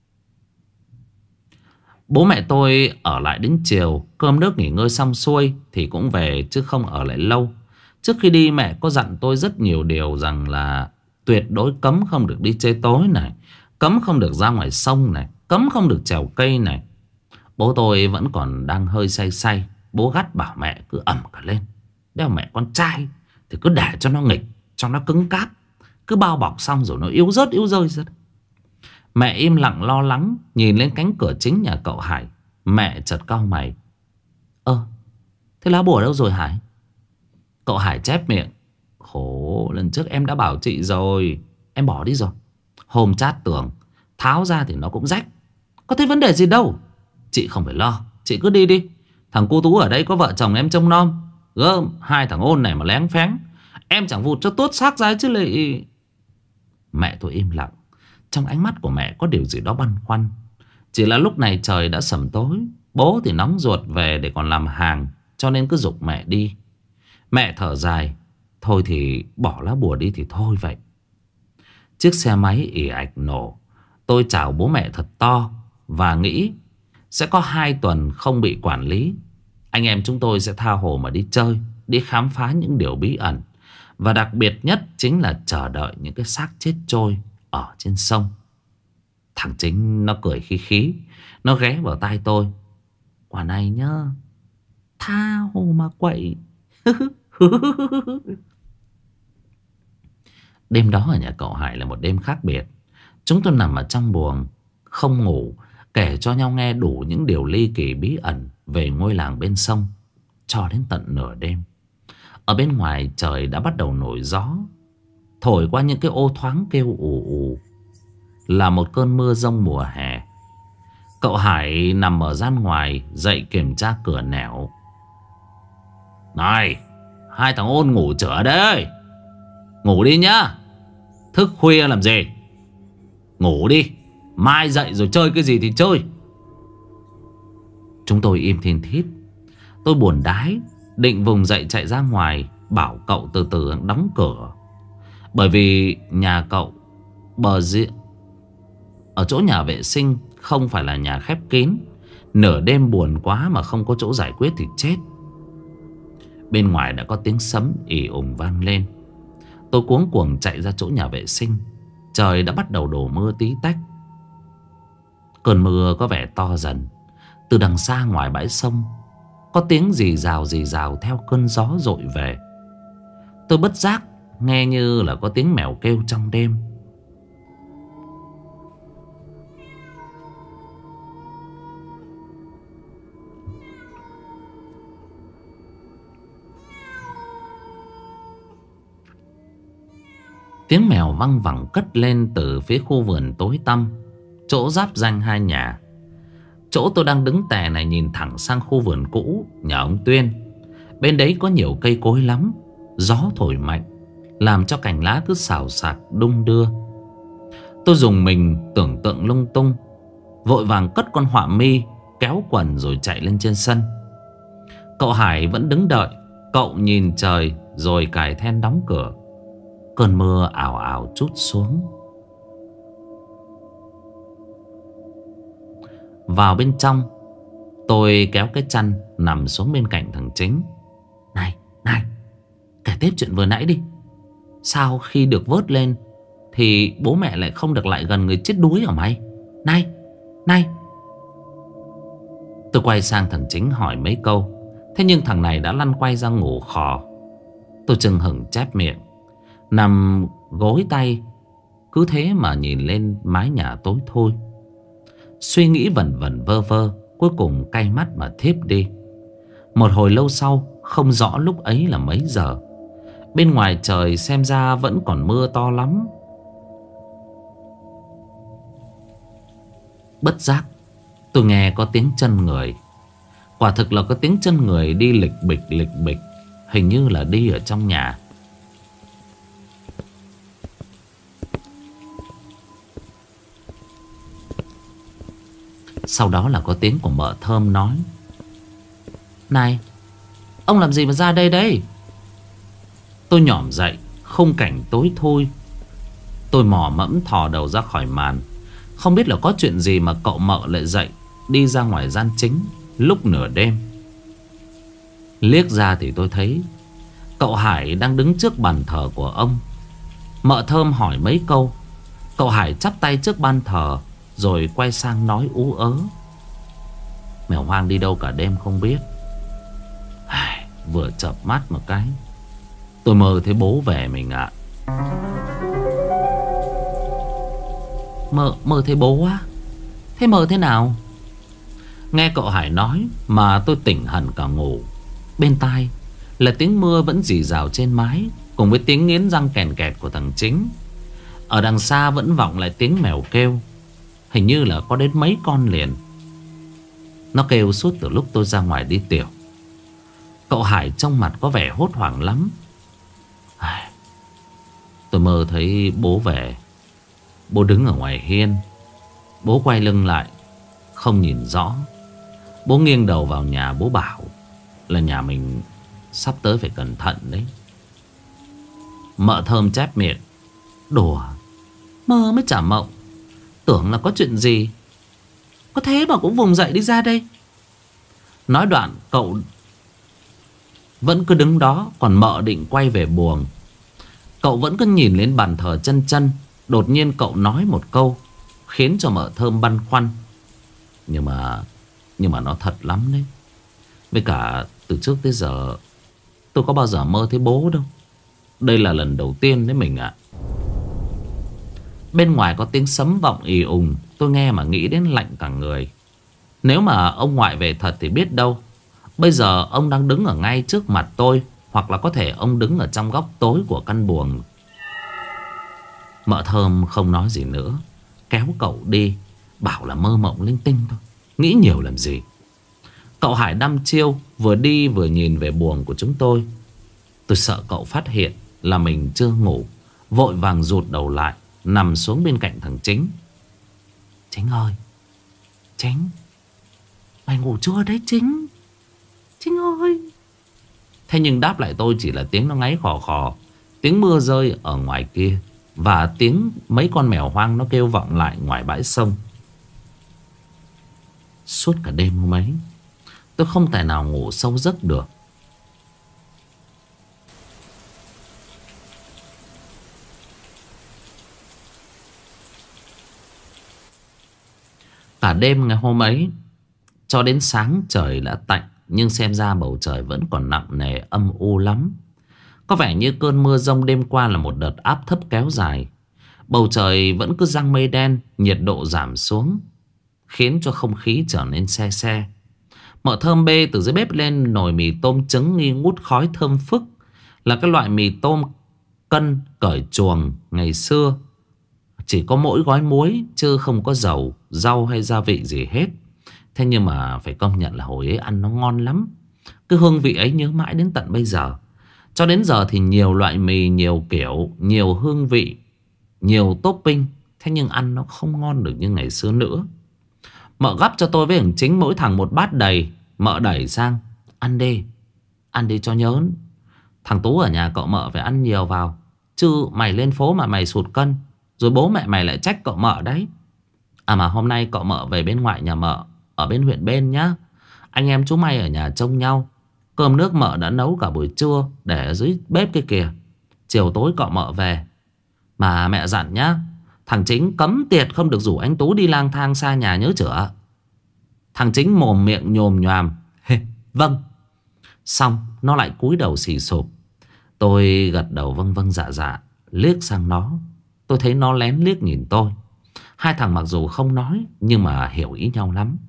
Bố mẹ tôi ở lại đến chiều. Cơm nước nghỉ ngơi xong xuôi thì cũng về, chứ không ở lại lâu. Trước khi đi mẹ có dặn tôi rất nhiều điều, rằng là tuyệt đối cấm không được đi chơi tối này, cấm không được ra ngoài sông này, cấm không được trèo cây này. Bố tôi vẫn còn đang hơi say say. Bố gắt bảo mẹ cứ ẩm cả lên. Đeo mẹ con trai thì cứ để cho nó nghịch, cho nó cứng cáp. Cứ bao bọc xong rồi nó yếu rơi ra. Mẹ im lặng lo lắng nhìn lên cánh cửa chính nhà cậu Hải. Mẹ chợt cau mày. Thế lá bùa đâu rồi Hải? Cậu Hải chép miệng. Khổ, lần trước em đã bảo chị rồi, em bỏ đi rồi. Hôm chát tường, tháo ra thì nó cũng rách. Có thấy vấn đề gì đâu. Chị không phải lo, chị cứ đi đi. Thằng cu Tú ở đây có vợ chồng em trông nom. Gớm, hai thằng ôn này mà lén phén, em chẳng vụt cho tuốt xác ra chứ lị. Mẹ tôi im lặng. Trong ánh mắt của mẹ có điều gì đó băn khoăn. Chỉ là lúc này trời đã sẩm tối. Bố thì nóng ruột về để còn làm hàng, cho nên cứ giục mẹ đi. Mẹ thở dài. Thôi thì bỏ lá bùa đi thì thôi vậy. Chiếc xe máy ì ạch nổ. Tôi chào bố mẹ thật to và nghĩ sẽ có 2 tuần không bị quản lý. Anh em chúng tôi sẽ tha hồ mà đi chơi, đi khám phá những điều bí ẩn. Và đặc biệt nhất chính là chờ đợi những cái xác chết trôi ở trên sông. Thằng Chính nó cười khí khí. Nó ghé vào tai tôi. Quả này nhá, tha hồ mà quậy. Đêm đó ở nhà cậu Hải là một đêm khác biệt. Chúng tôi nằm ở trong buồng không ngủ, kể cho nhau nghe đủ những điều ly kỳ bí ẩn về ngôi làng bên sông. Cho đến tận nửa đêm, ở bên ngoài trời đã bắt đầu nổi gió, thổi qua những cái ô thoáng kêu ù ù. Là một cơn mưa giông mùa hè. Cậu Hải nằm ở gian ngoài dậy kiểm tra cửa nẻo. Này, hai thằng ôn ngủ chửa đấy. Ngủ đi nhá. Thức khuya làm gì? Ngủ đi, mai dậy rồi chơi cái gì thì chơi. Chúng tôi im thiên thít. Tôi buồn đái, định vùng dậy chạy ra ngoài, bảo cậu từ từ đóng cửa. Bởi vì nhà cậu bờ diện ở chỗ nhà vệ sinh không phải là nhà khép kín. Nửa đêm buồn quá mà không có chỗ giải quyết thì chết. Bên ngoài đã có tiếng sấm ì ùng vang lên. Tôi cuống cuồng chạy ra chỗ nhà vệ sinh. Trời đã bắt đầu đổ mưa tí tách. Cơn mưa có vẻ to dần. Từ đằng xa ngoài bãi sông có tiếng rì rào theo cơn gió dội về. Tôi bất giác nghe như là có tiếng mèo kêu trong đêm. Tiếng mèo văng vẳng cất lên từ phía khu vườn tối tăm, chỗ giáp ranh hai nhà. Chỗ tôi đang đứng tè này nhìn thẳng sang khu vườn cũ nhà ông Tuyên. Bên đấy có nhiều cây cối lắm. Gió thổi mạnh làm cho cành lá cứ xào xạc đung đưa. Tôi dùng mình tưởng tượng lung tung, vội vàng cất con họa mi, kéo quần rồi chạy lên trên sân. Cậu Hải vẫn đứng đợi. Cậu nhìn trời rồi cài then đóng cửa. Cơn mưa ảo ảo trút xuống. Vào bên trong, tôi kéo cái chăn nằm xuống bên cạnh thằng Chính. Này, kể tiếp chuyện vừa nãy đi. Sao khi được vớt lên thì bố mẹ lại không được lại gần người chết đuối hả mày? Này. Tôi quay sang thằng Chính hỏi mấy câu. Thế nhưng thằng này đã lăn quay ra ngủ khò. Tôi chừng hửng chép miệng, nằm gối tay, cứ thế mà nhìn lên mái nhà tối thôi. Suy nghĩ vẩn vẩn vơ vơ, cuối cùng cay mắt mà thiếp đi. Một hồi lâu sau, không rõ lúc ấy là mấy giờ. Bên ngoài trời xem ra vẫn còn mưa to lắm. Bất giác tôi nghe có tiếng chân người. Quả thực là có tiếng chân người đi lịch bịch. Hình như là đi ở trong nhà. Sau đó là có tiếng của mợ Thơm nói. Này, Ông làm gì mà ra đây đấy? Tôi nhỏm dậy. Khung cảnh tối thui. Tôi mò mẫm thò đầu ra khỏi màn. Không biết là có chuyện gì mà cậu Mợ lại dậy đi ra ngoài gian chính lúc nửa đêm. Liếc ra thì tôi thấy cậu Hải đang đứng trước bàn thờ của ông. Mợ Thơm hỏi mấy câu. Cậu Hải chắp tay trước ban thờ rồi quay sang nói ú ớ: Mèo hoang đi đâu cả đêm không biết. Vừa chợp mắt một cái, tôi mơ thấy bố về mình ạ. Mơ thấy bố á? Thế mơ thế nào? Nghe cậu Hải nói mà tôi tỉnh hẳn cả ngủ. Bên tai là tiếng mưa vẫn rì rào trên mái, cùng với tiếng nghiến răng kèn kẹt của thằng Chính. Ở đằng xa vẫn vọng lại tiếng mèo kêu. Hình như là có đến mấy con liền. Nó kêu suốt từ lúc tôi ra ngoài đi tiểu. Cậu Hải trong mặt có vẻ hốt hoảng lắm. Tôi mơ thấy bố về. Bố đứng ở ngoài hiên. Bố quay lưng lại, không nhìn rõ. Bố nghiêng đầu vào nhà. Bố bảo là nhà mình sắp tới phải cẩn thận đấy. Mợ Thơm chép miệng: Đùa, mơ mới chả mộng. Tưởng là có chuyện gì. Có thế mà cũng vùng dậy đi ra đây. Nói đoạn cậu vẫn cứ đứng đó. Còn Mợ định quay về buồng. Cậu vẫn cứ nhìn lên bàn thờ chân chân. Đột nhiên cậu nói một câu khiến cho Mợ Thơm băn khoăn. Nhưng mà nó thật lắm đấy. Với cả từ trước tới giờ tôi có bao giờ mơ thấy bố đâu. Đây là lần đầu tiên đấy mình ạ. Bên ngoài có tiếng sấm vọng ì ùng. Tôi nghe mà nghĩ đến lạnh cả người. Nếu mà ông ngoại về thật thì biết đâu bây giờ ông đang đứng ở ngay trước mặt tôi. Hoặc là có thể ông đứng ở trong góc tối của căn buồng. Mợ Thơm không nói gì nữa, kéo cậu đi, bảo là mơ mộng linh tinh thôi, nghĩ nhiều làm gì. Cậu Hải đăm chiêu, vừa đi vừa nhìn về buồng của chúng tôi. Tôi sợ cậu phát hiện là mình chưa ngủ, vội vàng rụt đầu lại, nằm xuống bên cạnh thằng Chính. Chính ơi, Chính, mày ngủ chưa đấy Chính? Chính ơi. Thế nhưng đáp lại tôi chỉ là tiếng nó ngáy khò khò, tiếng mưa rơi ở ngoài kia, và tiếng mấy con mèo hoang nó kêu vọng lại ngoài bãi sông. Suốt cả đêm hôm ấy tôi không thể nào ngủ sâu giấc được. Cả đêm ngày hôm ấy cho đến sáng trời đã tạnh, nhưng xem ra bầu trời vẫn còn nặng nề âm u lắm. Có vẻ như cơn mưa giông đêm qua là một đợt áp thấp kéo dài. Bầu trời vẫn cứ giăng mây đen, nhiệt độ giảm xuống, khiến cho không khí trở nên se se. Mợ Thơm bê từ dưới bếp lên nồi mì tôm trứng nghi ngút khói thơm phức. Là cái loại mì tôm cân cởi chuồng ngày xưa. Chỉ có mỗi gói muối chứ không có dầu, rau hay gia vị gì hết. Thế nhưng mà phải công nhận là hồi ấy ăn nó ngon lắm. Cái hương vị ấy nhớ mãi đến tận bây giờ. Cho đến giờ thì nhiều loại mì, nhiều kiểu, nhiều hương vị, nhiều topping. Thế nhưng ăn nó không ngon được như ngày xưa nữa. Mợ gắp cho tôi với thằng Chính mỗi thằng một bát đầy. Mợ đẩy sang: ăn đi cho nhớ. Thằng Tú ở nhà cậu Mợ phải ăn nhiều vào, chứ mày lên phố mà mày sụt cân, rồi bố mẹ mày lại trách cậu Mợ đấy. À mà hôm nay cậu Mợ về bên ngoại nhà Mợ, ở bên huyện bên nhá. Anh em chú mày ở nhà trông nhau. Cơm nước Mợ đã nấu cả buổi trưa để ở dưới bếp kia kìa. Chiều tối cậu Mợ về. Mà mẹ dặn nhá, thằng Chính cấm tiệt không được rủ anh Tú đi lang thang xa nhà nhớ chữa. Thằng Chính mồm miệng nhồm nhoàm: vâng. Xong nó lại cúi đầu xì sụp. Tôi gật đầu vâng vâng dạ dạ. Liếc sang nó, tôi thấy nó lén liếc nhìn tôi. Hai thằng mặc dù không nói nhưng mà hiểu ý nhau lắm.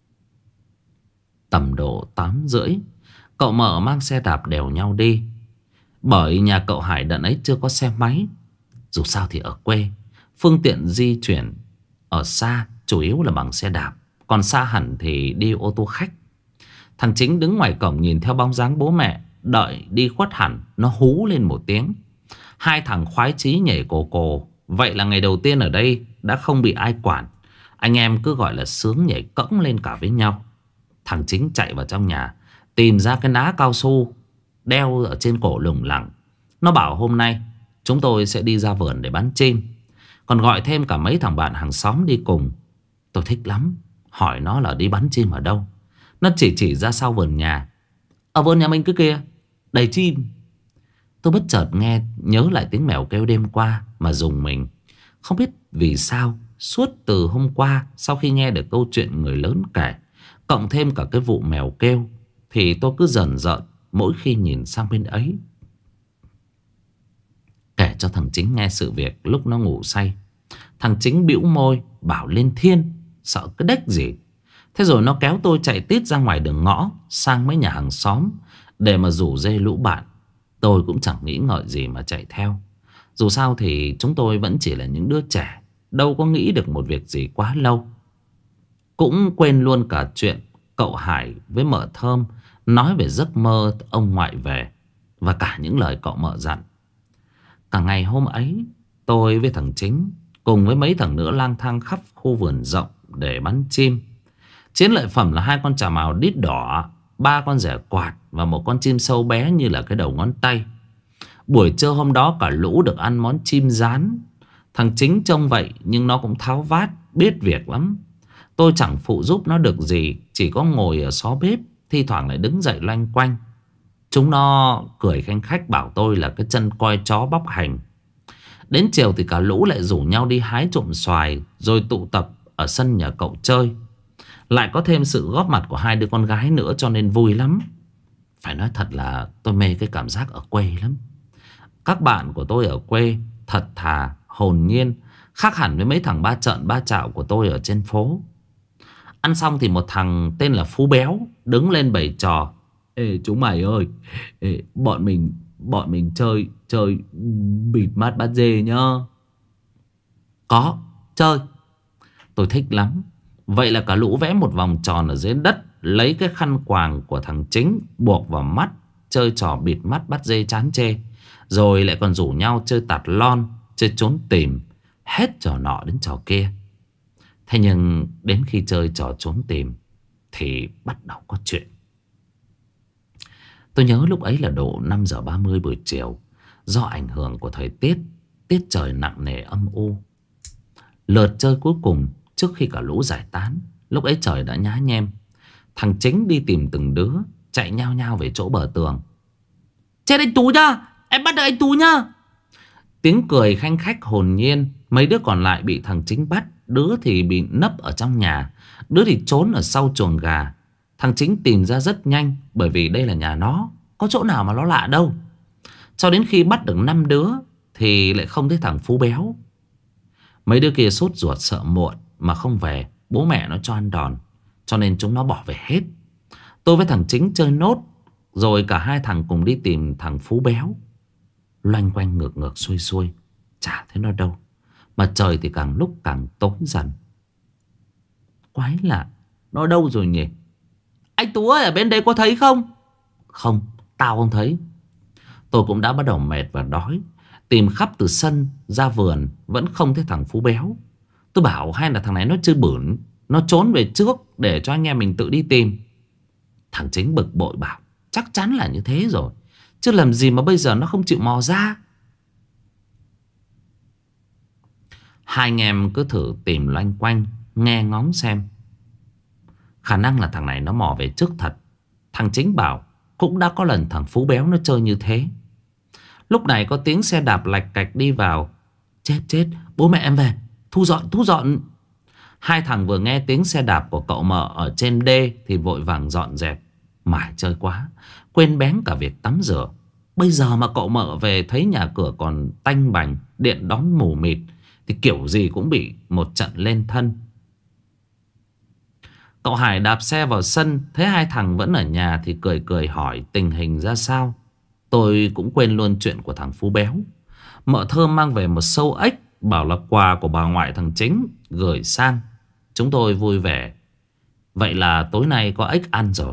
Tầm độ 8:30, cậu Mợ mang xe đạp đèo nhau đi. Bởi nhà cậu Hải đợt ấy chưa có xe máy. Dù sao thì ở quê, phương tiện di chuyển ở xa chủ yếu là bằng xe đạp, còn xa hẳn thì đi ô tô khách. Thằng Chính đứng ngoài cổng nhìn theo bóng dáng bố mẹ. Đợi đi khuất hẳn, nó hú lên một tiếng. Hai thằng khoái chí nhảy cồ cồ. Vậy là ngày đầu tiên ở đây đã không bị ai quản. Anh em cứ gọi là sướng nhảy cẫng lên cả với nhau. Thằng Chính chạy vào trong nhà, tìm ra cái ná cao su đeo ở trên cổ lủng lẳng. Nó bảo hôm nay chúng tôi sẽ đi ra vườn để bắn chim, còn gọi thêm cả mấy thằng bạn hàng xóm đi cùng. Tôi thích lắm, hỏi nó là đi bắn chim ở đâu. Nó chỉ ra sau vườn nhà. Ở vườn nhà mình cứ kìa, đầy chim. Tôi bất chợt nhớ lại tiếng mèo kêu đêm qua mà rùng mình. Không biết vì sao suốt từ hôm qua, sau khi nghe được câu chuyện người lớn kể, cộng thêm cả cái vụ mèo kêu, thì tôi cứ rờn rợn mỗi khi nhìn sang bên ấy. Kể cho thằng Chính nghe sự việc lúc nó ngủ say. Thằng Chính bĩu môi bảo lên thiên, sợ cái đếch gì. Thế rồi nó kéo tôi chạy tít ra ngoài đường ngõ, sang mấy nhà hàng xóm để mà rủ dê lũ bạn. Tôi cũng chẳng nghĩ ngợi gì mà chạy theo. Dù sao thì chúng tôi vẫn chỉ là những đứa trẻ, đâu có nghĩ được một việc gì quá lâu. Cũng quên luôn cả chuyện cậu Hải với mợ Thơm nói về giấc mơ ông ngoại về, và cả những lời cậu mợ dặn. Cả ngày hôm ấy, tôi với thằng Chính cùng với mấy thằng nữa lang thang khắp khu vườn rộng để bắn chim. Chiến lợi phẩm là 2 con chà mào đít đỏ, 3 con rẻ quạt và một con chim sâu bé như là cái đầu ngón tay. Buổi trưa hôm đó cả lũ được ăn món chim rán. Thằng Chính trông vậy nhưng nó cũng tháo vát, biết việc lắm. Tôi chẳng phụ giúp nó được gì, chỉ có ngồi ở xó bếp, thi thoảng lại đứng dậy loanh quanh. Chúng nó cười khanh khách bảo tôi là cái chân coi chó bóc hành. Đến chiều thì cả lũ lại rủ nhau đi hái trộm xoài, rồi tụ tập ở sân nhà cậu chơi. Lại có thêm sự góp mặt của 2 đứa con gái nữa, cho nên vui lắm. Phải nói thật là tôi mê cái cảm giác ở quê lắm. Các bạn của tôi ở quê thật thà, hồn nhiên, khác hẳn với mấy thằng ba trợn ba trạo của tôi ở trên phố. Ăn xong thì một thằng tên là Phú Béo đứng lên bày trò. Ê chúng mày ơi, bọn mình chơi bịt mắt bắt dê nhá. Có, chơi. Tôi thích lắm. Vậy là cả lũ vẽ một vòng tròn ở dưới đất, lấy cái khăn quàng của thằng Chính buộc vào mắt, chơi trò bịt mắt bắt dê chán chê. Rồi lại còn rủ nhau chơi tạt lon, chơi trốn tìm, hết trò nọ đến trò kia. Thế nhưng đến khi chơi trò trốn tìm thì bắt đầu có chuyện. Tôi nhớ lúc ấy là độ 5 giờ 30 buổi chiều. Do ảnh hưởng của thời tiết, tiết trời nặng nề âm u. Lượt chơi cuối cùng trước khi cả lũ giải tán. Lúc ấy trời đã nhá nhem. Thằng Chính đi tìm từng đứa, chạy nhao nhao về chỗ bờ tường. Chết anh Tú nhá, em bắt được anh Tú nhá. Tiếng cười khanh khách hồn nhiên. Mấy đứa còn lại bị thằng Chính bắt. Đứa thì bị nấp ở trong nhà, đứa thì trốn ở sau chuồng gà. Thằng Chính tìm ra rất nhanh, bởi vì đây là nhà nó, có chỗ nào mà nó lạ đâu. Cho đến khi bắt được 5 đứa thì lại không thấy thằng Phú Béo. Mấy đứa kia sốt ruột sợ muộn mà không về, bố mẹ nó cho ăn đòn, cho nên chúng nó bỏ về hết. Tôi với thằng Chính chơi nốt, rồi cả 2 thằng cùng đi tìm thằng Phú Béo. Loanh quanh ngược ngược xuôi xuôi, chả thấy nó đâu. Mà trời thì càng lúc càng tối dần. Quái lạ, nó đâu rồi nhỉ? Anh Tú ơi, ở bên đây có thấy không? Không, tao không thấy. Tôi cũng đã bắt đầu mệt và đói. Tìm khắp từ sân ra vườn vẫn không thấy thằng Phú Béo. Tôi bảo hay là thằng này nó chơi bửn, nó trốn về trước để cho anh em mình tự đi tìm. Thằng Chính bực bội bảo chắc chắn là như thế rồi, chứ làm gì mà bây giờ nó không chịu mò ra. Hai anh em cứ thử tìm loanh quanh, nghe ngóng xem. Khả năng là thằng này nó mò về trước thật. Thằng Chính bảo cũng đã có lần thằng Phú Béo nó chơi như thế. Lúc này có tiếng xe đạp lạch cạch đi vào. Chết, bố mẹ em về, thu dọn. 2 thằng vừa nghe tiếng xe đạp của cậu mợ ở trên đê thì vội vàng dọn dẹp. Mải chơi quá, quên bén cả việc tắm rửa. Bây giờ mà cậu mợ về thấy nhà cửa còn tanh bành, điện đóm mù mịt, thì kiểu gì cũng bị một trận lên thân. Cậu Hải đạp xe vào sân, thấy 2 thằng vẫn ở nhà thì cười cười hỏi tình hình ra sao. Tôi cũng quên luôn chuyện của thằng Phú Béo. Mợ Thơm mang về một sâu ếch, bảo là quà của bà ngoại thằng Chính gửi sang. Chúng tôi vui vẻ. Vậy là tối nay có ếch ăn rồi.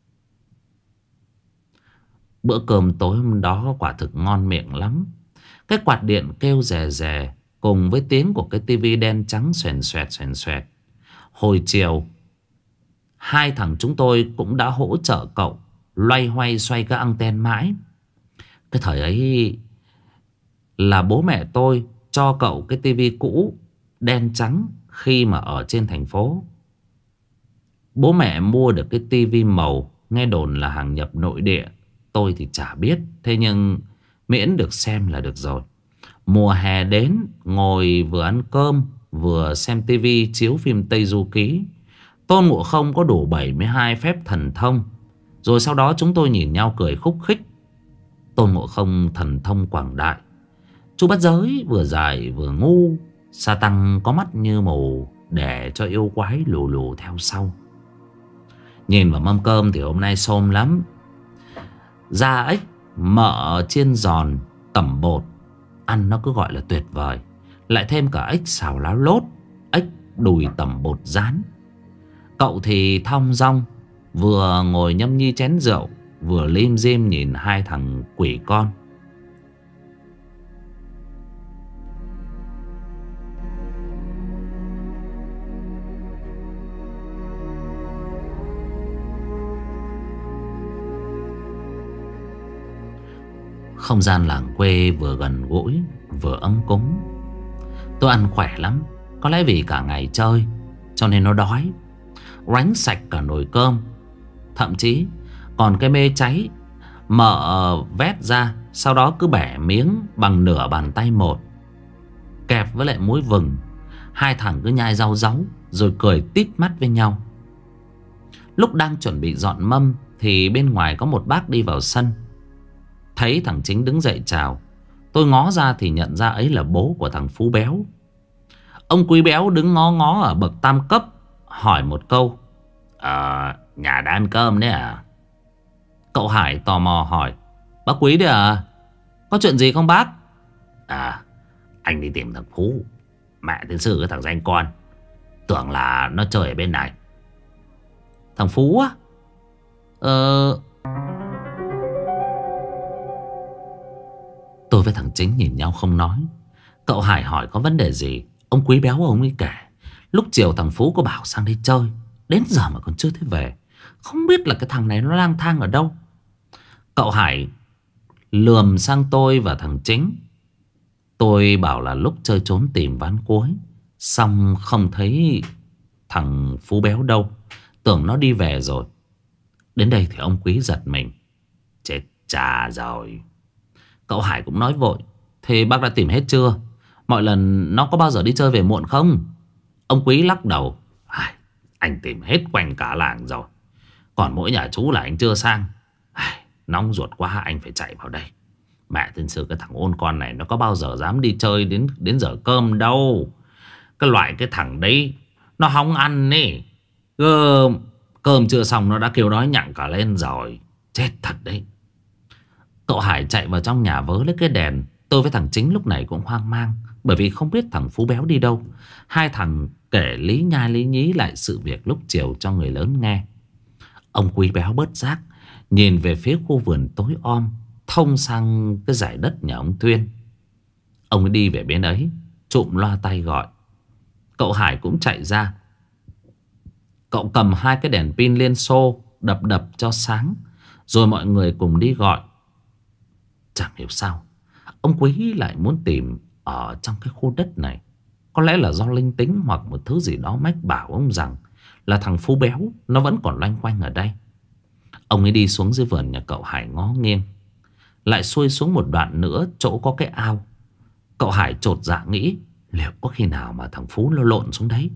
Bữa cơm tối hôm đó quả thực ngon miệng lắm. Cái quạt điện kêu rè rè, cùng với tiếng của cái tivi đen trắng xoèn xoẹt. Hồi chiều 2 thằng chúng tôi cũng đã hỗ trợ cậu loay hoay xoay cái anten mãi. Cái thời ấy là bố mẹ tôi cho cậu cái tivi cũ đen trắng khi mà ở trên thành phố. Bố mẹ mua được cái tivi màu, nghe đồn là hàng nhập nội địa. Tôi thì chả biết, thế nhưng miễn được xem là được rồi. Mùa hè đến, ngồi vừa ăn cơm vừa xem tivi chiếu phim Tây Du Ký. Tôn Ngộ Không có đủ 72 phép thần thông. Rồi sau đó chúng tôi nhìn nhau cười khúc khích. Tôn Ngộ Không thần thông quảng đại, chú bắt giới vừa dài vừa ngu. Sa Tăng có mắt như mù, để cho yêu quái lù lù theo sau. Nhìn vào mâm cơm thì hôm nay xôm lắm. Da ếch mỡ chiên giòn tẩm bột, ăn nó cứ gọi là tuyệt vời. Lại thêm cả ếch xào lá lốt, ếch đùi tẩm bột rán. Cậu thì thong dong, vừa ngồi nhâm nhi chén rượu, vừa lim dim nhìn hai thằng quỷ con. Không gian làng quê vừa gần gũi vừa ấm cúng. Tôi ăn khỏe lắm. Có lẽ vì cả ngày chơi cho nên nó đói. Ránh sạch cả nồi cơm. Thậm chí còn cái mê cháy mở vét ra, sau đó cứ bẻ miếng bằng nửa bàn tay một, kẹp với lại muối vừng. Hai thằng cứ nhai rau ráu rồi cười tít mắt với nhau. Lúc đang chuẩn bị dọn mâm thì bên ngoài có một bác đi vào sân. Thấy thằng Chính đứng dậy chào. Tôi ngó ra thì nhận ra ấy là bố của thằng Phú Béo. Ông Quý Béo đứng ngó ngó ở bậc tam cấp, hỏi một câu: nhà đã ăn cơm đấy à? Cậu Hải tò mò hỏi: bác Quý đấy à? Có chuyện gì không bác? Anh đi tìm thằng Phú, mẹ tiến sư cái thằng danh con. Tưởng là nó chơi ở bên này. Thằng Phú á? Tôi với thằng Chính nhìn nhau không nói. Cậu Hải hỏi có vấn đề gì. Ông Quý Béo ông ấy kể lúc chiều thằng Phú có bảo sang đây chơi, đến giờ mà còn chưa thấy về. Không biết là cái thằng này nó lang thang ở đâu. Cậu Hải lườm sang tôi và thằng Chính. Tôi bảo là lúc chơi trốn tìm ván cuối, xong không thấy thằng Phú Béo đâu, tưởng nó đi về rồi. Đến đây thì ông Quý giật mình: chết cha rồi. Cậu Hải cũng nói vội: thế bác đã tìm hết chưa? Mọi lần nó có bao giờ đi chơi về muộn không? Ông Quý lắc đầu: anh tìm hết quanh cả làng rồi, còn mỗi nhà chú là anh chưa sang. Nóng ruột quá anh phải chạy vào đây. Mẹ tiên sư cái thằng ôn con này nó có bao giờ dám đi chơi đến giờ cơm đâu. Cái loại cái thằng đấy nó hóng ăn nè. Cơm chưa xong nó đã kêu đói nhặng cả lên rồi. Chết thật đấy. Cậu Hải chạy vào trong nhà vớ lấy cái đèn. Tôi với thằng Chính lúc này cũng hoang mang, bởi vì không biết thằng Phú Béo đi đâu. Hai thằng kể lý nhai lý nhí lại sự việc lúc chiều cho người lớn nghe. Ông Quý Béo bớt giác nhìn về phía khu vườn tối om thông sang cái dải đất nhà ông Tuyên. Ông ấy đi về bên ấy, trụm loa tay gọi. Cậu Hải cũng chạy ra. Cậu cầm hai cái đèn pin Liên Xô đập đập cho sáng, rồi mọi người cùng đi gọi. Chẳng hiểu sao ông Quý lại muốn tìm ở trong cái khu đất này. Có lẽ là do linh tính hoặc một thứ gì đó mách bảo ông rằng là thằng Phú Béo nó vẫn còn loanh quanh ở đây. Ông ấy đi xuống dưới vườn nhà cậu Hải ngó nghiêng, lại xuôi xuống một đoạn nữa chỗ có cái ao. Cậu Hải chột dạ nghĩ liệu có khi nào mà thằng Phú nó lộn xuống đấy.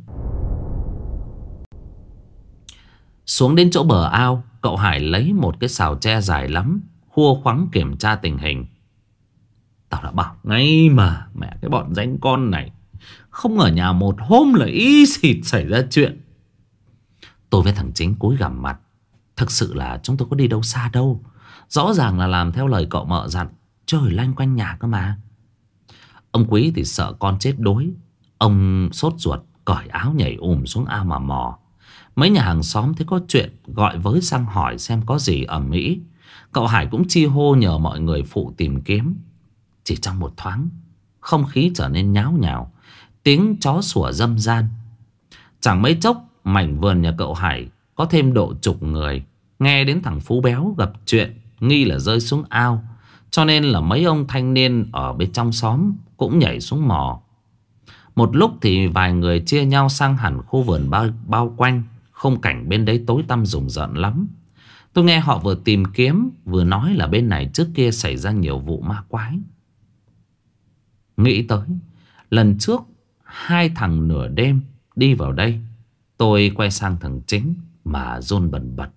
Xuống đến chỗ bờ ao, cậu Hải lấy một cái xào tre dài lắm, khua khoắng kiểm tra tình hình. Tao đã bảo ngay mà, mẹ cái bọn danh con này không ở nhà một hôm là y xịt xảy ra chuyện. Tôi với thằng Chính cúi gằm mặt. Thực sự là chúng tôi có đi đâu xa đâu, rõ ràng là làm theo lời cậu mợ dặn, chơi lanh quanh nhà cơ mà. Ông Quý thì sợ con chết đuối. Ông sốt ruột cởi áo nhảy xuống ao mà mò. Mấy nhà hàng xóm thấy có chuyện gọi với sang hỏi xem có gì ầm ĩ. Cậu Hải cũng chi hô nhờ mọi người phụ tìm kiếm. Chỉ trong một thoáng, không khí trở nên nháo nhào, tiếng chó sủa râm ran. Chẳng mấy chốc mảnh vườn nhà cậu Hải có thêm độ chục người nghe đến thằng Phú Béo gặp chuyện nghi là rơi xuống ao, cho nên là mấy ông thanh niên ở bên trong xóm cũng nhảy xuống mò. Một lúc thì vài người chia nhau sang hẳn khu vườn bao quanh. Khung cảnh bên đấy tối tăm rùng rợn lắm. Tôi nghe họ vừa tìm kiếm vừa nói là bên này trước kia xảy ra nhiều vụ ma quái. Nghĩ tới lần trước hai thằng nửa đêm đi vào đây, tôi quay sang thằng Chính mà run bần bật.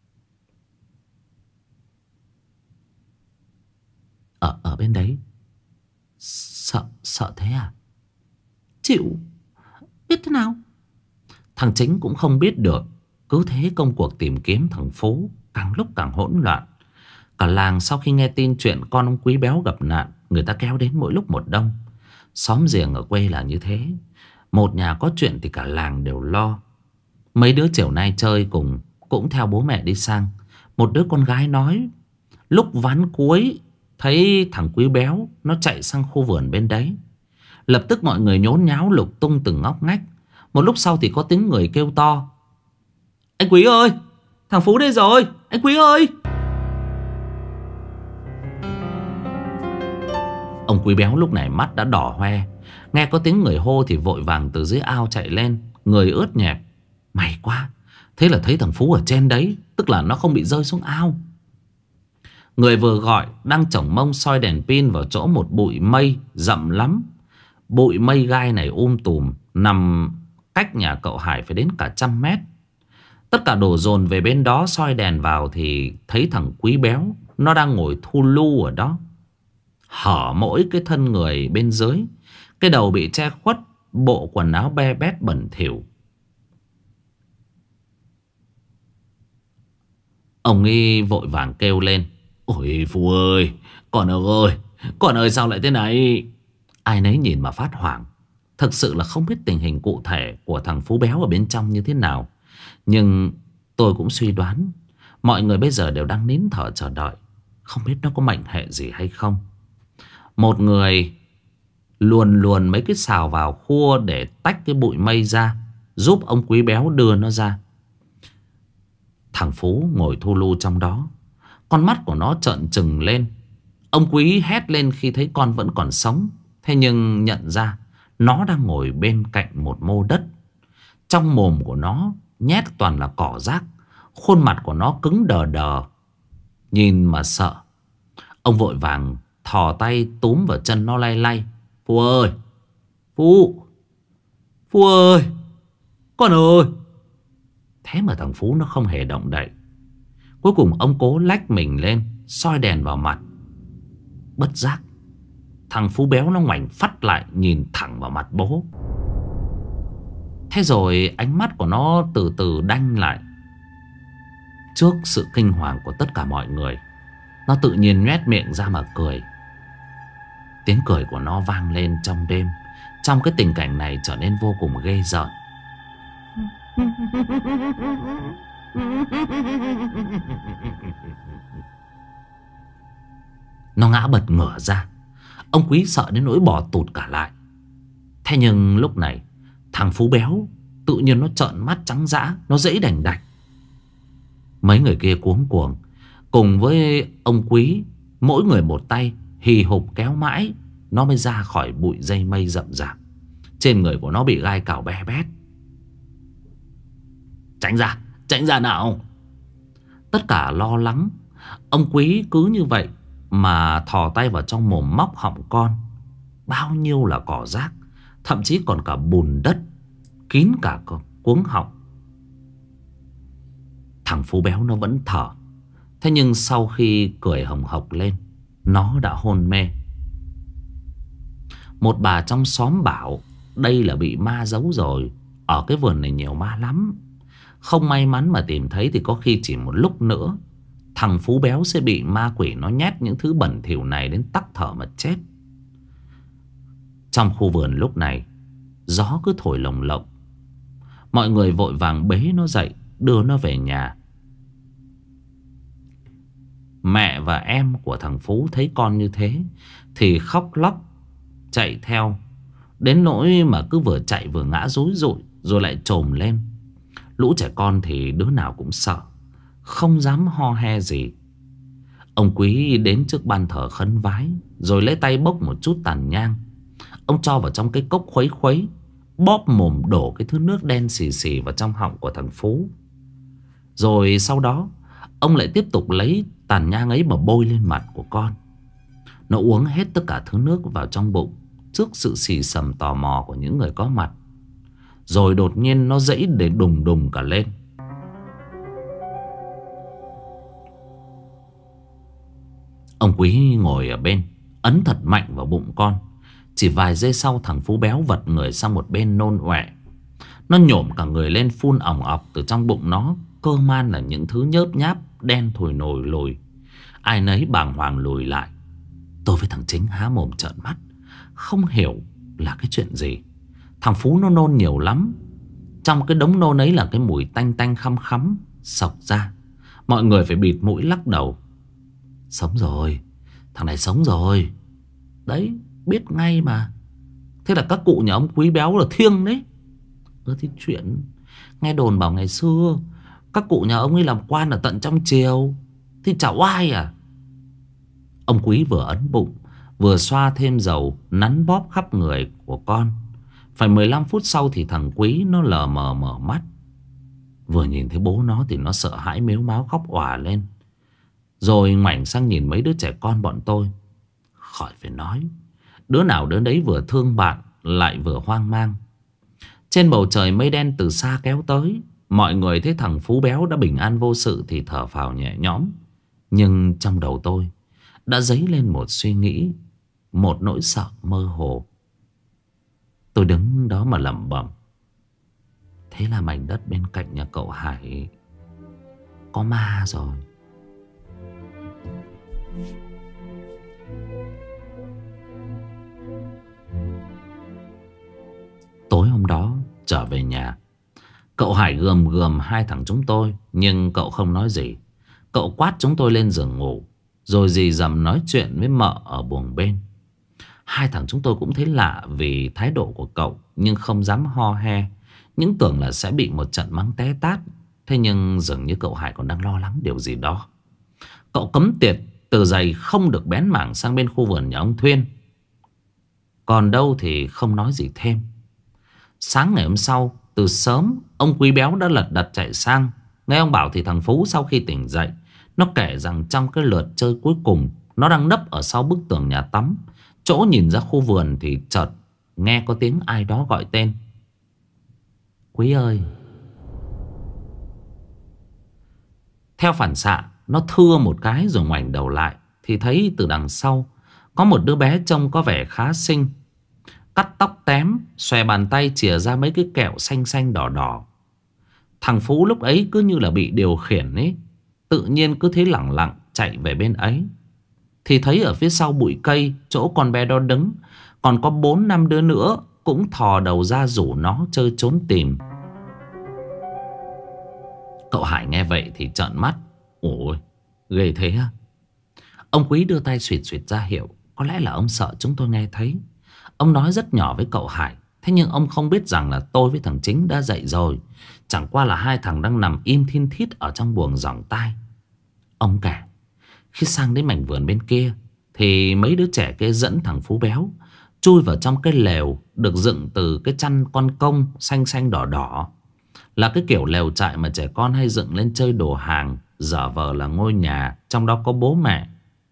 Ở bên đấy sợ thế à? Chịu, biết thế nào? Thằng Chính cũng không biết được. Cứ thế công cuộc tìm kiếm thằng Phú càng lúc càng hỗn loạn. Cả làng sau khi nghe tin chuyện con ông Quý Béo gặp nạn, người ta kéo đến mỗi lúc một đông. Xóm giềng ở quê là như thế. Một nhà có chuyện thì cả làng đều lo. Mấy đứa chiều nay chơi cùng cũng theo bố mẹ đi sang. Một đứa con gái nói lúc ván cuối thấy thằng Quý Béo nó chạy sang khu vườn bên đấy. Lập tức mọi người nhốn nháo lục tung từng ngóc ngách. Một lúc sau thì có tiếng người kêu to: anh Quý ơi, thằng Phú đây rồi, anh Quý ơi. Ông Quý Béo lúc này mắt đã đỏ hoe. Nghe có tiếng người hô thì vội vàng từ dưới ao chạy lên, người ướt nhẹp. May quá, thế là thấy thằng Phú ở trên đấy, tức là nó không bị rơi xuống ao. Người vừa gọi đang chổng mông soi đèn pin vào chỗ một bụi mây rậm lắm. Bụi mây gai này tùm, nằm cách nhà cậu Hải phải đến cả 100 mét. Tất cả đổ dồn về bên đó soi đèn vào thì thấy thằng Quý Béo nó đang ngồi thu lu ở đó, hở mỗi cái thân người bên dưới. Cái đầu bị che khuất, bộ quần áo be bét bẩn thỉu. Ông ấy vội vàng kêu lên: ôi Phú ơi, con ơi sao lại thế này? Ai nấy nhìn mà phát hoảng. Thực sự là không biết tình hình cụ thể của thằng Phú Béo ở bên trong như thế nào. Nhưng tôi cũng suy đoán mọi người bây giờ đều đang nín thở chờ đợi, không biết nó có mệnh hệ gì hay không. Một người luồn mấy cái xào vào khua để tách cái bụi mây ra, giúp ông Quý Béo đưa nó ra. Thằng Phú ngồi thu lu trong đó, con mắt của nó trợn trừng lên. Ông Quý hét lên khi thấy con vẫn còn sống. Thế nhưng nhận ra nó đang ngồi bên cạnh một mô đất. Trong mồm của nó nhét toàn là cỏ rác. Khuôn mặt của nó cứng đờ đờ, nhìn mà sợ. Ông vội vàng thò tay túm vào chân nó lay lay: Phú ơi, Phú ơi, con ơi. Thế mà thằng Phú nó không hề động đậy. Cuối cùng ông cố lách mình lên, soi đèn vào mặt. Bất giác thằng Phú Béo nó ngoảnh phắt lại, nhìn thẳng vào mặt bố. Thế rồi ánh mắt của nó từ từ đanh lại. Trước sự kinh hoàng của tất cả mọi người, nó tự nhiên nhoét miệng ra mà cười. Tiếng cười của nó vang lên trong đêm. Trong cái tình cảnh này trở nên vô cùng ghê rợn. Nó ngã bật ngửa ra. Ông Quý sợ đến nỗi bỏ tụt cả lại. Thế nhưng lúc này thằng Phú Béo tự nhiên nó trợn mắt trắng dã, nó giãy đành đạch. Mấy người kia cuống cuồng cùng với ông Quý, mỗi người một tay hì hục kéo mãi nó mới ra khỏi bụi dây mây rậm rạp. Trên người của nó bị gai cào be bét. Tránh ra nào. Tất cả lo lắng. Ông Quý cứ như vậy mà thò tay vào trong mồm móc họng con. Bao nhiêu là cỏ rác, thậm chí còn cả bùn đất kín cả cuống họng. Thằng Phú Béo nó vẫn thở. Thế nhưng sau khi cười hồng hộc lên, nó đã hôn mê. Một bà trong xóm bảo đây là bị ma giấu rồi. Ở cái vườn này nhiều ma lắm. Không may mắn mà tìm thấy thì có khi chỉ một lúc nữa thằng Phú Béo sẽ bị ma quỷ nó nhét những thứ bẩn thỉu này đến tắc thở mà chết. Trong khu vườn lúc này gió cứ thổi lồng lộng. Mọi người vội vàng bế nó dậy, đưa nó về nhà. Mẹ và em của thằng Phú thấy con như thế thì khóc lóc chạy theo, đến nỗi mà cứ vừa chạy vừa ngã rúi rụi, rồi lại trồm lên. Lũ trẻ con thì đứa nào cũng sợ, không dám ho he gì. Ông Quý đến trước ban thờ khấn vái, rồi lấy tay bốc một chút tàn nhang. Ông cho vào trong cái cốc khuấy khuấy, bóp mồm đổ cái thứ nước đen xì xì vào trong họng của thằng Phú. Rồi sau đó ông lại tiếp tục lấy tàn nhang ấy mà bôi lên mặt của con. Nó uống hết tất cả thứ nước vào trong bụng trước sự xì xầm tò mò của những người có mặt. Rồi đột nhiên nó dãy để đùng đùng cả lên. Ông Quý ngồi ở bên, ấn thật mạnh vào bụng con. Chỉ vài giây sau, thằng Phú béo vật người sang một bên nôn ọe. Nó nhổm cả người lên phun ỏng ọc. Từ trong bụng nó cơ man là những thứ nhớp nháp đen thùi nồi lùi. Ai nấy bàng hoàng lùi lại. Tôi với thằng Chính há mồm trợn mắt, không hiểu là cái chuyện gì. Thằng Phú nó nôn nhiều lắm. Trong cái đống nôn ấy là cái mùi tanh tanh khăm khắm xộc ra. Mọi người phải bịt mũi lắc đầu. Sống rồi, thằng này sống rồi. Đấy, biết ngay mà. Thế là các cụ nhà ông Quý béo là thiêng đấy. Thì chuyện nghe đồn bảo ngày xưa các cụ nhà ông ấy làm quan ở tận trong triều, thì chả oai à. Ông Quý vừa ấn bụng, vừa xoa thêm dầu nắn bóp khắp người của con. Phải 15 phút sau thì thằng Quý nó lờ mờ mở mắt. Vừa nhìn thấy bố nó thì nó sợ hãi mếu máo khóc òa lên. Rồi ngoảnh sang nhìn mấy đứa trẻ con bọn tôi. Khỏi phải nói, đứa nào đứa đấy vừa thương bạn lại vừa hoang mang. Trên bầu trời mây đen từ xa kéo tới. Mọi người thấy thằng Phú béo đã bình an vô sự thì thở phào nhẹ nhõm. Nhưng trong đầu tôi đã dấy lên một suy nghĩ, một nỗi sợ mơ hồ. Tôi đứng đó mà lẩm bẩm. Thế là mảnh đất bên cạnh nhà cậu Hải có ma rồi. Tối hôm đó trở về nhà, cậu Hải gườm gườm hai thằng chúng tôi, nhưng cậu không nói gì. Cậu quát chúng tôi lên giường ngủ, rồi dì dầm nói chuyện với mợ ở buồng bên. Hai thằng chúng tôi cũng thấy lạ vì thái độ của cậu, nhưng không dám ho he, những tưởng là sẽ bị một trận mắng té tát. Thế nhưng dường như cậu Hải còn đang lo lắng điều gì đó. Cậu cấm tiệt từ giày không được bén mảng sang bên khu vườn nhà ông Thuyên. Còn đâu thì không nói gì thêm. Sáng ngày hôm sau, từ sớm ông Quý béo đã lật đật chạy sang. Nghe ông bảo thì thằng Phú sau khi tỉnh dậy, nó kể rằng trong cái lượt chơi cuối cùng, nó đang nấp ở sau bức tường nhà tắm. Chỗ nhìn ra khu vườn thì chợt nghe có tiếng ai đó gọi tên. Quý ơi. Theo phản xạ, nó thưa một cái rồi ngoảnh đầu lại, thì thấy từ đằng sau có một đứa bé trông có vẻ khá xinh, cắt tóc tém, xòe bàn tay chìa ra mấy cái kẹo xanh xanh đỏ đỏ. Thằng Phú lúc ấy cứ như là bị điều khiển ấy, tự nhiên cứ thế lẳng lặng chạy về bên ấy. Thì thấy ở phía sau bụi cây, chỗ con bé đó đứng, còn có 4-5 đứa nữa cũng thò đầu ra rủ nó chơi trốn tìm. Cậu Hải nghe vậy thì trợn mắt. Ôi, ghê thế à? Ông Quý đưa tay xuyệt xuyệt ra hiệu. Có lẽ là ông sợ chúng tôi nghe thấy. Ông nói rất nhỏ với cậu Hải. Thế nhưng ông không biết rằng là tôi với thằng Chính đã dậy rồi. Chẳng qua là hai thằng đang nằm im thin thít ở trong buồng giỏng tai. Ông kể, khi sang đến mảnh vườn bên kia thì mấy đứa trẻ kia dẫn thằng Phú béo chui vào trong cái lều được dựng từ cái chăn con công xanh xanh đỏ đỏ. Là cái kiểu lều trại mà trẻ con hay dựng lên chơi đồ hàng, giả vờ là ngôi nhà, trong đó có bố mẹ,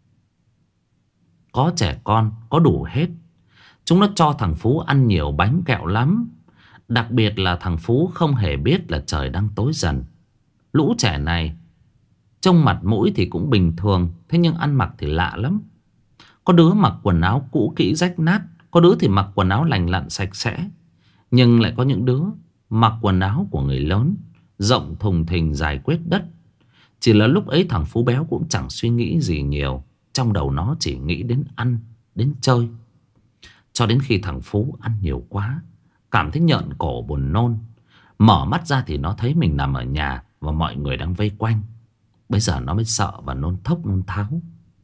có trẻ con, có đủ hết. Chúng nó cho thằng Phú ăn nhiều bánh kẹo lắm. Đặc biệt là thằng Phú không hề biết là trời đang tối dần. Lũ trẻ này trông mặt mũi thì cũng bình thường, thế nhưng ăn mặc thì lạ lắm. Có đứa mặc quần áo cũ kỹ rách nát, có đứa thì mặc quần áo lành lặn sạch sẽ. Nhưng lại có những đứa mặc quần áo của người lớn, rộng thùng thình dài quét đất. Chỉ là lúc ấy thằng Phú béo cũng chẳng suy nghĩ gì nhiều. Trong đầu nó chỉ nghĩ đến ăn, đến chơi. Cho đến khi thằng Phú ăn nhiều quá, cảm thấy nhợn cổ buồn nôn. Mở mắt ra thì nó thấy mình nằm ở nhà và mọi người đang vây quanh. Bây giờ nó mới sợ và nôn thốc nôn tháo.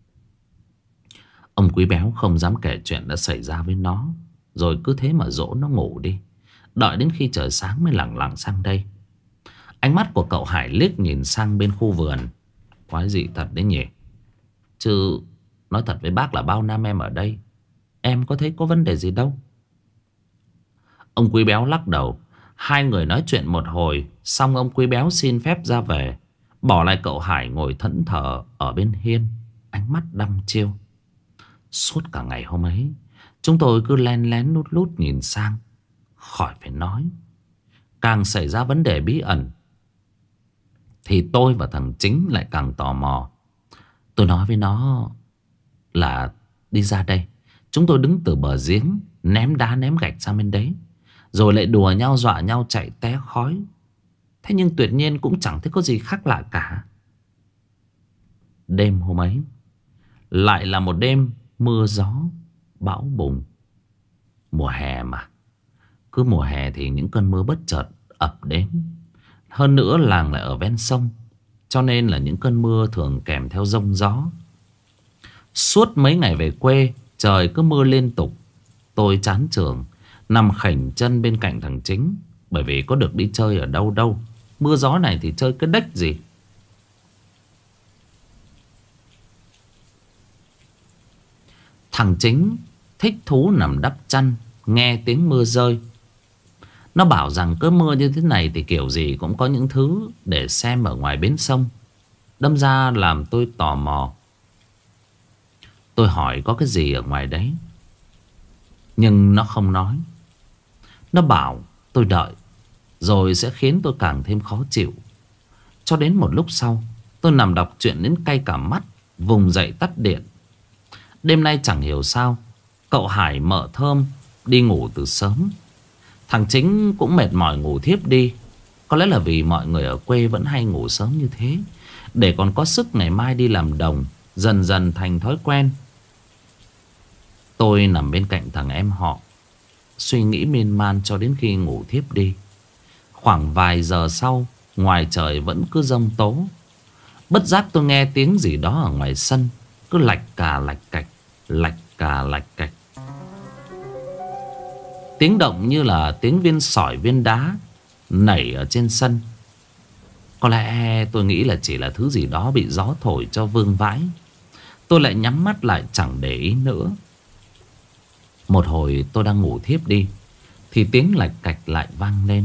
Ông Quý béo không dám kể chuyện đã xảy ra với nó, rồi cứ thế mà dỗ nó ngủ đi. Đợi đến khi trời sáng mới lẳng lặng sang đây. Ánh mắt của cậu Hải liếc nhìn sang bên khu vườn. Quái dị thật đấy nhỉ. Chứ nói thật với bác là bao năm em ở đây, em có thấy có vấn đề gì đâu. Ông Quý Béo lắc đầu. Hai người nói chuyện một hồi, xong ông Quý Béo xin phép ra về, bỏ lại cậu Hải ngồi thẫn thờ ở bên hiên, ánh mắt đăm chiêu. Suốt cả ngày hôm ấy, chúng tôi cứ len lén lút lút nhìn sang. Khỏi phải nói, càng xảy ra vấn đề bí ẩn thì tôi và thằng Chính lại càng tò mò. Tôi nói với nó là đi ra đây. Chúng tôi đứng từ bờ giếng, ném đá ném gạch sang bên đấy, rồi lại đùa nhau dọa nhau chạy té khói. Thế nhưng tuyệt nhiên cũng chẳng thấy có gì khác lạ cả. Đêm hôm ấy lại là một đêm mưa gió bão bùng. Mùa hè mà, cứ mùa hè thì những cơn mưa bất chợt ập đến. Hơn nữa làng lại ở ven sông, cho nên là những cơn mưa thường kèm theo giông gió. Suốt mấy ngày về quê, trời cứ mưa liên tục. Tôi chán trường, nằm khảnh chân bên cạnh thằng Chính, bởi vì có được đi chơi ở đâu đâu. Mưa gió này thì chơi cái đếch gì. Thằng Chính thích thú nằm đắp chăn, nghe tiếng mưa rơi. Nó bảo rằng cứ mưa như thế này thì kiểu gì cũng có những thứ để xem ở ngoài bến sông. Đâm ra làm tôi tò mò. Tôi hỏi có cái gì ở ngoài đấy, nhưng nó không nói. Nó bảo tôi đợi, rồi sẽ khiến tôi càng thêm khó chịu. Cho đến một lúc sau, tôi nằm đọc truyện đến cay cả mắt, vùng dậy tắt điện. Đêm nay chẳng hiểu sao, cậu Hải mợ Thơm đi ngủ từ sớm. Thằng Chính cũng mệt mỏi ngủ thiếp đi. Có lẽ là vì mọi người ở quê vẫn hay ngủ sớm như thế, để còn có sức ngày mai đi làm đồng. Dần dần thành thói quen. Tôi nằm bên cạnh thằng em họ, suy nghĩ miên man cho đến khi ngủ thiếp đi. Khoảng vài giờ sau, ngoài trời vẫn cứ giông tố. Bất giác tôi nghe tiếng gì đó ở ngoài sân, cứ lạch cà lạch cạch, lạch cà lạch cạch. Tiếng động như là tiếng viên sỏi viên đá nảy ở trên sân. Có lẽ tôi nghĩ là chỉ là thứ gì đó bị gió thổi cho vương vãi. Tôi lại nhắm mắt lại chẳng để ý nữa. Một hồi tôi đang ngủ thiếp đi thì tiếng lạch cạch lại vang lên.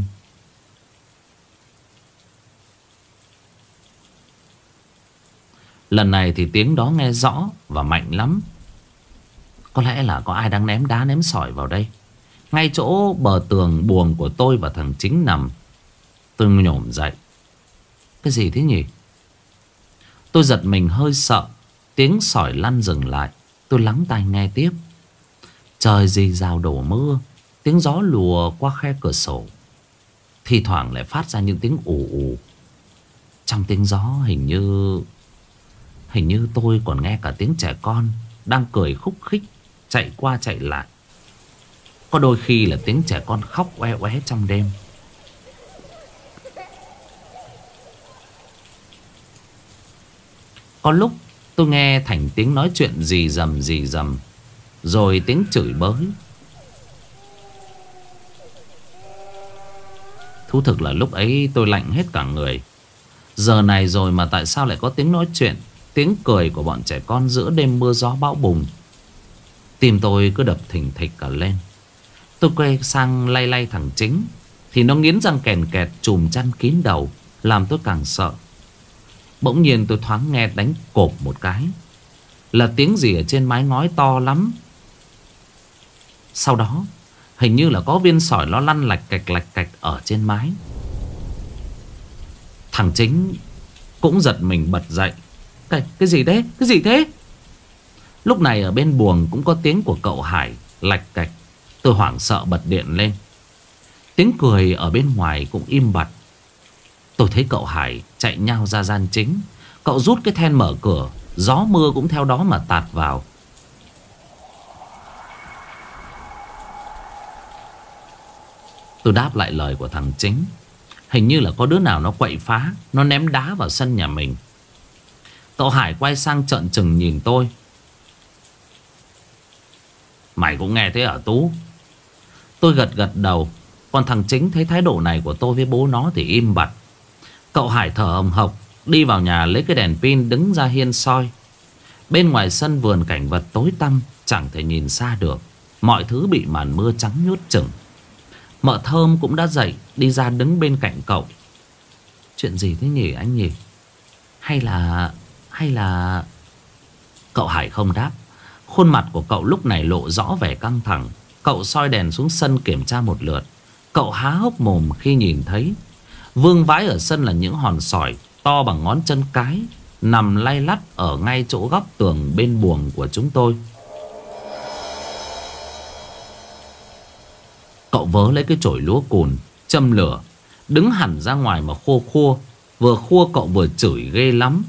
Lần này thì tiếng đó nghe rõ và mạnh lắm. Có lẽ là có ai đang ném đá ném sỏi vào đây, ngay chỗ bờ tường buồng của tôi và thằng Chính nằm. Tôi nhổm dậy. Cái gì thế nhỉ? Tôi giật mình hơi sợ. Tiếng sỏi lăn dừng lại. Tôi lắng tai nghe tiếp. Trời rì rào đổ mưa. Tiếng gió lùa qua khe cửa sổ. Thì thoảng lại phát ra những tiếng ù ù. Trong tiếng gió hình như tôi còn nghe cả tiếng trẻ con đang cười khúc khích, chạy qua chạy lại. Có đôi khi là tiếng trẻ con khóc oe oé trong đêm. Có lúc tôi nghe thành tiếng nói chuyện rì rầm, rồi tiếng chửi bới. Thú thực là lúc ấy tôi lạnh hết cả người. Giờ này rồi mà tại sao lại có tiếng nói chuyện, tiếng cười của bọn trẻ con giữa đêm mưa gió bão bùng. Tim tôi cứ đập thình thịch cả lên. Tôi quay sang lay lay thằng Chính thì nó nghiến răng kèn kẹt chùm chăn kín đầu, làm tôi càng sợ. Bỗng nhiên tôi thoáng nghe đánh cộp một cái, là tiếng gì ở trên mái ngói to lắm. Sau đó hình như là có viên sỏi nó lăn lạch cạch ở trên mái. Thằng Chính cũng giật mình bật dậy. Cái gì thế? Cái gì thế? Lúc này ở bên buồng cũng có tiếng của cậu Hải lạch cạch. Tôi hoảng sợ bật điện lên. Tiếng cười ở bên ngoài cũng im bặt. Tôi thấy cậu Hải chạy nhao ra gian chính. Cậu rút cái then mở cửa. Gió mưa cũng theo đó mà tạt vào. Tôi đáp lại lời của thằng Chính. Hình như là có đứa nào nó quậy phá, nó ném đá vào sân nhà mình. Cậu Hải quay sang trợn trừng nhìn tôi. Mày cũng nghe thế hả Tú? Tôi gật gật đầu. Còn thằng Chính thấy thái độ này của tôi với bố nó thì im bặt. Cậu Hải thở hồng hộc đi vào nhà lấy cái đèn pin đứng ra hiên soi. Bên ngoài sân vườn cảnh vật tối tăm, chẳng thể nhìn xa được. Mọi thứ bị màn mưa trắng nhốt chừng. Mợ Thơm cũng đã dậy, đi ra đứng bên cạnh cậu. Chuyện gì thế nhỉ anh nhỉ? Hay là... Cậu Hải không đáp. Khuôn mặt của cậu lúc này lộ rõ vẻ căng thẳng. Cậu soi đèn xuống sân kiểm tra một lượt. Cậu há hốc mồm khi nhìn thấy vương vãi ở sân là những hòn sỏi to bằng ngón chân cái, nằm lay lắt ở ngay chỗ góc tường bên buồng của chúng tôi. Cậu vớ lấy cái chổi lúa cùn, châm lửa, đứng hẳn ra ngoài mà khua khua. Vừa khua cậu vừa chửi ghê lắm.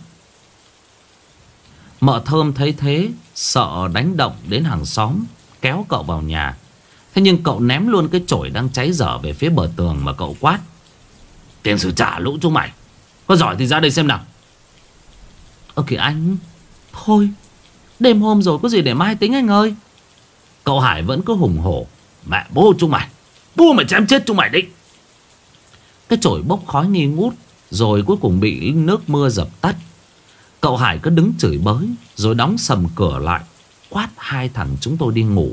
Mợ Thơm thấy thế, sợ đánh động đến hàng xóm, kéo cậu vào nhà. Thế nhưng cậu ném luôn cái chổi đang cháy dở về phía bờ tường mà cậu quát: tiền sử trả lũ chúng mày, có giỏi thì ra đây xem nào. Kìa anh, thôi, đêm hôm rồi có gì để mai tính anh ơi. Cậu Hải vẫn cứ hùng hổ: mẹ bố chúng mày, bố mày chém chết chúng mày đi. Cái chổi bốc khói nghi ngút, rồi cuối cùng bị nước mưa dập tắt. Cậu Hải cứ đứng chửi bới, rồi đóng sầm cửa lại, quát hai thằng chúng tôi đi ngủ.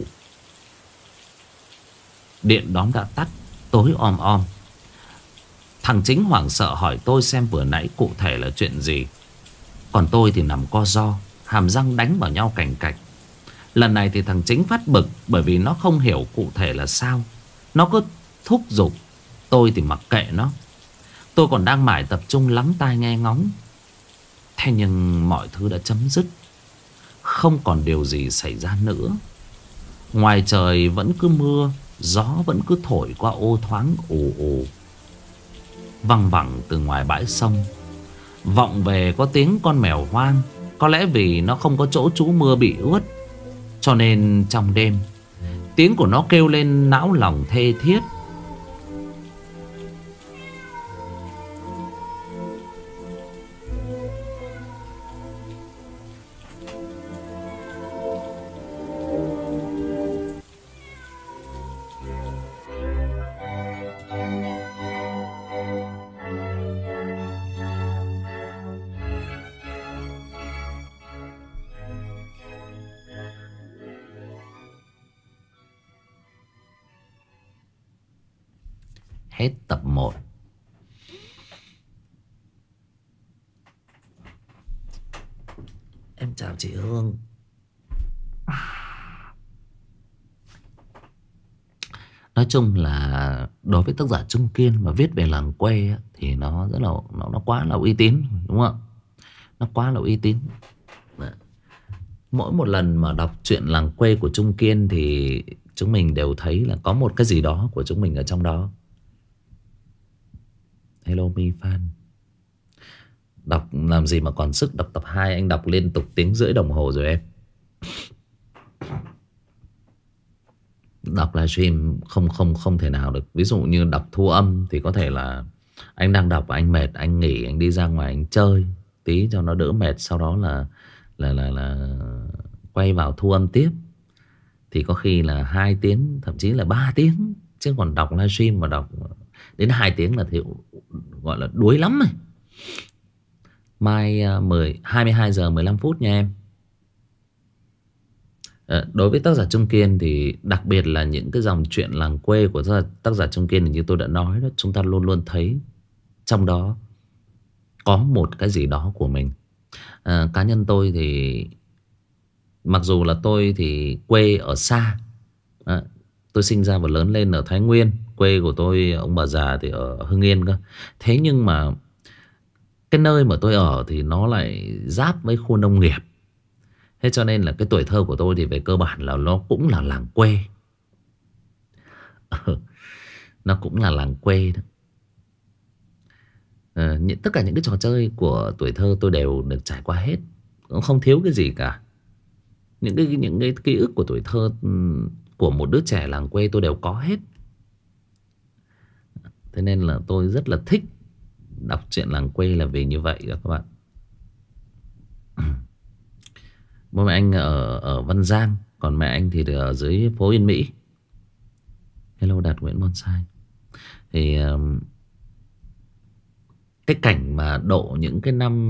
Điện đóm đã tắt, tối om om. Thằng Chính hoảng sợ hỏi tôi xem vừa nãy cụ thể là chuyện gì. Còn tôi thì nằm co ro, hàm răng đánh vào nhau cành cạch. Lần này thì thằng Chính phát bực, bởi vì nó không hiểu cụ thể là sao. Nó cứ thúc giục, tôi thì mặc kệ nó. Tôi còn đang mải tập trung lắng tai nghe ngóng. Thế nhưng mọi thứ đã chấm dứt. Không còn điều gì xảy ra nữa. Ngoài trời vẫn cứ mưa, gió vẫn cứ thổi qua ô thoáng ù ù. Văng vẳng từ ngoài bãi sông vọng về có tiếng con mèo hoang. Có lẽ vì nó không có chỗ trú mưa bị ướt, cho nên trong đêm tiếng của nó kêu lên não lòng thê thiết. Hết tập 1. Em chào chị Hương. Nói chung là đối với tác giả Trung Kiên mà viết về làng quê á, thì nó rất là nó quá là uy tín, đúng không ạ? Nó quá là uy tín. Mỗi một lần mà đọc truyện làng quê của Trung Kiên thì chúng mình đều thấy là có một cái gì đó của chúng mình ở trong đó. Hello Mi Phan. Đọc làm gì mà còn sức đọc tập 2, anh đọc liên tục tiếng rưỡi đồng hồ rồi em. Đọc livestream không thể nào được. Ví dụ như đọc thu âm thì có thể là anh đang đọc anh mệt, anh nghỉ, anh đi ra ngoài anh chơi tí cho nó đỡ mệt, sau đó là quay vào thu âm tiếp. Thì có khi là 2 tiếng, thậm chí là 3 tiếng. Chứ còn đọc livestream mà đọc đến 2 tiếng là thì gọi là đuối lắm rồi. Mai 22 giờ 15 phút nha em. Đối với tác giả Trung Kiên thì đặc biệt là những cái dòng truyện làng quê của tác giả Trung Kiên thì như tôi đã nói đó, chúng ta luôn luôn thấy trong đó có một cái gì đó của mình. Cá nhân tôi thì mặc dù là tôi thì quê ở xa, tôi sinh ra và lớn lên ở Thái Nguyên. Quê của tôi ông bà già thì ở Hưng Yên cơ. Thế nhưng mà cái nơi mà tôi ở thì nó lại giáp với khu nông nghiệp. Thế cho nên là cái tuổi thơ của tôi thì về cơ bản là nó cũng là làng quê. Nó cũng là làng quê đó. Tất cả những cái trò chơi của tuổi thơ tôi đều được trải qua hết, cũng không thiếu cái gì cả. Những cái ký ức của tuổi thơ của một đứa trẻ làng quê tôi đều có hết. Thế nên là tôi rất là thích đọc truyện làng quê là vì như vậy đó các bạn. Bố mẹ anh ở Văn Giang, còn mẹ anh thì ở dưới phố Yên Mỹ. Hello Đạt Nguyễn Bonsai. Thì cái cảnh mà độ những cái năm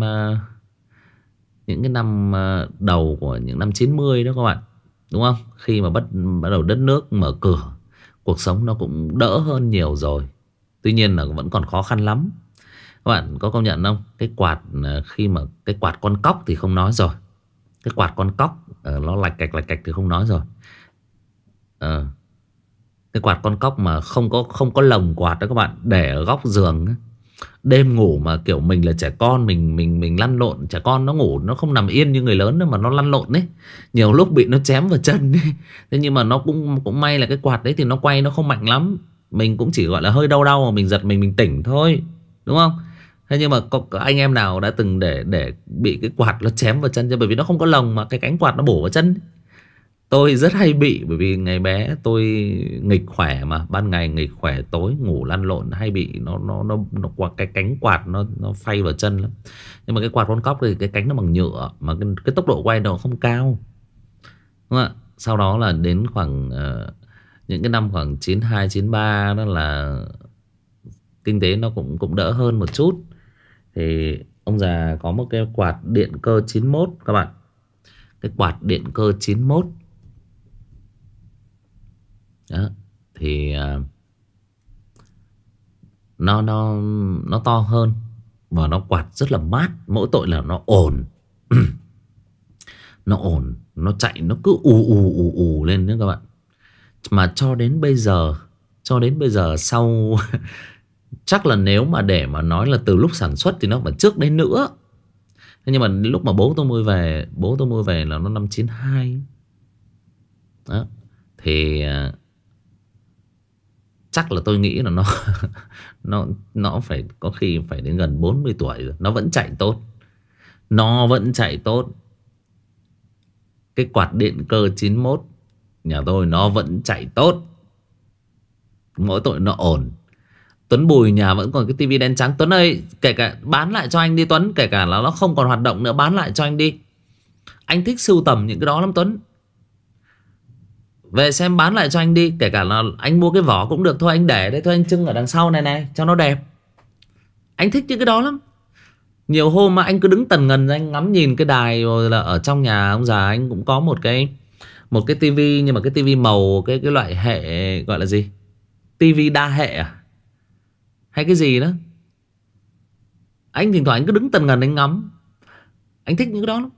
đầu của những năm 90 đó các bạn, đúng không? Khi mà bắt đầu đất nước mở cửa, cuộc sống nó cũng đỡ hơn nhiều rồi. Tuy nhiên là vẫn còn khó khăn lắm. Các bạn có công nhận không? Cái quạt khi mà cái quạt con cóc thì không nói rồi. Cái quạt con cóc nó lạch cạch thì không nói rồi. Ờ, cái quạt con cóc mà không có lồng quạt đó các bạn, để ở góc giường á. Đêm ngủ mà kiểu mình là trẻ con, mình lăn lộn. Trẻ con nó ngủ nó không nằm yên như người lớn đâu, mà nó lăn lộn đấy. Nhiều lúc bị nó chém vào chân ấy. Thế nhưng mà nó cũng may là cái quạt đấy thì nó quay nó không mạnh lắm. Mình cũng chỉ gọi là hơi đau đau mà mình giật mình tỉnh thôi, đúng không? Thế nhưng mà có anh em nào đã từng để bị cái quạt nó chém vào chân chưa? Bởi vì nó không có lồng mà cái cánh quạt nó bổ vào chân. Tôi rất hay bị, bởi vì ngày bé tôi nghịch khỏe mà, ban ngày nghịch khỏe, tối ngủ lăn lộn hay bị nó qua cái cánh quạt nó phay vào chân lắm. Nhưng mà cái quạt con cóc thì cái cánh nó bằng nhựa mà cái tốc độ quay nó không cao, đúng không ạ? Sau đó là đến khoảng những cái năm khoảng 92 93 đó là kinh tế nó cũng đỡ hơn một chút. Thì ông già có một cái quạt điện cơ 91 các bạn. Cái quạt điện cơ 91 đó, thì nó to hơn và nó quạt rất là mát. Mỗi tội là nó ồn. Nó ồn, nó chạy nó cứ ù lên nữa các bạn. Mà cho đến bây giờ sau chắc là nếu mà để mà nói là từ lúc sản xuất thì nó phải trước đấy nữa. Thế nhưng mà lúc mà bố tôi mua về là nó năm 92 đó. Thì chắc là tôi nghĩ là nó nó phải có khi phải đến gần 40 tuổi rồi, nó vẫn chạy tốt. Nó vẫn chạy tốt. Cái quạt điện cơ 91 nhà tôi nó vẫn chạy tốt. Mỗi tội nó ổn. Tuấn Bùi nhà vẫn còn cái tivi đen trắng. Tuấn ơi, kể cả bán lại cho anh đi Tuấn. Kể cả là nó không còn hoạt động nữa, bán lại cho anh đi. Anh thích sưu tầm những cái đó lắm Tuấn. Về xem bán lại cho anh đi. Kể cả là anh mua cái vỏ cũng được thôi. Anh để đây thôi, anh trưng ở đằng sau này này cho nó đẹp. Anh thích những cái đó lắm. Nhiều hôm mà anh cứ đứng tần ngần anh ngắm nhìn cái đài. Rồi là ở trong nhà ông già anh cũng có một cái tivi. Nhưng mà cái tivi màu cái loại hệ gọi là gì, tivi đa hệ à, hay cái gì đó. Anh thỉnh thoảng anh cứ đứng tần ngần anh ngắm. Anh thích những cái đó lắm.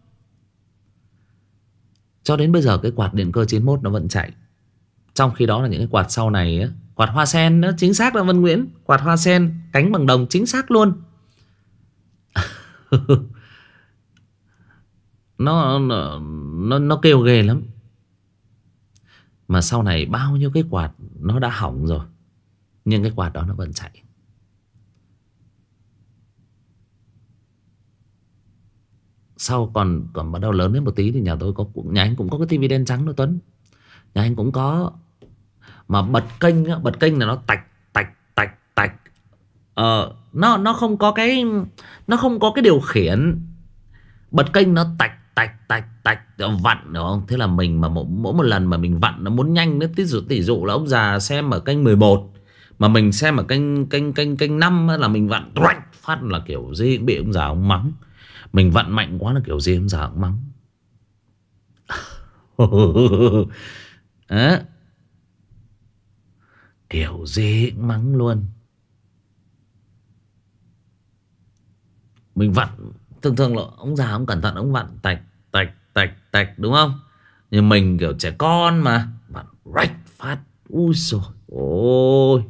Cho đến bây giờ cái quạt điện cơ 91 nó vẫn chạy. Trong khi đó là những cái quạt sau này á, quạt hoa sen đó, chính xác là Vân Nguyễn. Quạt hoa sen cánh bằng đồng chính xác luôn. Nó kêu ghê lắm. Mà sau này bao nhiêu cái quạt nó đã hỏng rồi, nhưng cái quạt đó nó vẫn chạy. Sau còn bắt đầu lớn lên một tí thì nhà anh cũng có cái tivi đen trắng đó Tuấn. Nhà anh cũng có. Mà bật kênh là nó tạch. Nó không có cái, nó không có cái điều khiển. Bật kênh nó tạch vặn, đúng không? Thế là mình mà mỗi một lần mà mình vặn nó muốn nhanh nữa, tỷ dụ là ông già xem ở kênh 11 mà mình xem ở kênh 5 là mình vặn phát là kiểu gì cũng bị ông già ông mắng. Mình vặn mạnh quá là kiểu gì ông già ông mắng. Đó. Kiểu gì cũng mắng luôn. Mình vặn thường là ông già ông cẩn thận, ông vặn tạch đúng không? Nhưng mình kiểu trẻ con mà vặn rách phát. Ui dồi ôi.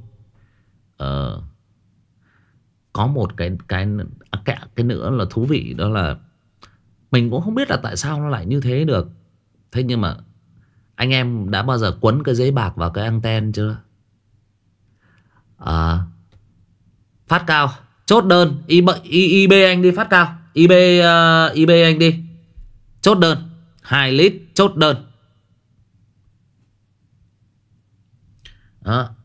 Có một cái nữa là thú vị. Đó là mình cũng không biết là tại sao nó lại như thế được. Thế nhưng mà anh em đã bao giờ quấn cái giấy bạc vào cái anten chưa? Phát cao chốt đơn. IB anh đi phát cao. IB anh đi chốt đơn 2 lít chốt đơn đó.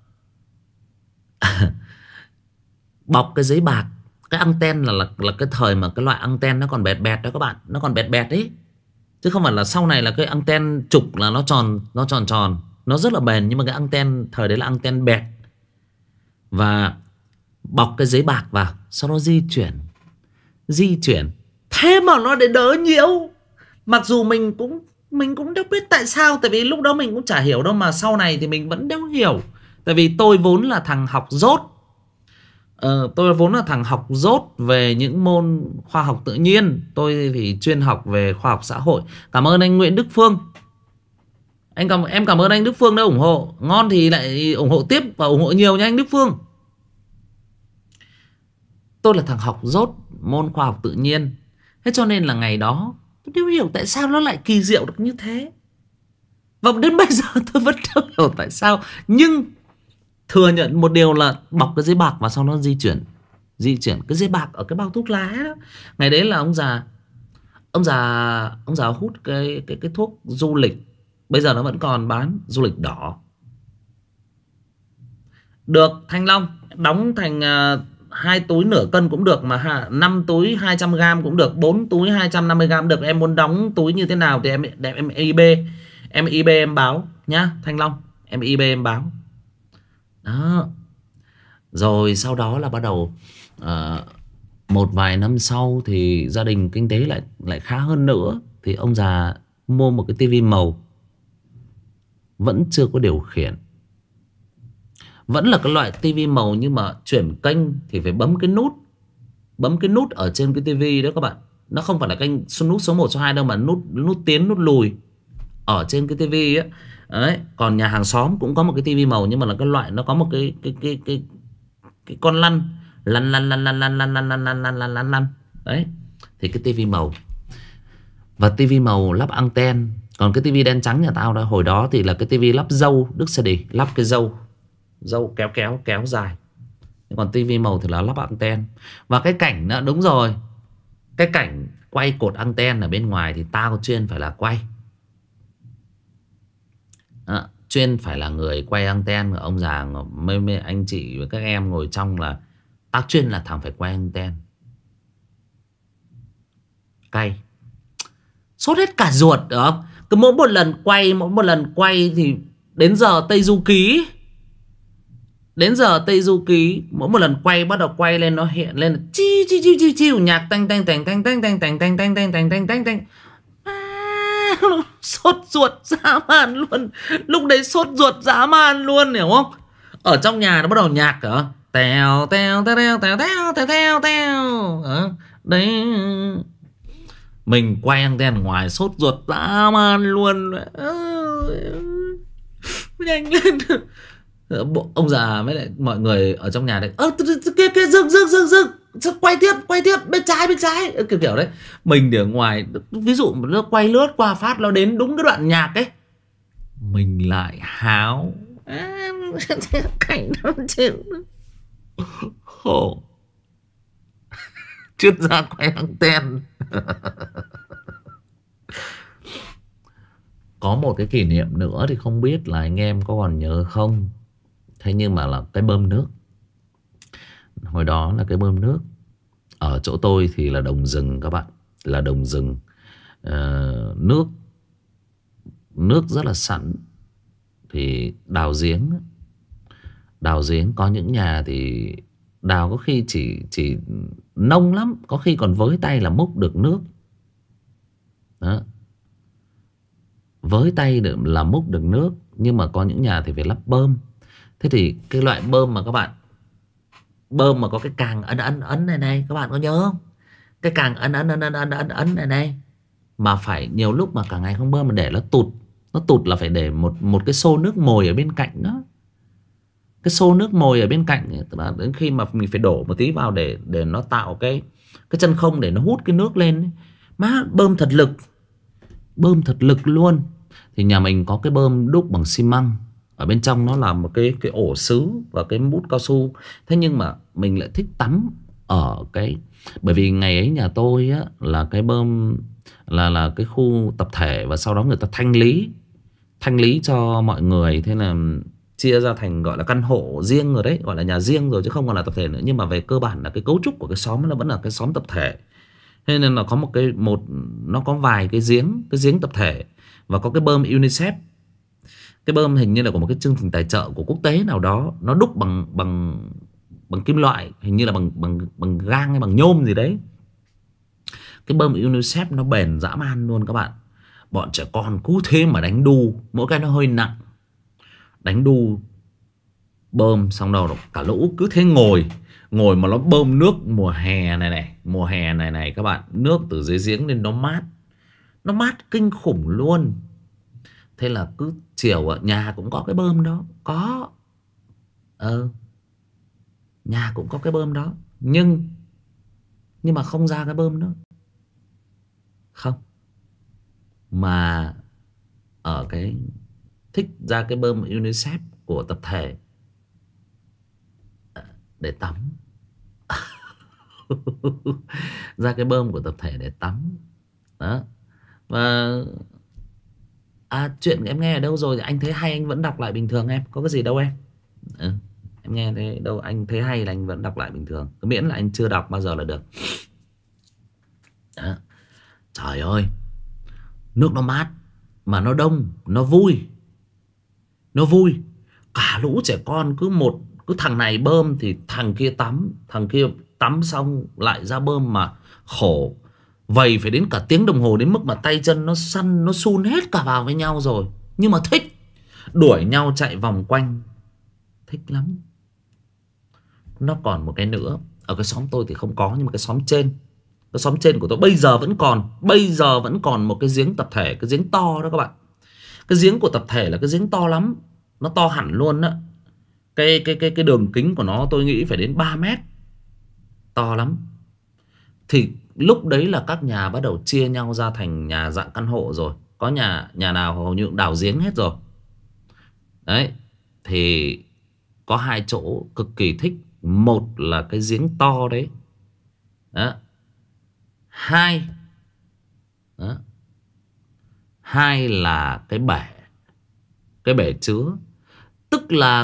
Bọc cái giấy bạc. Cái anten là cái thời mà cái loại anten nó còn bẹt đó các bạn. Nó còn bẹt đấy. Chứ không phải là sau này là cái anten trục là nó tròn. Nó rất là bền. Nhưng mà cái anten thời đấy là anten bẹt. Và bọc cái giấy bạc vào, sau đó di chuyển thế mà nó để đỡ nhiễu. Mặc dù mình cũng đâu biết tại sao, tại vì lúc đó mình cũng chả hiểu đâu, mà sau này thì mình vẫn đâu hiểu. Tại vì tôi vốn là thằng học dốt. Tôi vốn là thằng học dốt về những môn khoa học tự nhiên. Tôi thì chuyên học về khoa học xã hội. Cảm ơn anh Nguyễn Đức Phương. Em cảm ơn anh Đức Phương đã ủng hộ. Ngon thì lại ủng hộ tiếp và ủng hộ nhiều nha anh Đức Phương. Tôi là thằng học dốt môn khoa học tự nhiên. Thế cho nên là ngày đó tôi không hiểu tại sao nó lại kỳ diệu được như thế. Và đến bây giờ tôi vẫn không hiểu tại sao. Nhưng thừa nhận một điều là bọc cái giấy bạc và sau đó di chuyển cái giấy bạc ở cái bao thuốc lá đó. Ngày đấy là ông già hút cái thuốc du lịch. Bây giờ nó vẫn còn bán, du lịch đỏ. Được Thanh Long, đóng thành 2 túi nửa cân cũng được, mà 5 túi 200g cũng được, 4 túi 250g được. Em muốn đóng túi như thế nào thì em IB em báo nhá Thanh Long. Em IB em báo. Đó. Rồi sau đó là bắt đầu một vài năm sau thì gia đình kinh tế lại khá hơn nữa. Thì ông già mua một cái tivi màu, vẫn chưa có điều khiển, vẫn là cái loại tivi màu, nhưng mà chuyển kênh thì phải bấm cái nút ở trên cái tivi đó các bạn. Nó không phải là kênh nút số 1 số 2 đâu, mà nút tiến nút lùi ở trên cái tivi ấy. Đấy, còn nhà hàng xóm cũng có một cái tivi màu, nhưng mà là cái loại nó có một cái con lăn. Đấy, thì cái tivi màu. Và tivi màu lắp anten. Còn cái tivi đen trắng nhà tao đó, hồi đó thì là cái tivi lắp dâu Đức CD, lắp cái dâu kéo dài. Còn tivi màu thì là lắp anten. Và cái cảnh đó, đúng rồi, cái cảnh quay cột anten ở bên ngoài thì tao chuyên phải là quay. Chuyên phải là người quay anten. Ông già mấy anh chị và các em ngồi trong là tao chuyên là thằng phải quay anten. Cay, sốt hết cả ruột được không? Cứ mỗi một lần quay thì đến giờ Tây Du Ký. Mỗi một lần quay bắt đầu quay lên, nó hiện lên chiu nhạc tanh sốt ruột dã man luôn. Lúc đấy sốt ruột dã man luôn, hiểu không? Ở trong nhà nó bắt đầu nhạc hả? Tèo đấy. Mình quay anten ngoài sốt ruột dã man luôn. Nhanh lên. Ông già với lại mọi người ở trong nhà đấy, kia dừng, quay tiếp bên trái kiểu đấy. Mình để ở ngoài, ví dụ nó quay lướt qua phát nó đến đúng cái đoạn nhạc ấy, mình lại háo. Cảnh nó chịu khổ. Chuyên gia quay anten. Có một cái kỷ niệm nữa thì không biết là anh em có còn nhớ không. Thế nhưng mà là cái bơm nước. Hồi đó là cái bơm nước. Ở chỗ tôi thì là đồng rừng các bạn. Là đồng rừng. Nước rất là sẵn. Thì đào giếng có những nhà thì đào có khi chỉ nông lắm, có khi còn với tay là múc được nước. Đó. Với tay là múc được nước. Nhưng mà có những nhà thì phải lắp bơm. Thế thì cái loại bơm mà các bạn, bơm mà có cái càng ấn này các bạn có nhớ không? Cái càng ấn này mà phải nhiều lúc mà cả ngày không bơm mà để nó tụt. Nó tụt là phải để một cái xô nước mồi ở bên cạnh đó. Cái xô nước mồi ở bên cạnh ấy, tức là đến khi mà mình phải đổ một tí vào để nó tạo cái chân không để nó hút cái nước lên ấy. Má, bơm thật lực luôn. Thì nhà mình có cái bơm đúc bằng xi măng. Ở bên trong nó là một cái ổ sứ và cái bút cao su. Thế nhưng mà mình lại thích tắm ở cái, bởi vì ngày ấy nhà tôi á, là cái bơm là cái khu tập thể. Và sau đó người ta thanh lý cho mọi người. Thế là chia ra thành gọi là căn hộ riêng rồi đấy, gọi là nhà riêng rồi chứ không còn là tập thể nữa. Nhưng mà về cơ bản là cái cấu trúc của cái xóm nó vẫn là cái xóm tập thể. Thế nên là có nó có vài cái giếng tập thể. Và có cái bơm UNICEF. Cái bơm hình như là của một cái chương trình tài trợ của quốc tế nào đó. Nó đúc bằng kim loại, hình như là bằng gang hay bằng nhôm gì đấy. Cái bơm UNICEF nó bền dã man luôn các bạn. Bọn trẻ con cứ thế mà đánh đu, mỗi cái nó hơi nặng. Đánh đu bơm xong đầu cả lũ cứ thế ngồi mà nó bơm nước mùa hè này. Mùa hè này các bạn, nước từ dưới giếng lên nó mát kinh khủng luôn. Thế là cứ chiều ở nhà cũng có cái bơm đó, có nhà cũng có cái bơm đó, nhưng mà không ra cái bơm đó, không, mà ở cái thích ra cái bơm UNICEF của tập thể để tắm. Ra cái bơm của tập thể để tắm đó. Và chuyện em nghe ở đâu rồi thì anh thấy hay anh vẫn đọc lại bình thường em, có cái gì đâu em. Em nghe thấy đâu, anh thấy hay là anh vẫn đọc lại bình thường, miễn là anh chưa đọc bao giờ là được đó. Trời ơi, nước nó mát mà nó đông, nó vui. Cả lũ trẻ con cứ thằng này bơm thì thằng kia tắm, thằng kia tắm xong lại ra bơm, mà khổ vầy phải đến cả tiếng đồng hồ, đến mức mà tay chân nó săn, nó sun hết cả vào với nhau rồi, nhưng mà thích, đuổi nhau chạy vòng quanh, thích lắm. Nó còn một cái nữa, ở cái xóm tôi thì không có, nhưng mà cái xóm trên của tôi bây giờ vẫn còn một cái giếng tập thể, cái giếng to đó các bạn. Cái giếng của tập thể là cái giếng to lắm, nó to hẳn luôn đó. Cái đường kính của nó tôi nghĩ phải đến 3 mét, to lắm. Thì lúc đấy là các nhà bắt đầu chia nhau ra thành nhà dạng căn hộ rồi, có nhà nào hầu như đào giếng hết rồi đấy. Thì có hai chỗ cực kỳ thích, một là cái giếng to đấy đó. Hai là cái bể chứa. Tức là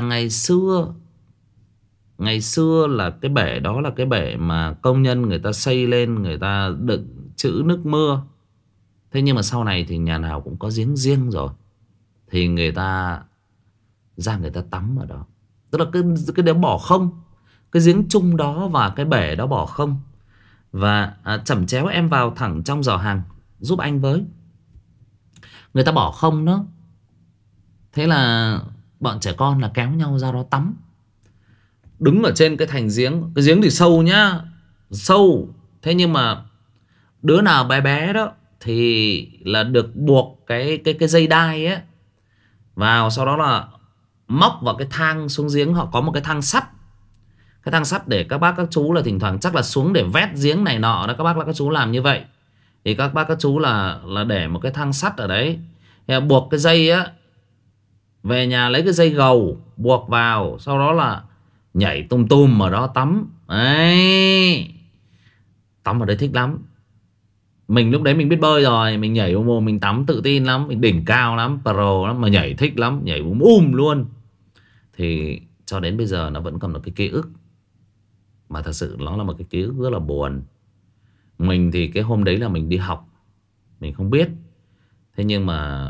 ngày xưa là cái bể đó là cái bể mà công nhân người ta xây lên, người ta đựng trữ nước mưa. Thế nhưng mà sau này thì nhà nào cũng có giếng riêng rồi, thì người ta ra người ta tắm ở đó. Tức là cái đấy bỏ không, cái giếng chung đó và cái bể đó bỏ không. Và chẩm chéo em vào thẳng trong giỏ hàng giúp anh với, người ta bỏ không đó. Thế là bọn trẻ con là kéo nhau ra đó tắm. Đứng ở trên cái thành giếng, cái giếng thì sâu nhá, sâu. Thế nhưng mà đứa nào bé bé đó thì là được buộc cái dây đai ấy vào, sau đó là móc vào cái thang xuống giếng. Họ có một cái thang sắt, cái thang sắt để các bác các chú là thỉnh thoảng chắc là xuống để vét giếng này nọ đó, các bác các chú làm như vậy. Thì các bác các chú là để một cái thang sắt ở đấy, thì buộc cái dây á, về nhà lấy cái dây gầu buộc vào, sau đó là nhảy tùm ở đó tắm đấy. Tắm ở đấy thích lắm. Mình lúc đấy mình biết bơi rồi, mình nhảy mình tắm tự tin lắm, mình đỉnh cao lắm, pro lắm, mà nhảy thích lắm, nhảy luôn. Thì cho đến bây giờ nó vẫn còn một cái ký ức, mà thật sự nó là một cái ký ức rất là buồn. Mình thì cái hôm đấy là mình đi học, mình không biết. Thế nhưng mà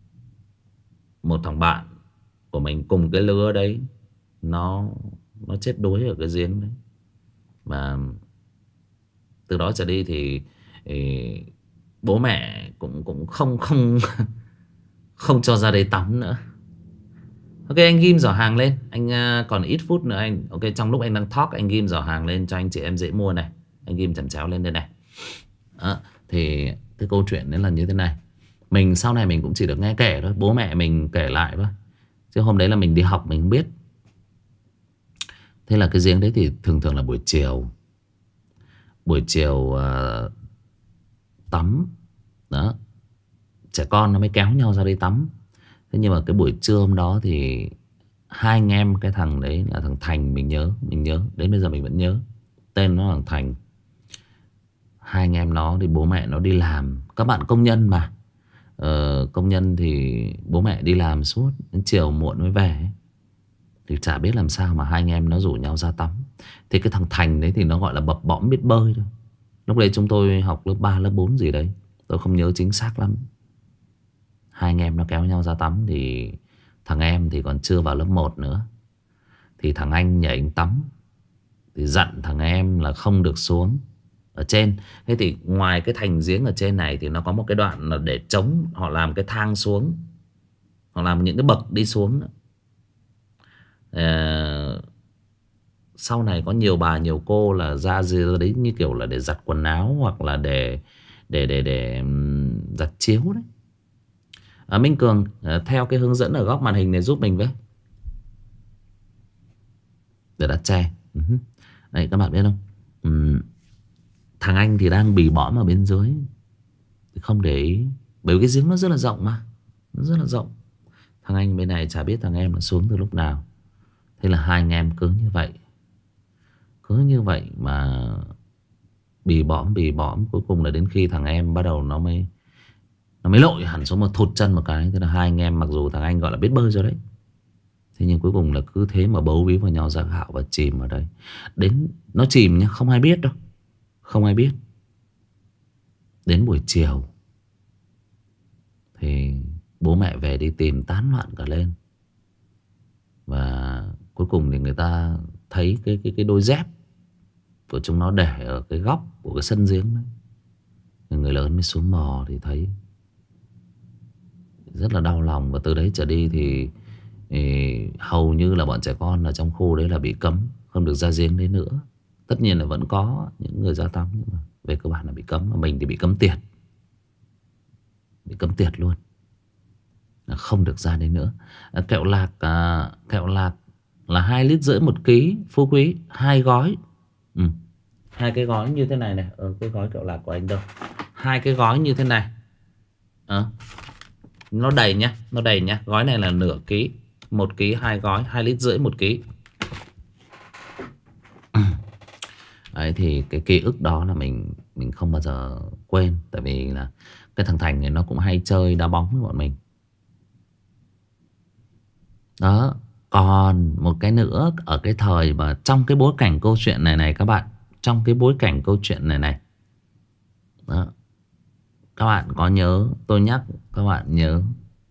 một thằng bạn của mình cùng cái lứa đấy, nó chết đuối ở cái giếng đấy. Và từ đó trở đi thì bố mẹ cũng không cho ra đấy tắm nữa. Ok, anh ghim giỏ hàng lên. Anh còn ít phút nữa anh. Ok, trong lúc anh đang talk, anh ghim giỏ hàng lên cho anh chị em dễ mua này. Anh ghim chẩm chéo lên đây này. Thì cái câu chuyện đấy là như thế này. Mình sau này mình cũng chỉ được nghe kể thôi, bố mẹ mình kể lại thôi, chứ hôm đấy là mình đi học mình không biết. Thế là cái giếng đấy thì thường thường là buổi chiều tắm đó, trẻ con nó mới kéo nhau ra đi tắm. Thế nhưng mà cái buổi trưa hôm đó thì hai anh em, cái thằng đấy là thằng Thành, mình nhớ đến bây giờ mình vẫn nhớ tên nó là thằng Thành. Hai anh em nó thì bố mẹ nó đi làm, các bạn công nhân mà, công nhân thì bố mẹ đi làm suốt đến chiều muộn mới về ấy. Thì chả biết làm sao mà hai anh em nó rủ nhau ra tắm. Thì cái thằng Thành đấy thì nó gọi là bập bõm biết bơi thôi. Lúc đấy chúng tôi học lớp 3, lớp 4 gì đấy, tôi không nhớ chính xác lắm. Hai anh em nó kéo nhau ra tắm. Thì thằng em thì còn chưa vào lớp 1 nữa. Thì thằng anh nhảy anh tắm. thì dặn thằng em là không được xuống ở trên. Thế thì ngoài cái thành giếng ở trên này thì nó có một cái đoạn là để chống, họ làm cái thang xuống, họ làm những cái bậc đi xuống nữa. Sau này có nhiều bà nhiều cô là ra dưới đấy như kiểu là để giặt quần áo hoặc là để giặt chiếu đấy. Minh Cường theo cái hướng dẫn ở góc màn hình này giúp mình với, để đặt tre. Đấy các bạn biết không, thằng anh thì đang bì bõm ở bên dưới thì không để ý, bởi vì cái giếng nó rất là rộng mà, nó rất là rộng. Thằng anh bên này chả biết thằng em nó xuống từ lúc nào. Thế là hai anh em cứ như vậy mà bì bõm cuối cùng là đến khi thằng em bắt đầu nó mới lội hẳn xuống, mà thụt chân một cái. Thế là hai anh em, mặc dù thằng anh gọi là biết bơi rồi đấy, thế nhưng cuối cùng là cứ thế mà bấu víu vào nhau ra gạo và chìm ở đây. Đến nó chìm nhá, không ai biết đâu, không ai biết. Đến buổi chiều thì bố mẹ về đi tìm tán loạn cả lên. Và cuối cùng thì người ta thấy cái đôi dép của chúng nó để ở cái góc của cái sân giếng đấy. Người lớn mới xuống mò thì thấy rất là đau lòng. Và từ đấy trở đi thì hầu như là bọn trẻ con ở trong khu đấy là bị cấm, không được ra giếng đấy nữa. Tất nhiên là vẫn có những người ra tắm, nhưng mà về cơ bản là bị cấm. Mà mình thì bị cấm tiệt, bị cấm tiệt luôn, không được ra đấy nữa. Kẹo lạc là 2,5 lít một ký, Phú Quý, 2 gói. 2 cái gói như thế này này. Cái gói kẹo lạc của anh đâu, 2 cái gói như thế này. Nó đầy nhá, nó đầy nhá. Gói này là nửa ký, 1 ký 2 gói, 2,5 lít một ký. Đấy thì cái ký ức đó là mình không bao giờ quên. Tại vì là cái thằng Thành này nó cũng hay chơi đá bóng với bọn mình. Đó. Còn một cái nữa, ở cái thời mà trong cái bối cảnh câu chuyện này này các bạn, trong cái bối cảnh câu chuyện này này đó, các bạn có nhớ, tôi nhắc các bạn nhớ,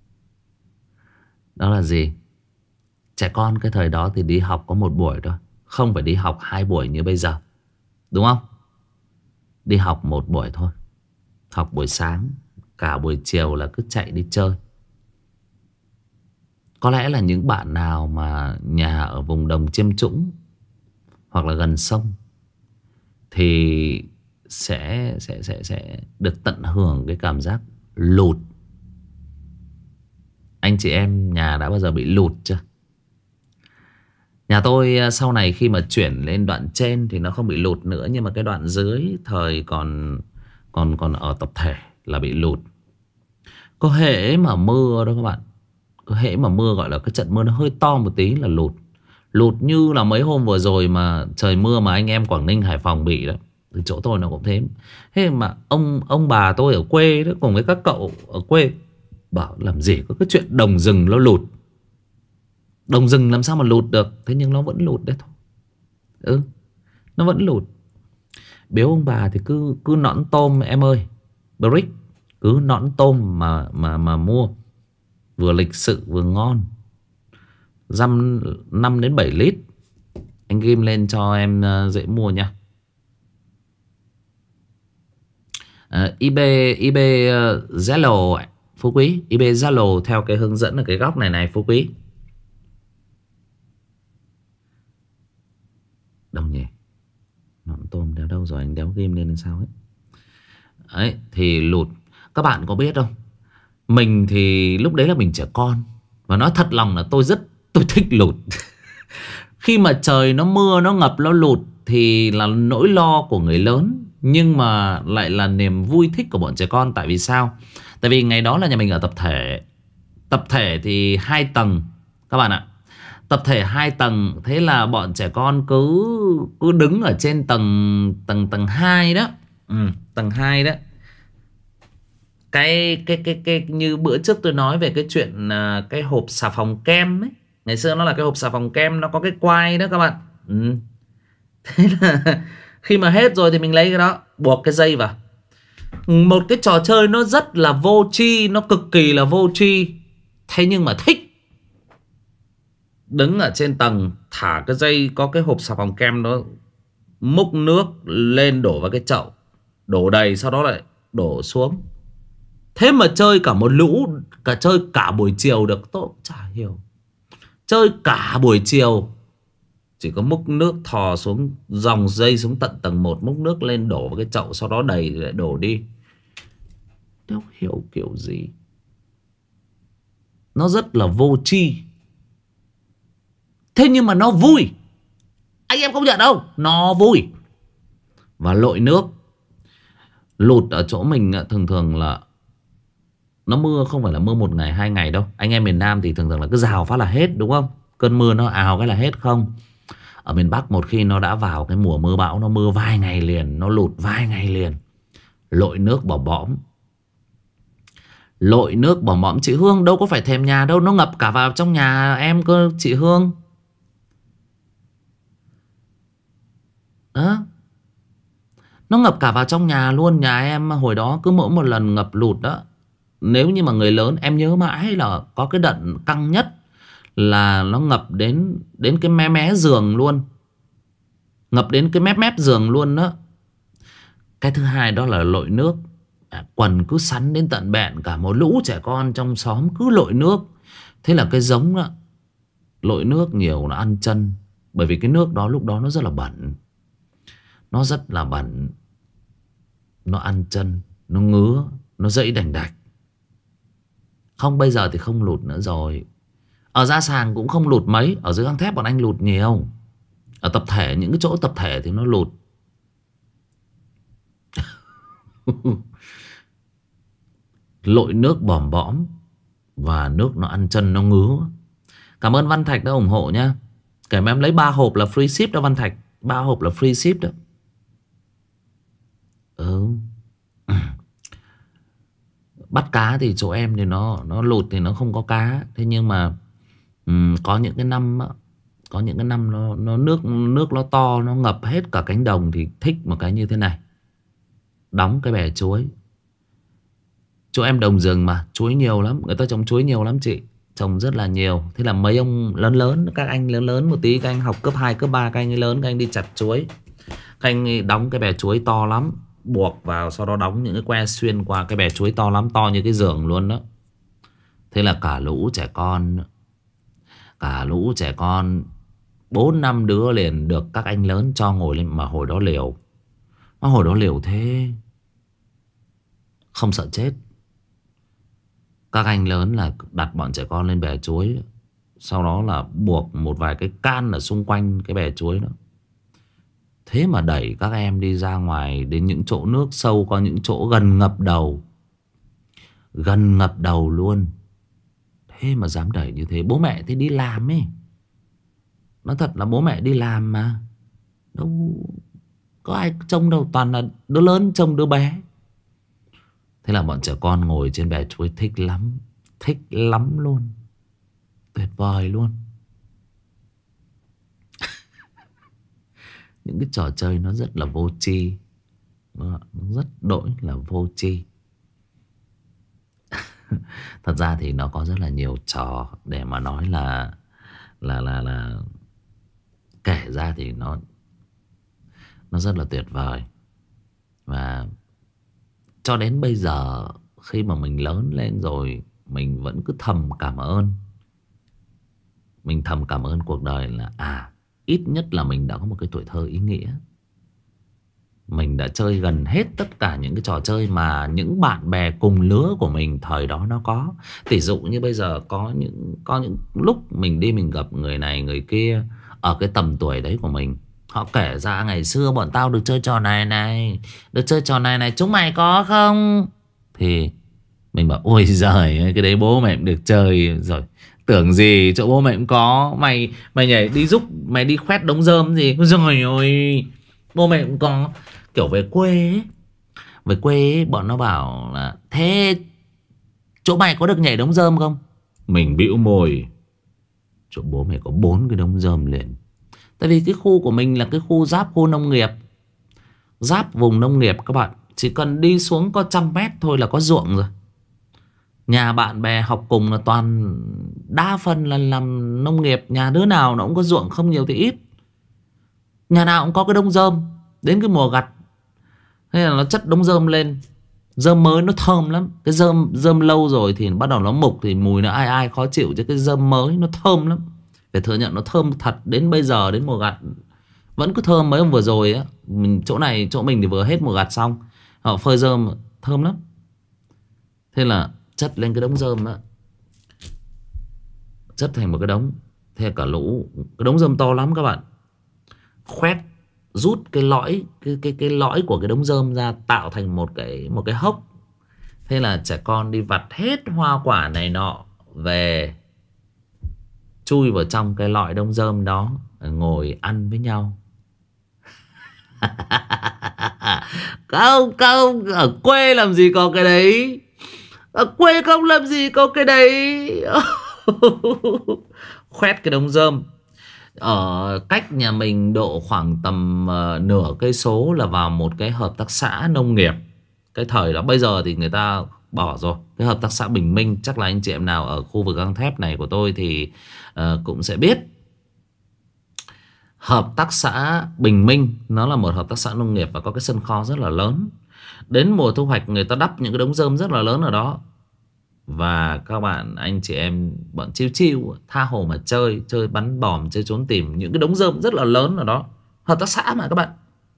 đó là gì? Trẻ con cái thời đó thì đi học có 1 buổi thôi, không phải đi học 2 buổi như bây giờ, đúng không? Đi học 1 buổi thôi. Học buổi sáng, cả buổi chiều là cứ chạy đi chơi. Có lẽ là những bạn nào mà nhà ở vùng đồng chiêm trũng hoặc là gần sông thì sẽ được tận hưởng cái cảm giác lụt. Anh chị em nhà đã bao giờ bị lụt chưa? Nhà tôi sau này khi mà chuyển lên đoạn trên thì nó không bị lụt nữa, nhưng mà cái đoạn dưới thời còn ở tập thể là bị lụt. Có hễ mà mưa đó các bạn, có hễ mà mưa, gọi là cái trận mưa nó hơi to một tí là lụt. Lụt như là mấy hôm vừa rồi mà trời mưa mà anh em Quảng Ninh, Hải Phòng bị đó. Từ chỗ tôi nó cũng thế. Thế mà ông bà tôi ở quê đó, cùng với các cậu ở quê, bảo làm gì có cái chuyện đồng rừng nó lụt. Đồng rừng làm sao mà lụt được. Thế nhưng nó vẫn lụt đấy thôi. Nó vẫn lụt. Biếu ông bà thì cứ nõn tôm em ơi, Brick. Cứ nõn tôm mà mua. Vừa lịch sự vừa ngon. Dăm 5 đến 7 lít. Anh ghim lên cho em dễ mua nha. eBay Zalo Phú Quý. eBay Zalo theo cái hướng dẫn ở cái góc này này Phú Quý. Đâu nhỉ? Nọn tôm đéo đâu rồi, anh đéo ghim lên làm sao ấy. Đấy thì lụt. Các bạn có biết không, mình thì lúc đấy là mình trẻ con, và nói thật lòng là tôi thích lụt. Khi mà trời nó mưa, nó ngập, nó lụt thì là nỗi lo của người lớn, nhưng mà lại là niềm vui thích của bọn trẻ con. Tại vì sao? Tại vì ngày đó là nhà mình ở tập thể. Tập thể thì 2 tầng các bạn ạ. Tập thể 2 tầng. Thế là bọn trẻ con cứ đứng ở trên tầng 2 đó. Tầng 2 đó. Cái như bữa trước tôi nói về cái chuyện cái hộp xà phòng kem ấy. Ngày xưa nó là cái hộp xà phòng kem, nó có cái quai đó các bạn. Thế là khi mà hết rồi thì mình lấy cái đó, buộc cái dây vào. Một cái trò chơi nó rất là vô tri, nó cực kỳ là vô tri. Thế nhưng mà thích. Đứng ở trên tầng, thả cái dây, có cái hộp xà phòng kem đó, múc nước lên đổ vào cái chậu, đổ đầy sau đó lại đổ xuống. Thế mà chơi cả một lũ, chơi cả buổi chiều được. Tôi cũng chả hiểu. Chơi cả buổi chiều, chỉ có múc nước thò xuống dòng dây xuống tận tầng 1, múc nước lên đổ vào cái chậu, sau đó đầy lại đổ đi. Đâu hiểu kiểu gì. Nó rất là vô tri. Thế nhưng mà nó vui. Anh em công nhận không? Nó vui. Và lội nước. Lụt ở chỗ mình thường thường là nó mưa không phải là mưa 1 ngày 2 ngày đâu. Anh em miền Nam thì thường thường là cứ rào phát là hết, đúng không? Cơn mưa nó ào cái là hết không. Ở miền Bắc một khi nó đã vào cái mùa mưa bão, nó mưa vài ngày liền, nó lụt vài ngày liền. Lội nước bỏ bõm. Lội nước bỏ bõm. Chị Hương đâu có phải thèm nhà đâu, nó ngập cả vào trong nhà em cơ chị Hương. Đó. Nó ngập cả vào trong nhà luôn. Nhà em hồi đó cứ mỗi một lần ngập lụt đó, nếu như mà người lớn, em nhớ mãi là có cái đợt căng nhất là nó ngập đến cái mé mé giường luôn. Ngập đến cái mép mép giường luôn đó. Cái thứ hai đó là lội nước. Quần cứ sắn đến tận bẹn, cả một lũ trẻ con trong xóm cứ lội nước. Thế là cái giống đó, lội nước nhiều nó ăn chân. Bởi vì cái nước đó lúc đó nó rất là bẩn. Nó rất là bẩn. Nó ăn chân, nó ngứa, nó dẫy đành đạch. Không, bây giờ thì không lụt nữa rồi. Ở Gia Sàng cũng không lụt mấy. Ở dưới Gang Thép bọn anh lụt nhiều. Ở tập thể, những cái chỗ tập thể thì nó lụt. Lội nước bòm bõm. Và nước nó ăn chân, nó ngứa. Cảm ơn Văn Thạch đã ủng hộ nhá. Kể mà em lấy 3 hộp là free ship đó Văn Thạch. 3 hộp là free ship đó. Bắt cá thì chỗ em thì nó lụt thì nó không có cá. Thế nhưng mà có những cái năm á, có những cái năm nó nước nó to, nó ngập hết cả cánh đồng thì thích một cái như thế này. Đóng cái bè chuối. Chỗ em đồng rừng mà, chuối nhiều lắm, người ta trồng chuối nhiều lắm chị. Trồng rất là nhiều. Thế là mấy ông lớn lớn, các anh lớn lớn một tí, các anh học cấp 2, cấp 3, các anh ấy lớn, các anh đi chặt chuối. Các anh ấy đóng cái bè chuối to lắm, buộc vào, sau đó đóng những cái que xuyên qua cái bè chuối to lắm, to như cái giường luôn đó. Thế là cả lũ trẻ con, cả lũ trẻ con 4-5 đứa liền được các anh lớn cho ngồi lên. Mà hồi đó liều. Mà hồi đó liều thế, không sợ chết. Các anh lớn là đặt bọn trẻ con lên bè chuối, sau đó là buộc một vài cái can ở xung quanh cái bè chuối đó. Thế mà đẩy các em đi ra ngoài đến những chỗ nước sâu, có những chỗ gần ngập đầu. Gần ngập đầu luôn. Thế mà dám đẩy như thế. Bố mẹ thì đi làm ấy. Nói thật là bố mẹ đi làm mà. Đâu có ai trông đâu, toàn là đứa lớn trông đứa bé. Thế là bọn trẻ con ngồi trên bè chuối thích lắm. Thích lắm luôn. Tuyệt vời luôn. Những cái trò chơi nó rất là vô tri. Nó rất đỗi là vô tri. Thật ra thì nó có rất là nhiều trò để mà nói là kể ra thì nó rất là tuyệt vời. Và cho đến bây giờ, khi mà mình lớn lên rồi, mình vẫn cứ thầm cảm ơn. Mình thầm cảm ơn cuộc đời là ít nhất là mình đã có một cái tuổi thơ ý nghĩa. Mình đã chơi gần hết tất cả những cái trò chơi mà những bạn bè cùng lứa của mình thời đó nó có. Tỷ dụ như bây giờ có những lúc mình đi mình gặp người này người kia ở cái tầm tuổi đấy của mình. Họ kể ra ngày xưa bọn tao được chơi trò này này, được chơi trò này này, chúng mày có không? Thì mình bảo ôi giời, cái đấy bố mẹ cũng được chơi rồi. Tưởng gì chỗ bố mẹ cũng có. Mày nhảy đi giúp, mày đi khoét đống rơm gì. Rồi ôi, bố mẹ cũng có. Kiểu về quê ấy. Về quê ấy, bọn nó bảo là thế chỗ mày có được nhảy đống rơm không? Mình bĩu môi. Chỗ bố mẹ có 4 cái đống rơm liền. Tại vì cái khu của mình là cái khu giáp khu nông nghiệp, giáp vùng nông nghiệp các bạn. Chỉ cần đi xuống có 100 mét thôi là có ruộng rồi. Nhà bạn bè học cùng là toàn đa phần là làm nông nghiệp. Nhà đứa nào nó cũng có ruộng, không nhiều thì ít. Nhà nào cũng có cái đống rơm. Đến cái mùa gặt, thế là nó chất đống rơm lên. Rơm mới nó thơm lắm. Cái rơm lâu rồi thì bắt đầu nó mục thì mùi nó ai ai khó chịu. Chứ cái rơm mới nó thơm lắm. Phải thừa nhận nó thơm thật. Đến bây giờ, đến mùa gặt vẫn cứ thơm. Mấy hôm vừa rồi á, chỗ mình thì vừa hết mùa gặt xong, họ phơi rơm thơm lắm. Thế là chất lên cái đống rơm đó, chất thành một cái đống. Thế cả lũ, cái đống rơm to lắm các bạn. Khoét, rút cái lõi, cái lõi của cái đống rơm ra, tạo thành một cái hốc. Thế là trẻ con đi vặt hết hoa quả này nọ về, chui vào trong cái lõi đống rơm đó, ngồi ăn với nhau. Không, ở quê làm gì có cái đấy. Ở quê không làm gì có cái đấy. Khoét cái đống rơm. Ở cách nhà mình độ khoảng tầm nửa cây số là vào một cái hợp tác xã nông nghiệp. Cái thời đó, bây giờ thì người ta bỏ rồi. Cái hợp tác xã Bình Minh, chắc là anh chị em nào ở khu vực gang thép này của tôi thì cũng sẽ biết. Hợp tác xã Bình Minh nó là một hợp tác xã nông nghiệp và có cái sân kho rất là lớn. Đến mùa thu hoạch người ta đắp những cái đống rơm rất là lớn ở đó. Và các bạn, anh chị em, bọn chiêu chiêu tha hồ mà chơi bắn bòm, chơi trốn tìm. Những cái đống rơm rất là lớn ở đó. Hợp tác xã mà các bạn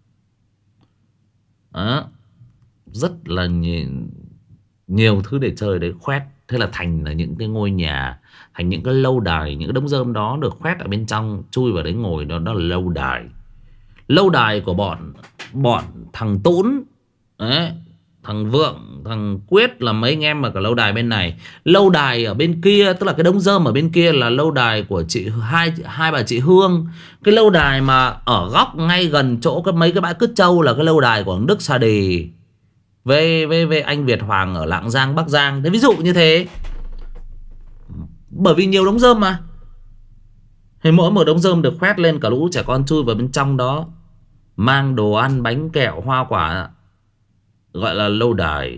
đó. Rất là nhiều thứ để chơi đấy. Khoét, thế là thành là những cái ngôi nhà, thành những cái lâu đài. Những cái đống rơm đó được khoét ở bên trong, chui vào đấy ngồi, đó là lâu đài. Lâu đài của bọn thằng Tún đấy, thằng Vượng, thằng Quyết là mấy anh em mà cả lâu đài bên này. Lâu đài ở bên kia, tức là cái đống rơm ở bên kia là lâu đài của chị hai bà chị Hương. Cái lâu đài mà ở góc ngay gần chỗ mấy cái bãi Cứt Trâu là cái lâu đài của ông Đức Sa Đì với anh Việt Hoàng ở Lạng Giang, Bắc Giang. Thế ví dụ như thế. Bởi vì nhiều đống rơm mà, thì mỗi một đống rơm được khoét lên, cả lũ trẻ con chui vào bên trong đó, mang đồ ăn, bánh kẹo, hoa quả, gọi là lâu đài.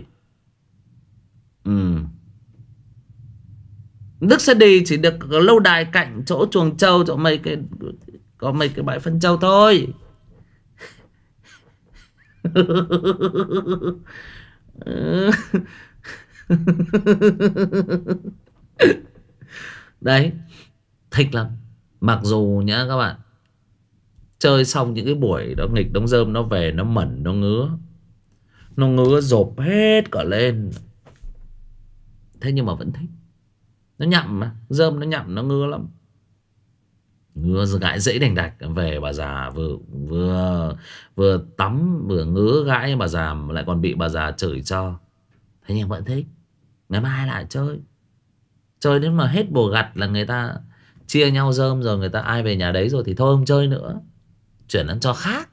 Đức Sa Đì chỉ được lâu đài cạnh chỗ chuồng trâu, chỗ có mấy cái bãi phân trâu thôi. Đấy, thích lắm. Mặc dù nhá các bạn, chơi xong những cái buổi đó nghịch đống rơm, nó về nó mẩn, nó ngứa. Nó ngứa rộp hết cả lên. Thế nhưng mà vẫn thích. Nó nhặm mà, rơm nó nhặm, nó ngứa lắm. Ngứa gãi dãy đành đạch. Về bà già vừa tắm vừa ngứa gãi, bà già lại còn bị bà già chửi cho. Thế nhưng vẫn thích. Ngày mai lại chơi. Chơi đến mà hết bồ gặt là người ta chia nhau rơm rồi, người ta ai về nhà đấy rồi thì thôi không chơi nữa, chuyển ăn cho khác.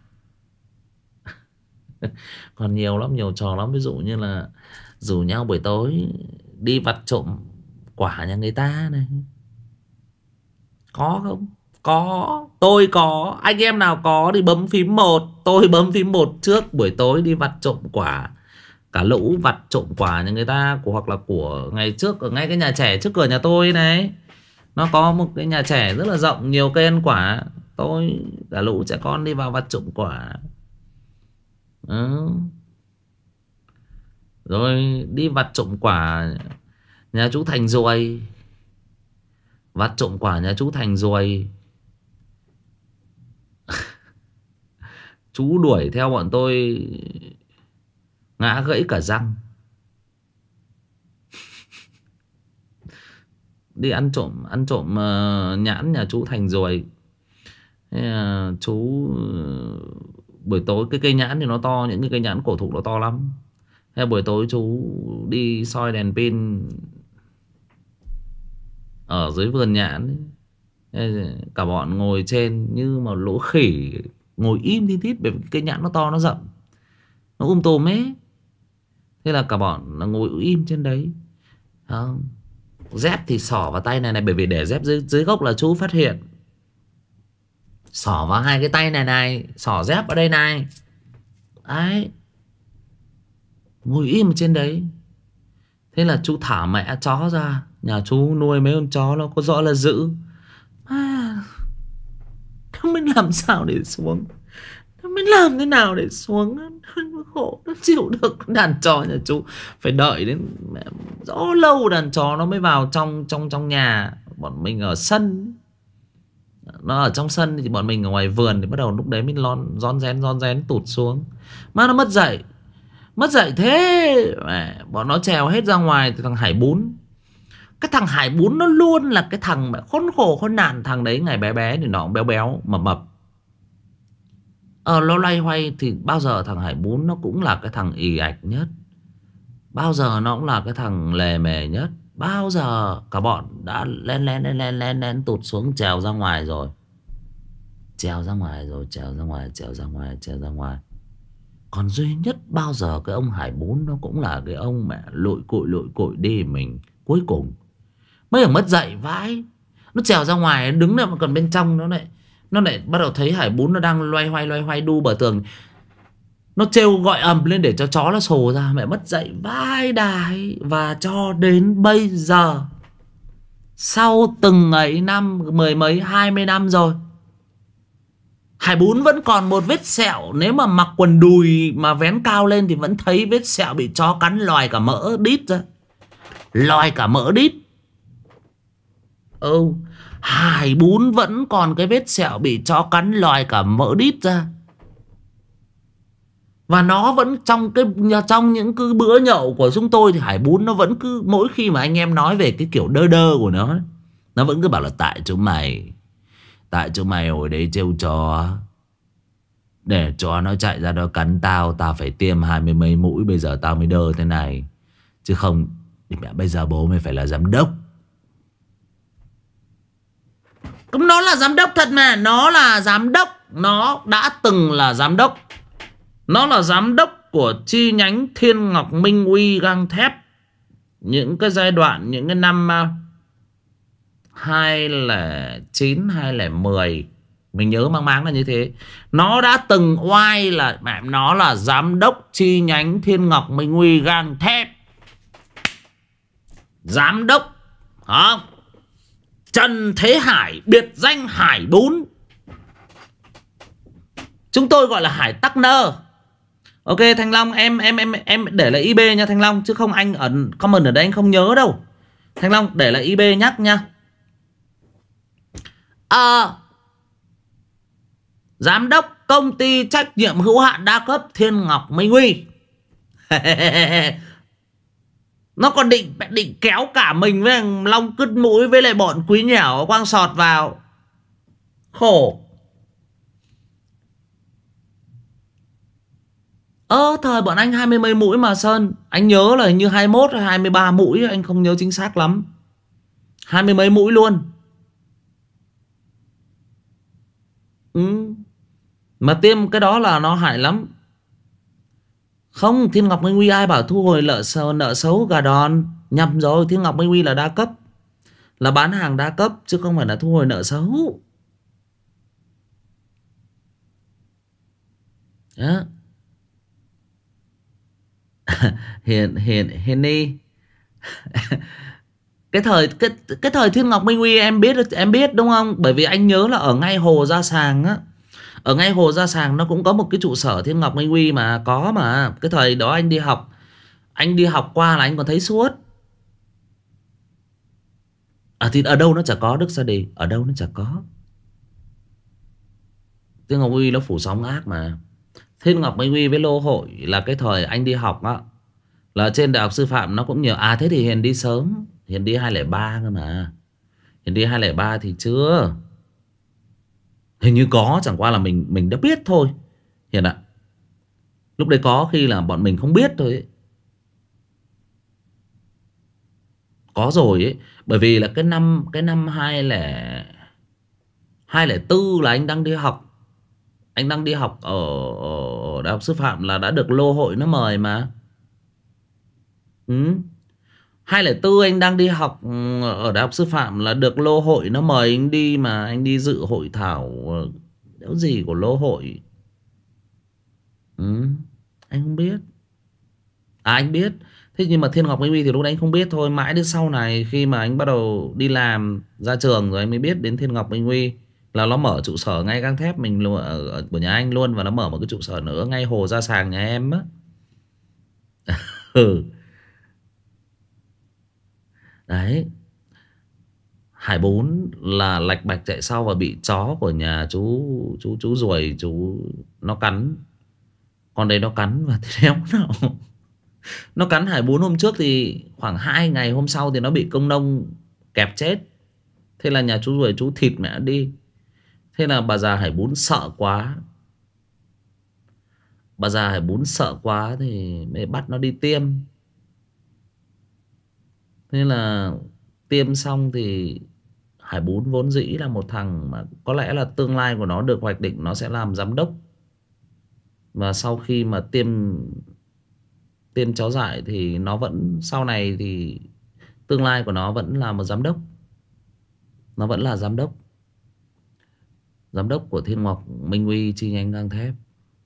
Còn nhiều lắm, nhiều trò lắm. Ví dụ như là rủ nhau buổi tối đi vặt trộm quả nhà người ta này. Có không? Có. Tôi có. Anh em nào có thì bấm phím 1. Tôi bấm phím 1 trước. Buổi tối đi vặt trộm quả. Cả lũ vặt trộm quả nhà người ta, hoặc là của ngày trước ở ngay cái nhà trẻ trước cửa nhà tôi này. Nó có một cái nhà trẻ rất là rộng, nhiều cây ăn quả. Tôi cả lũ trẻ con đi vào vặt trộm quả. Rồi đi vặt trộm quả nhà chú Thành Ruồi. Vặt trộm quả nhà chú Thành Ruồi. Chú đuổi theo bọn tôi ngã gãy cả răng. Đi ăn trộm nhãn nhà chú Thành Ruồi. Chú buổi tối cái cây nhãn thì nó to, những cái cây nhãn cổ thụ nó to lắm. Thế buổi tối chú đi soi đèn pin ở dưới vườn nhãn. Cả bọn ngồi trên như một lũ khỉ, ngồi im thi thít, bởi vì cây nhãn nó to, nó rộng, nó tùm ấy. Thế là cả bọn là ngồi im trên đấy. Dép thì xỏ vào tay này, bởi vì để dép dưới gốc là chú phát hiện. Xỏ vào hai cái tay này, xỏ dép ở đây này. Đấy, ngồi im trên đấy. Thế là chú thả mẹ chó ra. Nhà chú nuôi mấy con chó nó có rõ là dữ. Nó mới làm sao để xuống. Nó mới làm thế nào để xuống. Nó khổ, nó chịu được. Đàn chó nhà chú phải đợi đến rõ lâu đàn chó nó mới vào trong nhà. Bọn mình ở sân, nó ở trong sân thì bọn mình ở ngoài vườn thì bắt đầu lúc đấy mới rón rén tụt xuống. Mà nó mất dậy. Mất dậy thế mẹ, bọn nó trèo hết ra ngoài thì thằng Hải Bún. Cái thằng Hải Bún nó luôn là cái thằng mà khốn khổ khốn nạn. Thằng đấy ngày bé bé thì nó cũng béo béo mập mập. Nó loay hoay thì bao giờ thằng Hải Bún nó cũng là cái thằng ì ạch nhất. Bao giờ nó cũng là cái thằng lề mề nhất. Bao giờ cả bọn đã lên tụt xuống trèo ra ngoài rồi. Trèo ra ngoài. Còn duy nhất bao giờ cái ông Hải Bún nó cũng là cái ông mẹ lội cội đi mình. Cuối cùng mới mất dậy vãi. Nó trèo ra ngoài đứng there mà còn bên trong nó lại bắt đầu thấy Hải Bún nó đang loay hoay đu bờ tường. Nó trêu gọi ầm lên để cho chó nó sồ ra. Mẹ mất dậy vãi đái. Và cho đến bây giờ, sau từng ấy năm, 10 mấy 20 năm rồi, Hải Bún vẫn còn một vết sẹo. Nếu mà mặc quần đùi mà vén cao lên thì vẫn thấy vết sẹo bị chó cắn lòi cả mỡ đít ra. Lòi cả mỡ đít. Hải Bún vẫn còn cái vết sẹo bị chó cắn lòi cả mỡ đít ra. Và nó vẫn trong những cái bữa nhậu của chúng tôi thì Hải Bún nó vẫn cứ, mỗi khi mà anh em nói về cái kiểu đơ đơ của nó vẫn cứ bảo là tại chúng mày hồi đấy trêu chó, để cho nó chạy ra đó cắn tao phải tiêm 20 mấy mũi, bây giờ tao mới đơ thế này. Chứ không thì mẹ bây giờ bố mày phải là giám đốc. Nó là giám đốc thật mà. Nó là giám đốc. Nó đã từng là giám đốc. Nó là giám đốc của chi nhánh Thiên Ngọc Minh Uy Gang Thép. Những cái giai đoạn, những cái năm 2009, 2010, mình nhớ mang máng là như thế. Nó đã từng oai là mẹ nó là giám đốc chi nhánh Thiên Ngọc Minh Uy Gang Thép. Giám đốc hả? Trần Thế Hải, biệt danh Hải Bún. Chúng tôi gọi là Hải Tắc Nơ. Ok Thanh Long, em để lại IB nha Thanh Long, chứ không anh ẩn comment ở đây anh không nhớ đâu. Thanh Long để lại IB nhắc nha. Giám đốc công ty trách nhiệm hữu hạn đa cấp Thiên Ngọc Minh Uy. Nó còn định kéo cả mình với thằng Long cứt mũi với lại bọn Quý Nhẻo Quang Sọt vào. Khổ. Thời bọn anh 20 mấy mũi mà Sơn. Anh nhớ là hình như 21 hay 23 mũi. Anh không nhớ chính xác lắm. 20 mấy mũi luôn. Mà tiêm cái đó là nó hại lắm. Không, Thiên Ngọc Minh Uy ai bảo thu hồi nợ xấu gà đòn. Nhầm rồi, Thiên Ngọc Minh Uy là đa cấp. Là bán hàng đa cấp, chứ không phải là thu hồi nợ xấu. Đó. Hiền đi. Cái thời Thiên Ngọc Minh Uy em biết đúng không? Bởi vì anh nhớ là ở ngay Hồ Gia Sàng á. Ở ngay Hồ Gia Sàng nó cũng có một cái trụ sở Thiên Ngọc Minh Uy mà. Có mà. Cái thời đó anh đi học. Anh đi học qua là anh còn thấy suốt. Thì ở đâu nó chả có Đức Sa Đi. Ở đâu nó chả có. Thiên Ngọc Minh Uy nó phủ sóng ác mà. Thiên Ngọc Minh Uy với Lô Hội là cái thời anh đi học á. Là trên đại học sư phạm nó cũng nhiều. Thế thì Hiền đi sớm. Hiền đi 203 cơ mà. Hiền đi 203 thì chưa. Hình như có, chẳng qua là mình đã biết thôi Hiền ạ. Lúc đấy có khi là bọn mình không biết thôi ấy. Có rồi ấy. Bởi vì là cái năm 2004 là anh đang đi học. Anh đang đi học ở đại học sư phạm là đã được Lô Hội nó mời mà. 2004 anh đang đi học ở đại học sư phạm là được Lô Hội nó mời anh đi mà. Anh đi dự hội thảo đéo gì của Lô Hội. Anh không biết. Anh biết. Thế nhưng mà Thiên Ngọc Minh Uy thì lúc đấy anh không biết thôi. Mãi đến sau này khi mà anh bắt đầu đi làm ra trường rồi anh mới biết đến Thiên Ngọc Minh Uy. là nó mở trụ sở ngay gang thép mình luôn, của nhà anh luôn. Và nó mở một cái trụ sở nữa ngay hồ Gia Sàng nhà em á. Ừ. Đấy. Hải 4 là lạch bạch chạy sau và bị chó của nhà chú ruồi chú nó cắn. Con đấy nó cắn và thế đéo nào. Nó cắn Hải 4 hôm trước thì khoảng 2 ngày hôm sau thì nó bị công nông kẹp chết. Thế là nhà chú ruồi chú thịt mẹ đi. Thế là bà già Hải 4 sợ quá. Bà già Hải 4 sợ quá thì mới bắt nó đi tiêm. Thế là tiêm xong thì Hải 4 vốn dĩ là một thằng mà có lẽ là tương lai của nó được hoạch định nó sẽ làm giám đốc. Và sau khi mà tiêm chó dại thì nó vẫn sau này thì tương lai của nó vẫn là một giám đốc. Nó vẫn là giám đốc. Giám đốc của Thiên Ngọc Minh Uy chi nhánh gang thép.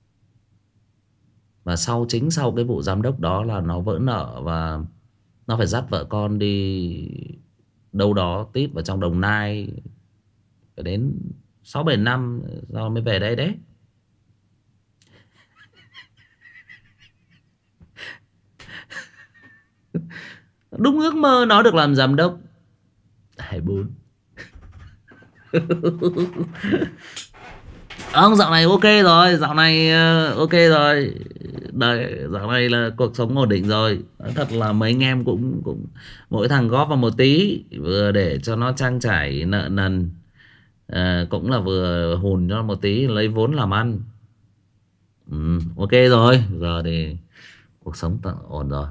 Và chính sau cái vụ giám đốc đó là nó vỡ nợ và nó phải dắt vợ con đi đâu đó tít vào trong Đồng Nai. Phải đến 6-7 năm rồi mới về đây đấy. Đúng ước mơ nó được làm giám đốc. Hải 4. Ông dạo này ok rồi. Dạo này ok rồi. Đời dạo này là cuộc sống ổn định rồi. Nói thật là mấy anh em cũng mỗi thằng góp vào một tí, vừa để cho nó trang trải nợ nần, cũng là vừa hùn cho một tí lấy vốn làm ăn. Ok rồi. Giờ thì cuộc sống ổn rồi.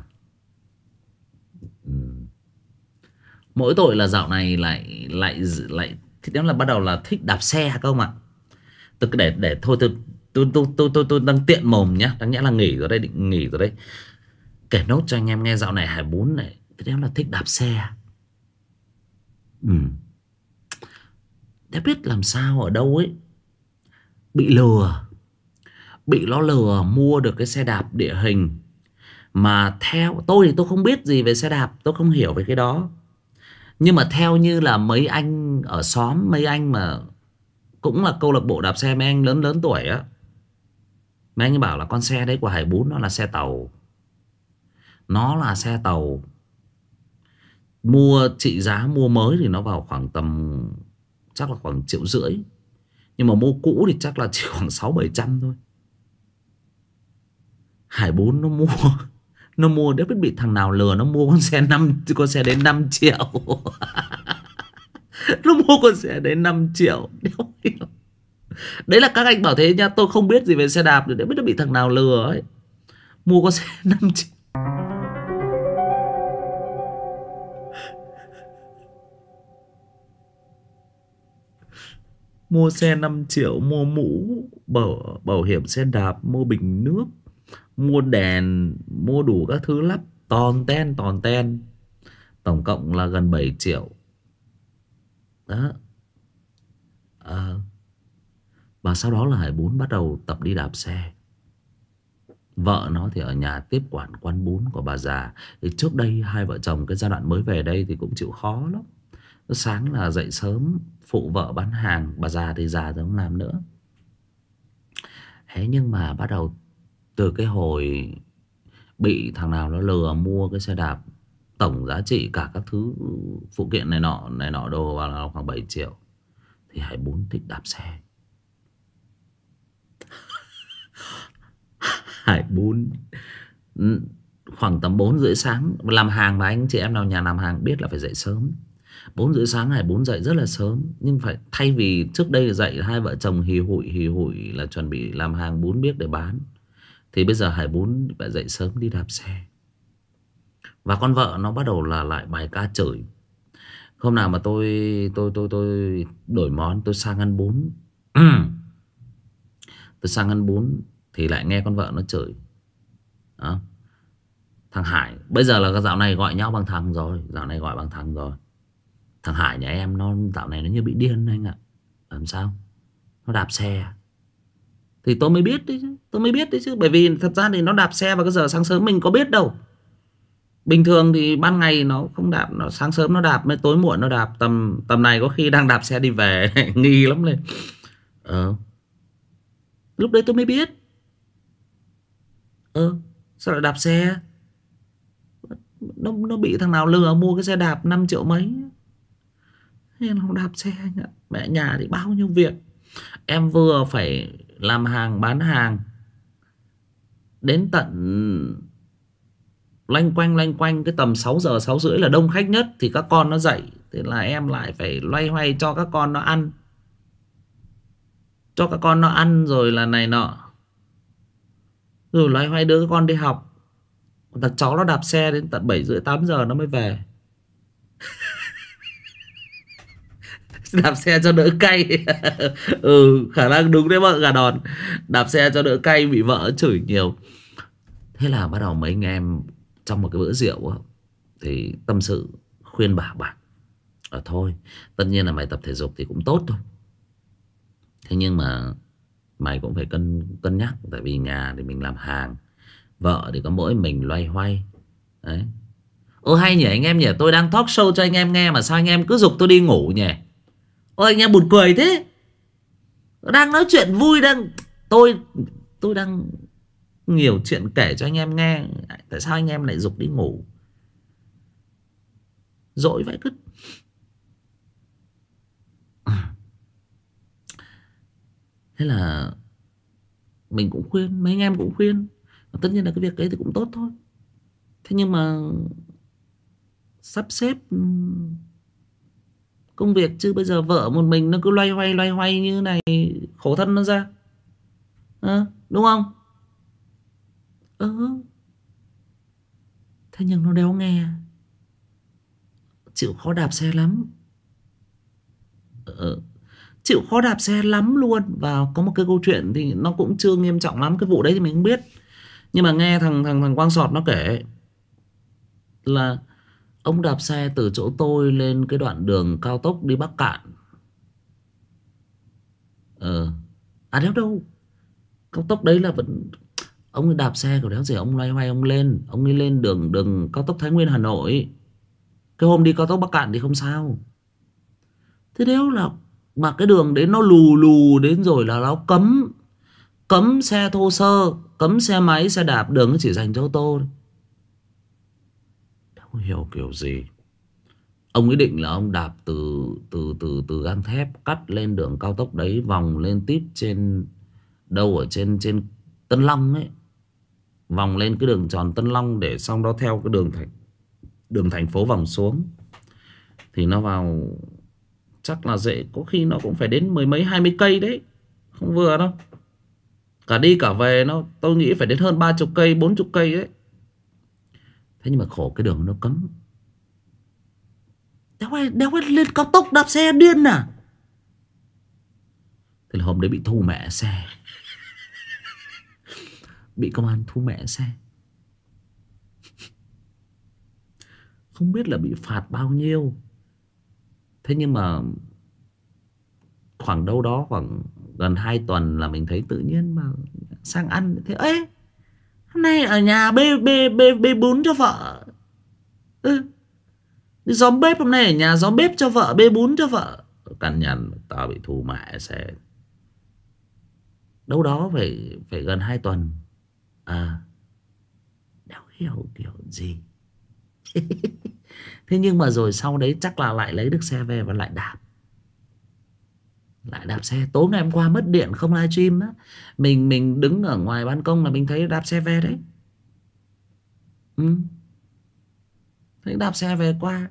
Mỗi tội là dạo này lại thì đó là bắt đầu là thích đạp xe các ông ạ. Tôi cứ để thôi tôi đang tiện mồm nhá, đáng nhẽ là nghỉ rồi đây, định nghỉ rồi đấy. Kể nốt cho anh em nghe, dạo này Hải 4 này thế đó là thích đạp xe. Đã biết làm sao ở đâu ấy, bị lừa. Bị nó lừa mua được cái xe đạp địa hình. Mà theo tôi thì tôi không biết gì về xe đạp, tôi không hiểu về cái đó. Nhưng mà theo như là mấy anh ở xóm, mấy anh mà cũng là câu lạc bộ đạp xe, mấy anh lớn lớn tuổi á, mấy anh ấy bảo là con xe đấy của Hải 4 nó là xe tàu. Nó là xe tàu. Trị giá mua mới thì nó vào khoảng tầm chắc là khoảng 1,5 triệu. Nhưng mà mua cũ thì chắc là chỉ khoảng 600-700 thôi. Hải 4 nó mua để biết bị thằng nào lừa, nó mua con xe đến 5 triệu. Nó mua con xe đến 5 triệu. Đấy là các anh bảo thế nha, tôi không biết gì về xe đạp, để biết nó bị thằng nào lừa ấy. Mua con xe 5 triệu. Mua xe 5 triệu, mua mũ bảo hiểm xe đạp, mua bình nước, mua đèn, mua đủ các thứ lắp toàn ten. Tổng cộng là gần 7 triệu. Đó. Và sau đó là Hải 4 bắt đầu tập đi đạp xe. Vợ nó thì ở nhà tiếp quản quán bún của bà già. Thì trước đây hai vợ chồng cái giai đoạn mới về đây thì cũng chịu khó lắm. Sáng là dậy sớm phụ vợ bán hàng. Bà già thì già rồi không làm nữa. Thế nhưng mà bắt đầu từ cái hồi bị thằng nào nó lừa mua cái xe đạp, tổng giá trị cả các thứ phụ kiện này nọ đồ vào là khoảng 7 triệu. Thì Hải 4 thích đạp xe. Hải 4 khoảng tầm 4 rưỡi sáng làm hàng, mà anh chị em nào nhà làm hàng biết là phải dậy sớm. 4 rưỡi sáng Hải 4 dậy rất là sớm. Nhưng phải thay vì trước đây dậy hai vợ chồng hì hụi là chuẩn bị làm hàng bún biếc để bán, thì bây giờ Hải 4 phải dậy sớm đi đạp xe. Và con vợ nó bắt đầu là lại bài ca chửi. Hôm nào mà tôi đổi món, tôi sang ăn bún. Tôi sang ăn bún thì lại nghe con vợ nó chửi. Đó. Thằng Hải bây giờ là dạo này gọi nhau bằng thằng rồi. Thằng Hải nhà em nó dạo này nó như bị điên anh ạ. Làm sao? Nó đạp xe. Thì tôi mới biết đấy chứ. Bởi vì thật ra thì nó đạp xe vào cái giờ sáng sớm mình có biết đâu. Bình thường thì ban ngày nó không đạp, nó sáng sớm nó đạp, mới tối muộn nó đạp. Tầm tầm này có khi đang đạp xe đi về. Nghi lắm lên. Lúc đấy tôi mới biết. Sao lại đạp xe? Nó bị thằng nào lừa mua cái xe đạp 5 triệu mấy. Nên không đạp xe anh ạ. Mẹ nhà thì bao nhiêu việc. Em vừa phải làm hàng bán hàng, đến tận loanh quanh cái tầm 6 giờ 6 rưỡi là đông khách nhất, thì các con nó dậy. Thế là em lại phải loay hoay cho các con nó ăn. Cho các con nó ăn rồi là này nọ, rồi loay hoay đưa các con đi học. Thằng cháu nó đạp xe đến tận 7 rưỡi 8 giờ nó mới về. Đạp xe cho đỡ cay. Khả năng đúng đấy vợ gà đòn. Đạp xe cho đỡ cay, bị vợ chửi nhiều. Thế là bắt đầu mấy anh em trong một cái bữa rượu á, thì tâm sự khuyên bảo bạn: thôi, tất nhiên là mày tập thể dục thì cũng tốt thôi, thế nhưng mà mày cũng phải cân nhắc. Tại vì nhà thì mình làm hàng, vợ thì có mỗi mình loay hoay. Đấy. Hay nhỉ anh em nhỉ, tôi đang talk show cho anh em nghe mà sao anh em cứ giục tôi đi ngủ nhỉ? Anh em buồn cười thế. Đang nói chuyện vui, tôi đang nhiều chuyện kể cho anh em nghe, tại sao anh em lại giục đi ngủ? Dỗi vậy cứt. Thế là mình cũng khuyên, mấy anh em cũng khuyên. Tất nhiên là cái việc đấy thì cũng tốt thôi. Thế nhưng mà sắp xếp công việc chứ. Bây giờ vợ một mình nó cứ loay hoay như này, khổ thân nó ra. Đúng không? Thế nhưng nó đéo nghe, chịu khó đạp xe lắm. Chịu khó đạp xe lắm luôn. Và có một cái câu chuyện thì nó cũng chưa nghiêm trọng lắm, cái vụ đấy thì mình không biết. Nhưng mà nghe thằng Quang Sọt nó kể là ông đạp xe từ chỗ tôi lên cái đoạn đường cao tốc đi Bắc Cạn. Đéo đâu, cao tốc đấy là vẫn ông ấy đạp xe của đéo gì, ông loay hoay ông ấy lên đường cao tốc Thái Nguyên Hà Nội. Cái hôm đi cao tốc Bắc Cạn thì không sao. Thế đéo là mà cái đường đấy nó lù lù đến rồi là nó cấm xe thô sơ, cấm xe máy xe đạp, đường nó chỉ dành cho ô tô thôi. Không hiểu kiểu gì. Ông ấy định là ông đạp từ gang thép cắt lên đường cao tốc đấy, vòng lên tít trên đâu ở trên Tân Long ấy, vòng lên cái đường tròn Tân Long, để xong đó theo cái đường thành phố vòng xuống thì nó vào. Chắc là dễ, có khi nó cũng phải đến 10 mấy 20 cây đấy, không vừa đâu. Cả đi cả về tôi nghĩ phải đến hơn 30 cây 40 cây đấy. Thế nhưng mà khổ cái đường nó cấm. Đéo ai lên cao tốc đạp xe điên à? Thế là hôm đấy bị thu mẹ xe. Bị công an thu mẹ xe. Không biết là bị phạt bao nhiêu. Thế nhưng mà khoảng đâu đó khoảng gần 2 tuần là mình thấy tự nhiên mà sang ăn. Thế hôm nay ở nhà bê bún cho vợ. Đi xóm bếp, hôm nay ở nhà xóm bếp cho vợ, bê bún cho vợ. Cằn nhằn, tao bị thu mẹ xe. Đâu đó phải gần 2 tuần. Đéo hiểu kiểu gì. Thế nhưng mà rồi sau đấy chắc là lại lấy được xe về và lại đạp. Lại đạp xe. Tối ngày hôm qua mất điện không livestream á, mình đứng ở ngoài ban công là mình thấy đạp xe về đấy. Thấy đạp xe về qua.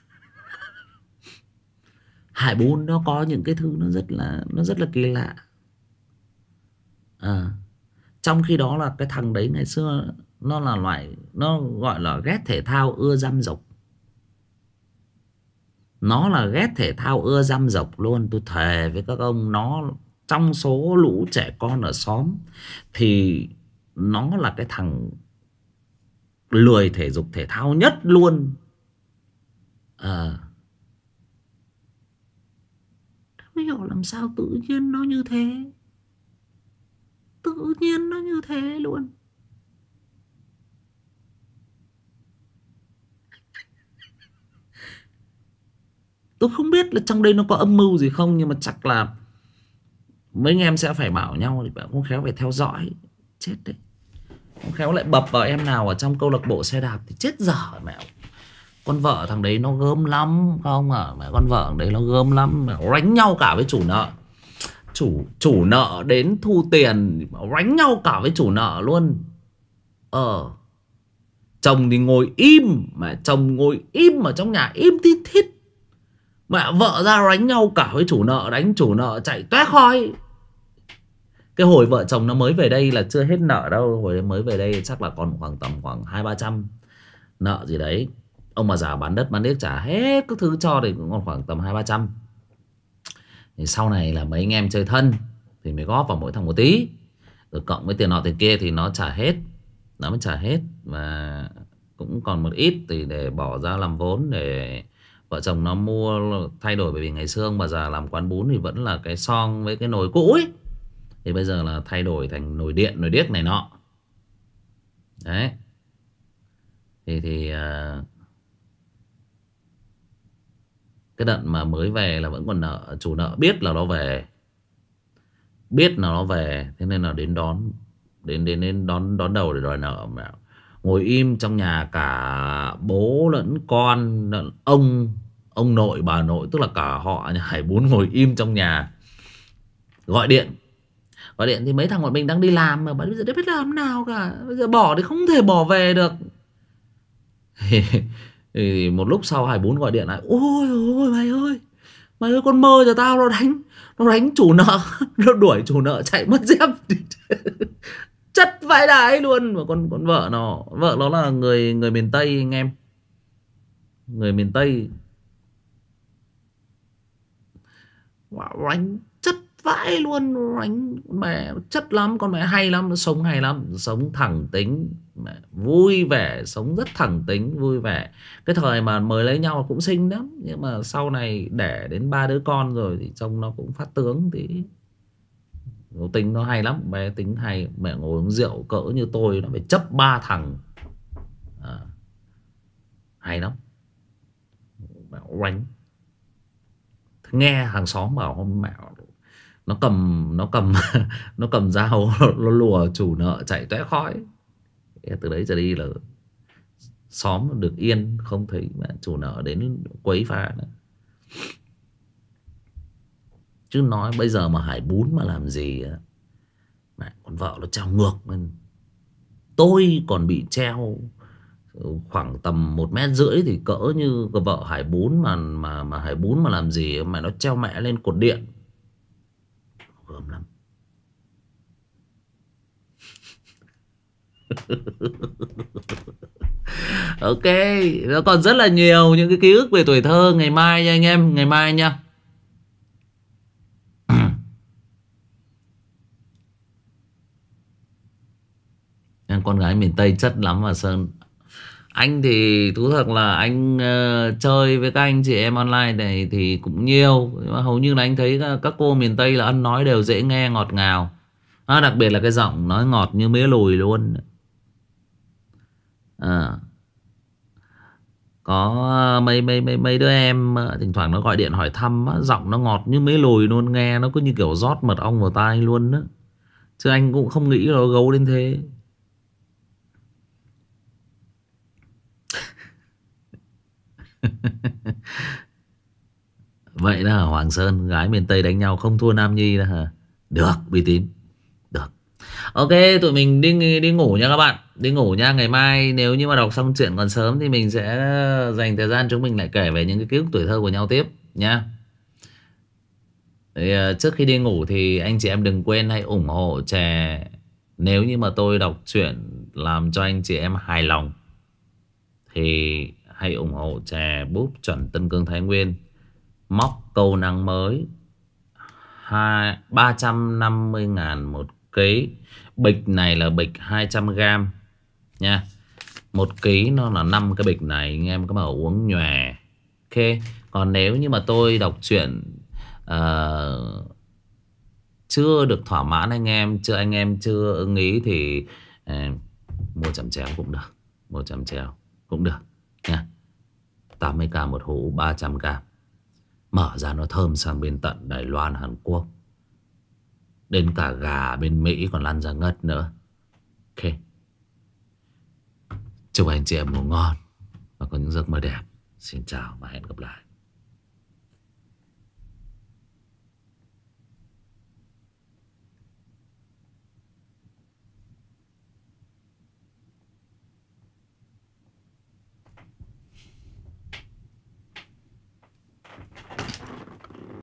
Hải Bun nó có những cái thứ nó rất là kỳ lạ. Trong khi đó là cái thằng đấy ngày xưa nó là loại, nó gọi là ghét thể thao ưa dăm dọc. Nó là ghét thể thao ưa dăm dọc luôn. Tôi thề với các ông, nó trong số lũ trẻ con ở xóm thì nó là cái thằng lười thể dục thể thao nhất luôn. Không hiểu làm sao tự nhiên nó như thế. Tự nhiên nó như thế luôn. Tôi không biết là trong đây nó có âm mưu gì không, nhưng mà chắc là mấy anh em sẽ phải bảo nhau thì không khéo phải theo dõi. Chết đấy. Không khéo lại bập vào em nào ở trong câu lạc bộ xe đạp thì chết dở mẹ. Con vợ thằng đấy nó gớm lắm không à, mẹ con vợ thằng đấy nó gớm lắm, mẹ đánh nhau cả với chủ nợ. Chủ nợ đến thu tiền đánh nhau cả với chủ nợ luôn. Chồng thì ngồi im, mẹ chồng ngồi im ở trong nhà im tít thít. Mẹ vợ ra đánh nhau cả với chủ nợ, đánh chủ nợ chạy toét khói. Cái hồi vợ chồng nó mới về đây là chưa hết nợ đâu. Hồi mới về đây chắc là còn khoảng 200-300 nợ gì đấy. Ông bà già bán đất bán điếc trả hết các thứ cho thì cũng còn khoảng tầm 200-300. Thì sau này là mấy anh em chơi thân thì mới góp vào mỗi thằng một tí, rồi cộng với tiền nọ tiền kia thì nó trả hết. Nó mới trả hết. Và cũng còn một ít thì để bỏ ra làm vốn để vợ chồng nó mua thay đổi. Bởi vì ngày xưa ông bà già làm quán bún thì vẫn là cái son với cái nồi cũ ấy, thì bây giờ là thay đổi thành nồi điện, nồi điếc này nọ. Đấy. Thì cái đợt mà mới về là vẫn còn nợ. Chủ nợ biết là nó về, biết là nó về, thế nên là đến đón. Đến đón đầu để đòi nợ. Ngồi im trong nhà cả bố lẫn con lẫn ông nội bà nội, tức là cả họ nhà Hải Bún ngồi im trong nhà. Gọi điện thì mấy thằng bọn mình đang đi làm mà bây giờ biết làm nào cả. Bây giờ bỏ thì không thể bỏ về được. Thì một lúc sau Hải Bún gọi điện lại: ôi mày ơi con mơ cho tao, nó đánh chủ nợ. Nó đuổi chủ nợ chạy mất dép. Chất vãi đái luôn. Mà con vợ nó là người miền Tây anh em. Người miền Tây. Đánh chất vãi luôn. Đánh mẹ chất lắm. Con mẹ hay lắm. Nó sống hay lắm. Sống thẳng tính, mẹ, vui vẻ. Sống rất thẳng tính vui vẻ. Cái thời mà mới lấy nhau cũng xinh lắm. Nhưng mà sau này đẻ đến 3 đứa con rồi thì trông nó cũng phát tướng tí. Tính nó hay lắm. Bé tính hay. Mẹ ngồi uống rượu cỡ như tôi nó phải chấp 3 thằng. Hay lắm. Mẹ đánh. Nghe hàng xóm bảo hôm mẹ nó cầm dao nó lùa chủ nợ chạy tóe khói. Từ đấy trở đi là xóm được yên, không thấy mẹ chủ nợ đến quấy phá nữa. Chứ nói bây giờ mà Hải Bún mà làm gì mẹ, con vợ nó treo ngược lên. Tôi còn bị treo khoảng tầm 1,5 mét thì cỡ như vợ Hải Bún mà Hải Bún mà làm gì mà nó treo mẹ lên cột điện. Gớm lắm. Ok, nó còn rất là nhiều những cái ký ức về tuổi thơ. Ngày mai nha anh em, ngày mai nha. Con gái miền Tây chất lắm mà Sơn. Anh thì thú thật là anh chơi với các anh chị em online này thì cũng nhiều. Nhưng mà hầu như là anh thấy các cô miền Tây là ăn nói đều dễ nghe, ngọt ngào. Đặc biệt là cái giọng nói ngọt như mía lùi luôn. Có mấy đứa em thỉnh thoảng nó gọi điện hỏi thăm, giọng nó ngọt như mía lùi luôn. Nghe nó cứ như kiểu rót mật ong vào tai luôn đó. Chứ anh cũng không nghĩ nó gấu đến thế. Vậy đó hả Hoàng Sơn? Gái miền Tây đánh nhau không thua Nam Nhi đó hả? Được, uy tín. Được. Ok, tụi mình đi ngủ nha các bạn. Đi ngủ nha. Ngày mai nếu như mà đọc xong chuyện còn sớm thì mình sẽ dành thời gian chúng mình lại kể về những cái ký ức tuổi thơ của nhau tiếp nha. Thì, trước khi đi ngủ thì anh chị em đừng quên hãy ủng hộ Chè. Nếu như mà tôi đọc truyện làm cho anh chị em hài lòng thì hãy ủng hộ Chè Búp chuẩn Tân Cương Thái Nguyên. Móc câu năng mới 350.000 một ký. Bịch này là bịch 200g nha. 1 ký nó là 5 cái bịch này. Anh em có bảo uống nhòe. Ok. Còn nếu như mà tôi đọc truyện chưa được thỏa mãn anh em chưa ưng ý thì mua chẩm chéo cũng được. Mua chẩm chéo cũng được nha. 80k một hũ 300g. Mở ra nó thơm sang bên tận Đài Loan, Hàn Quốc. Đến cả gà bên Mỹ còn lăn ra ngất nữa. Ok. Chúc anh chị em ngủ ngon và có những giấc mơ đẹp. Xin chào và hẹn gặp lại.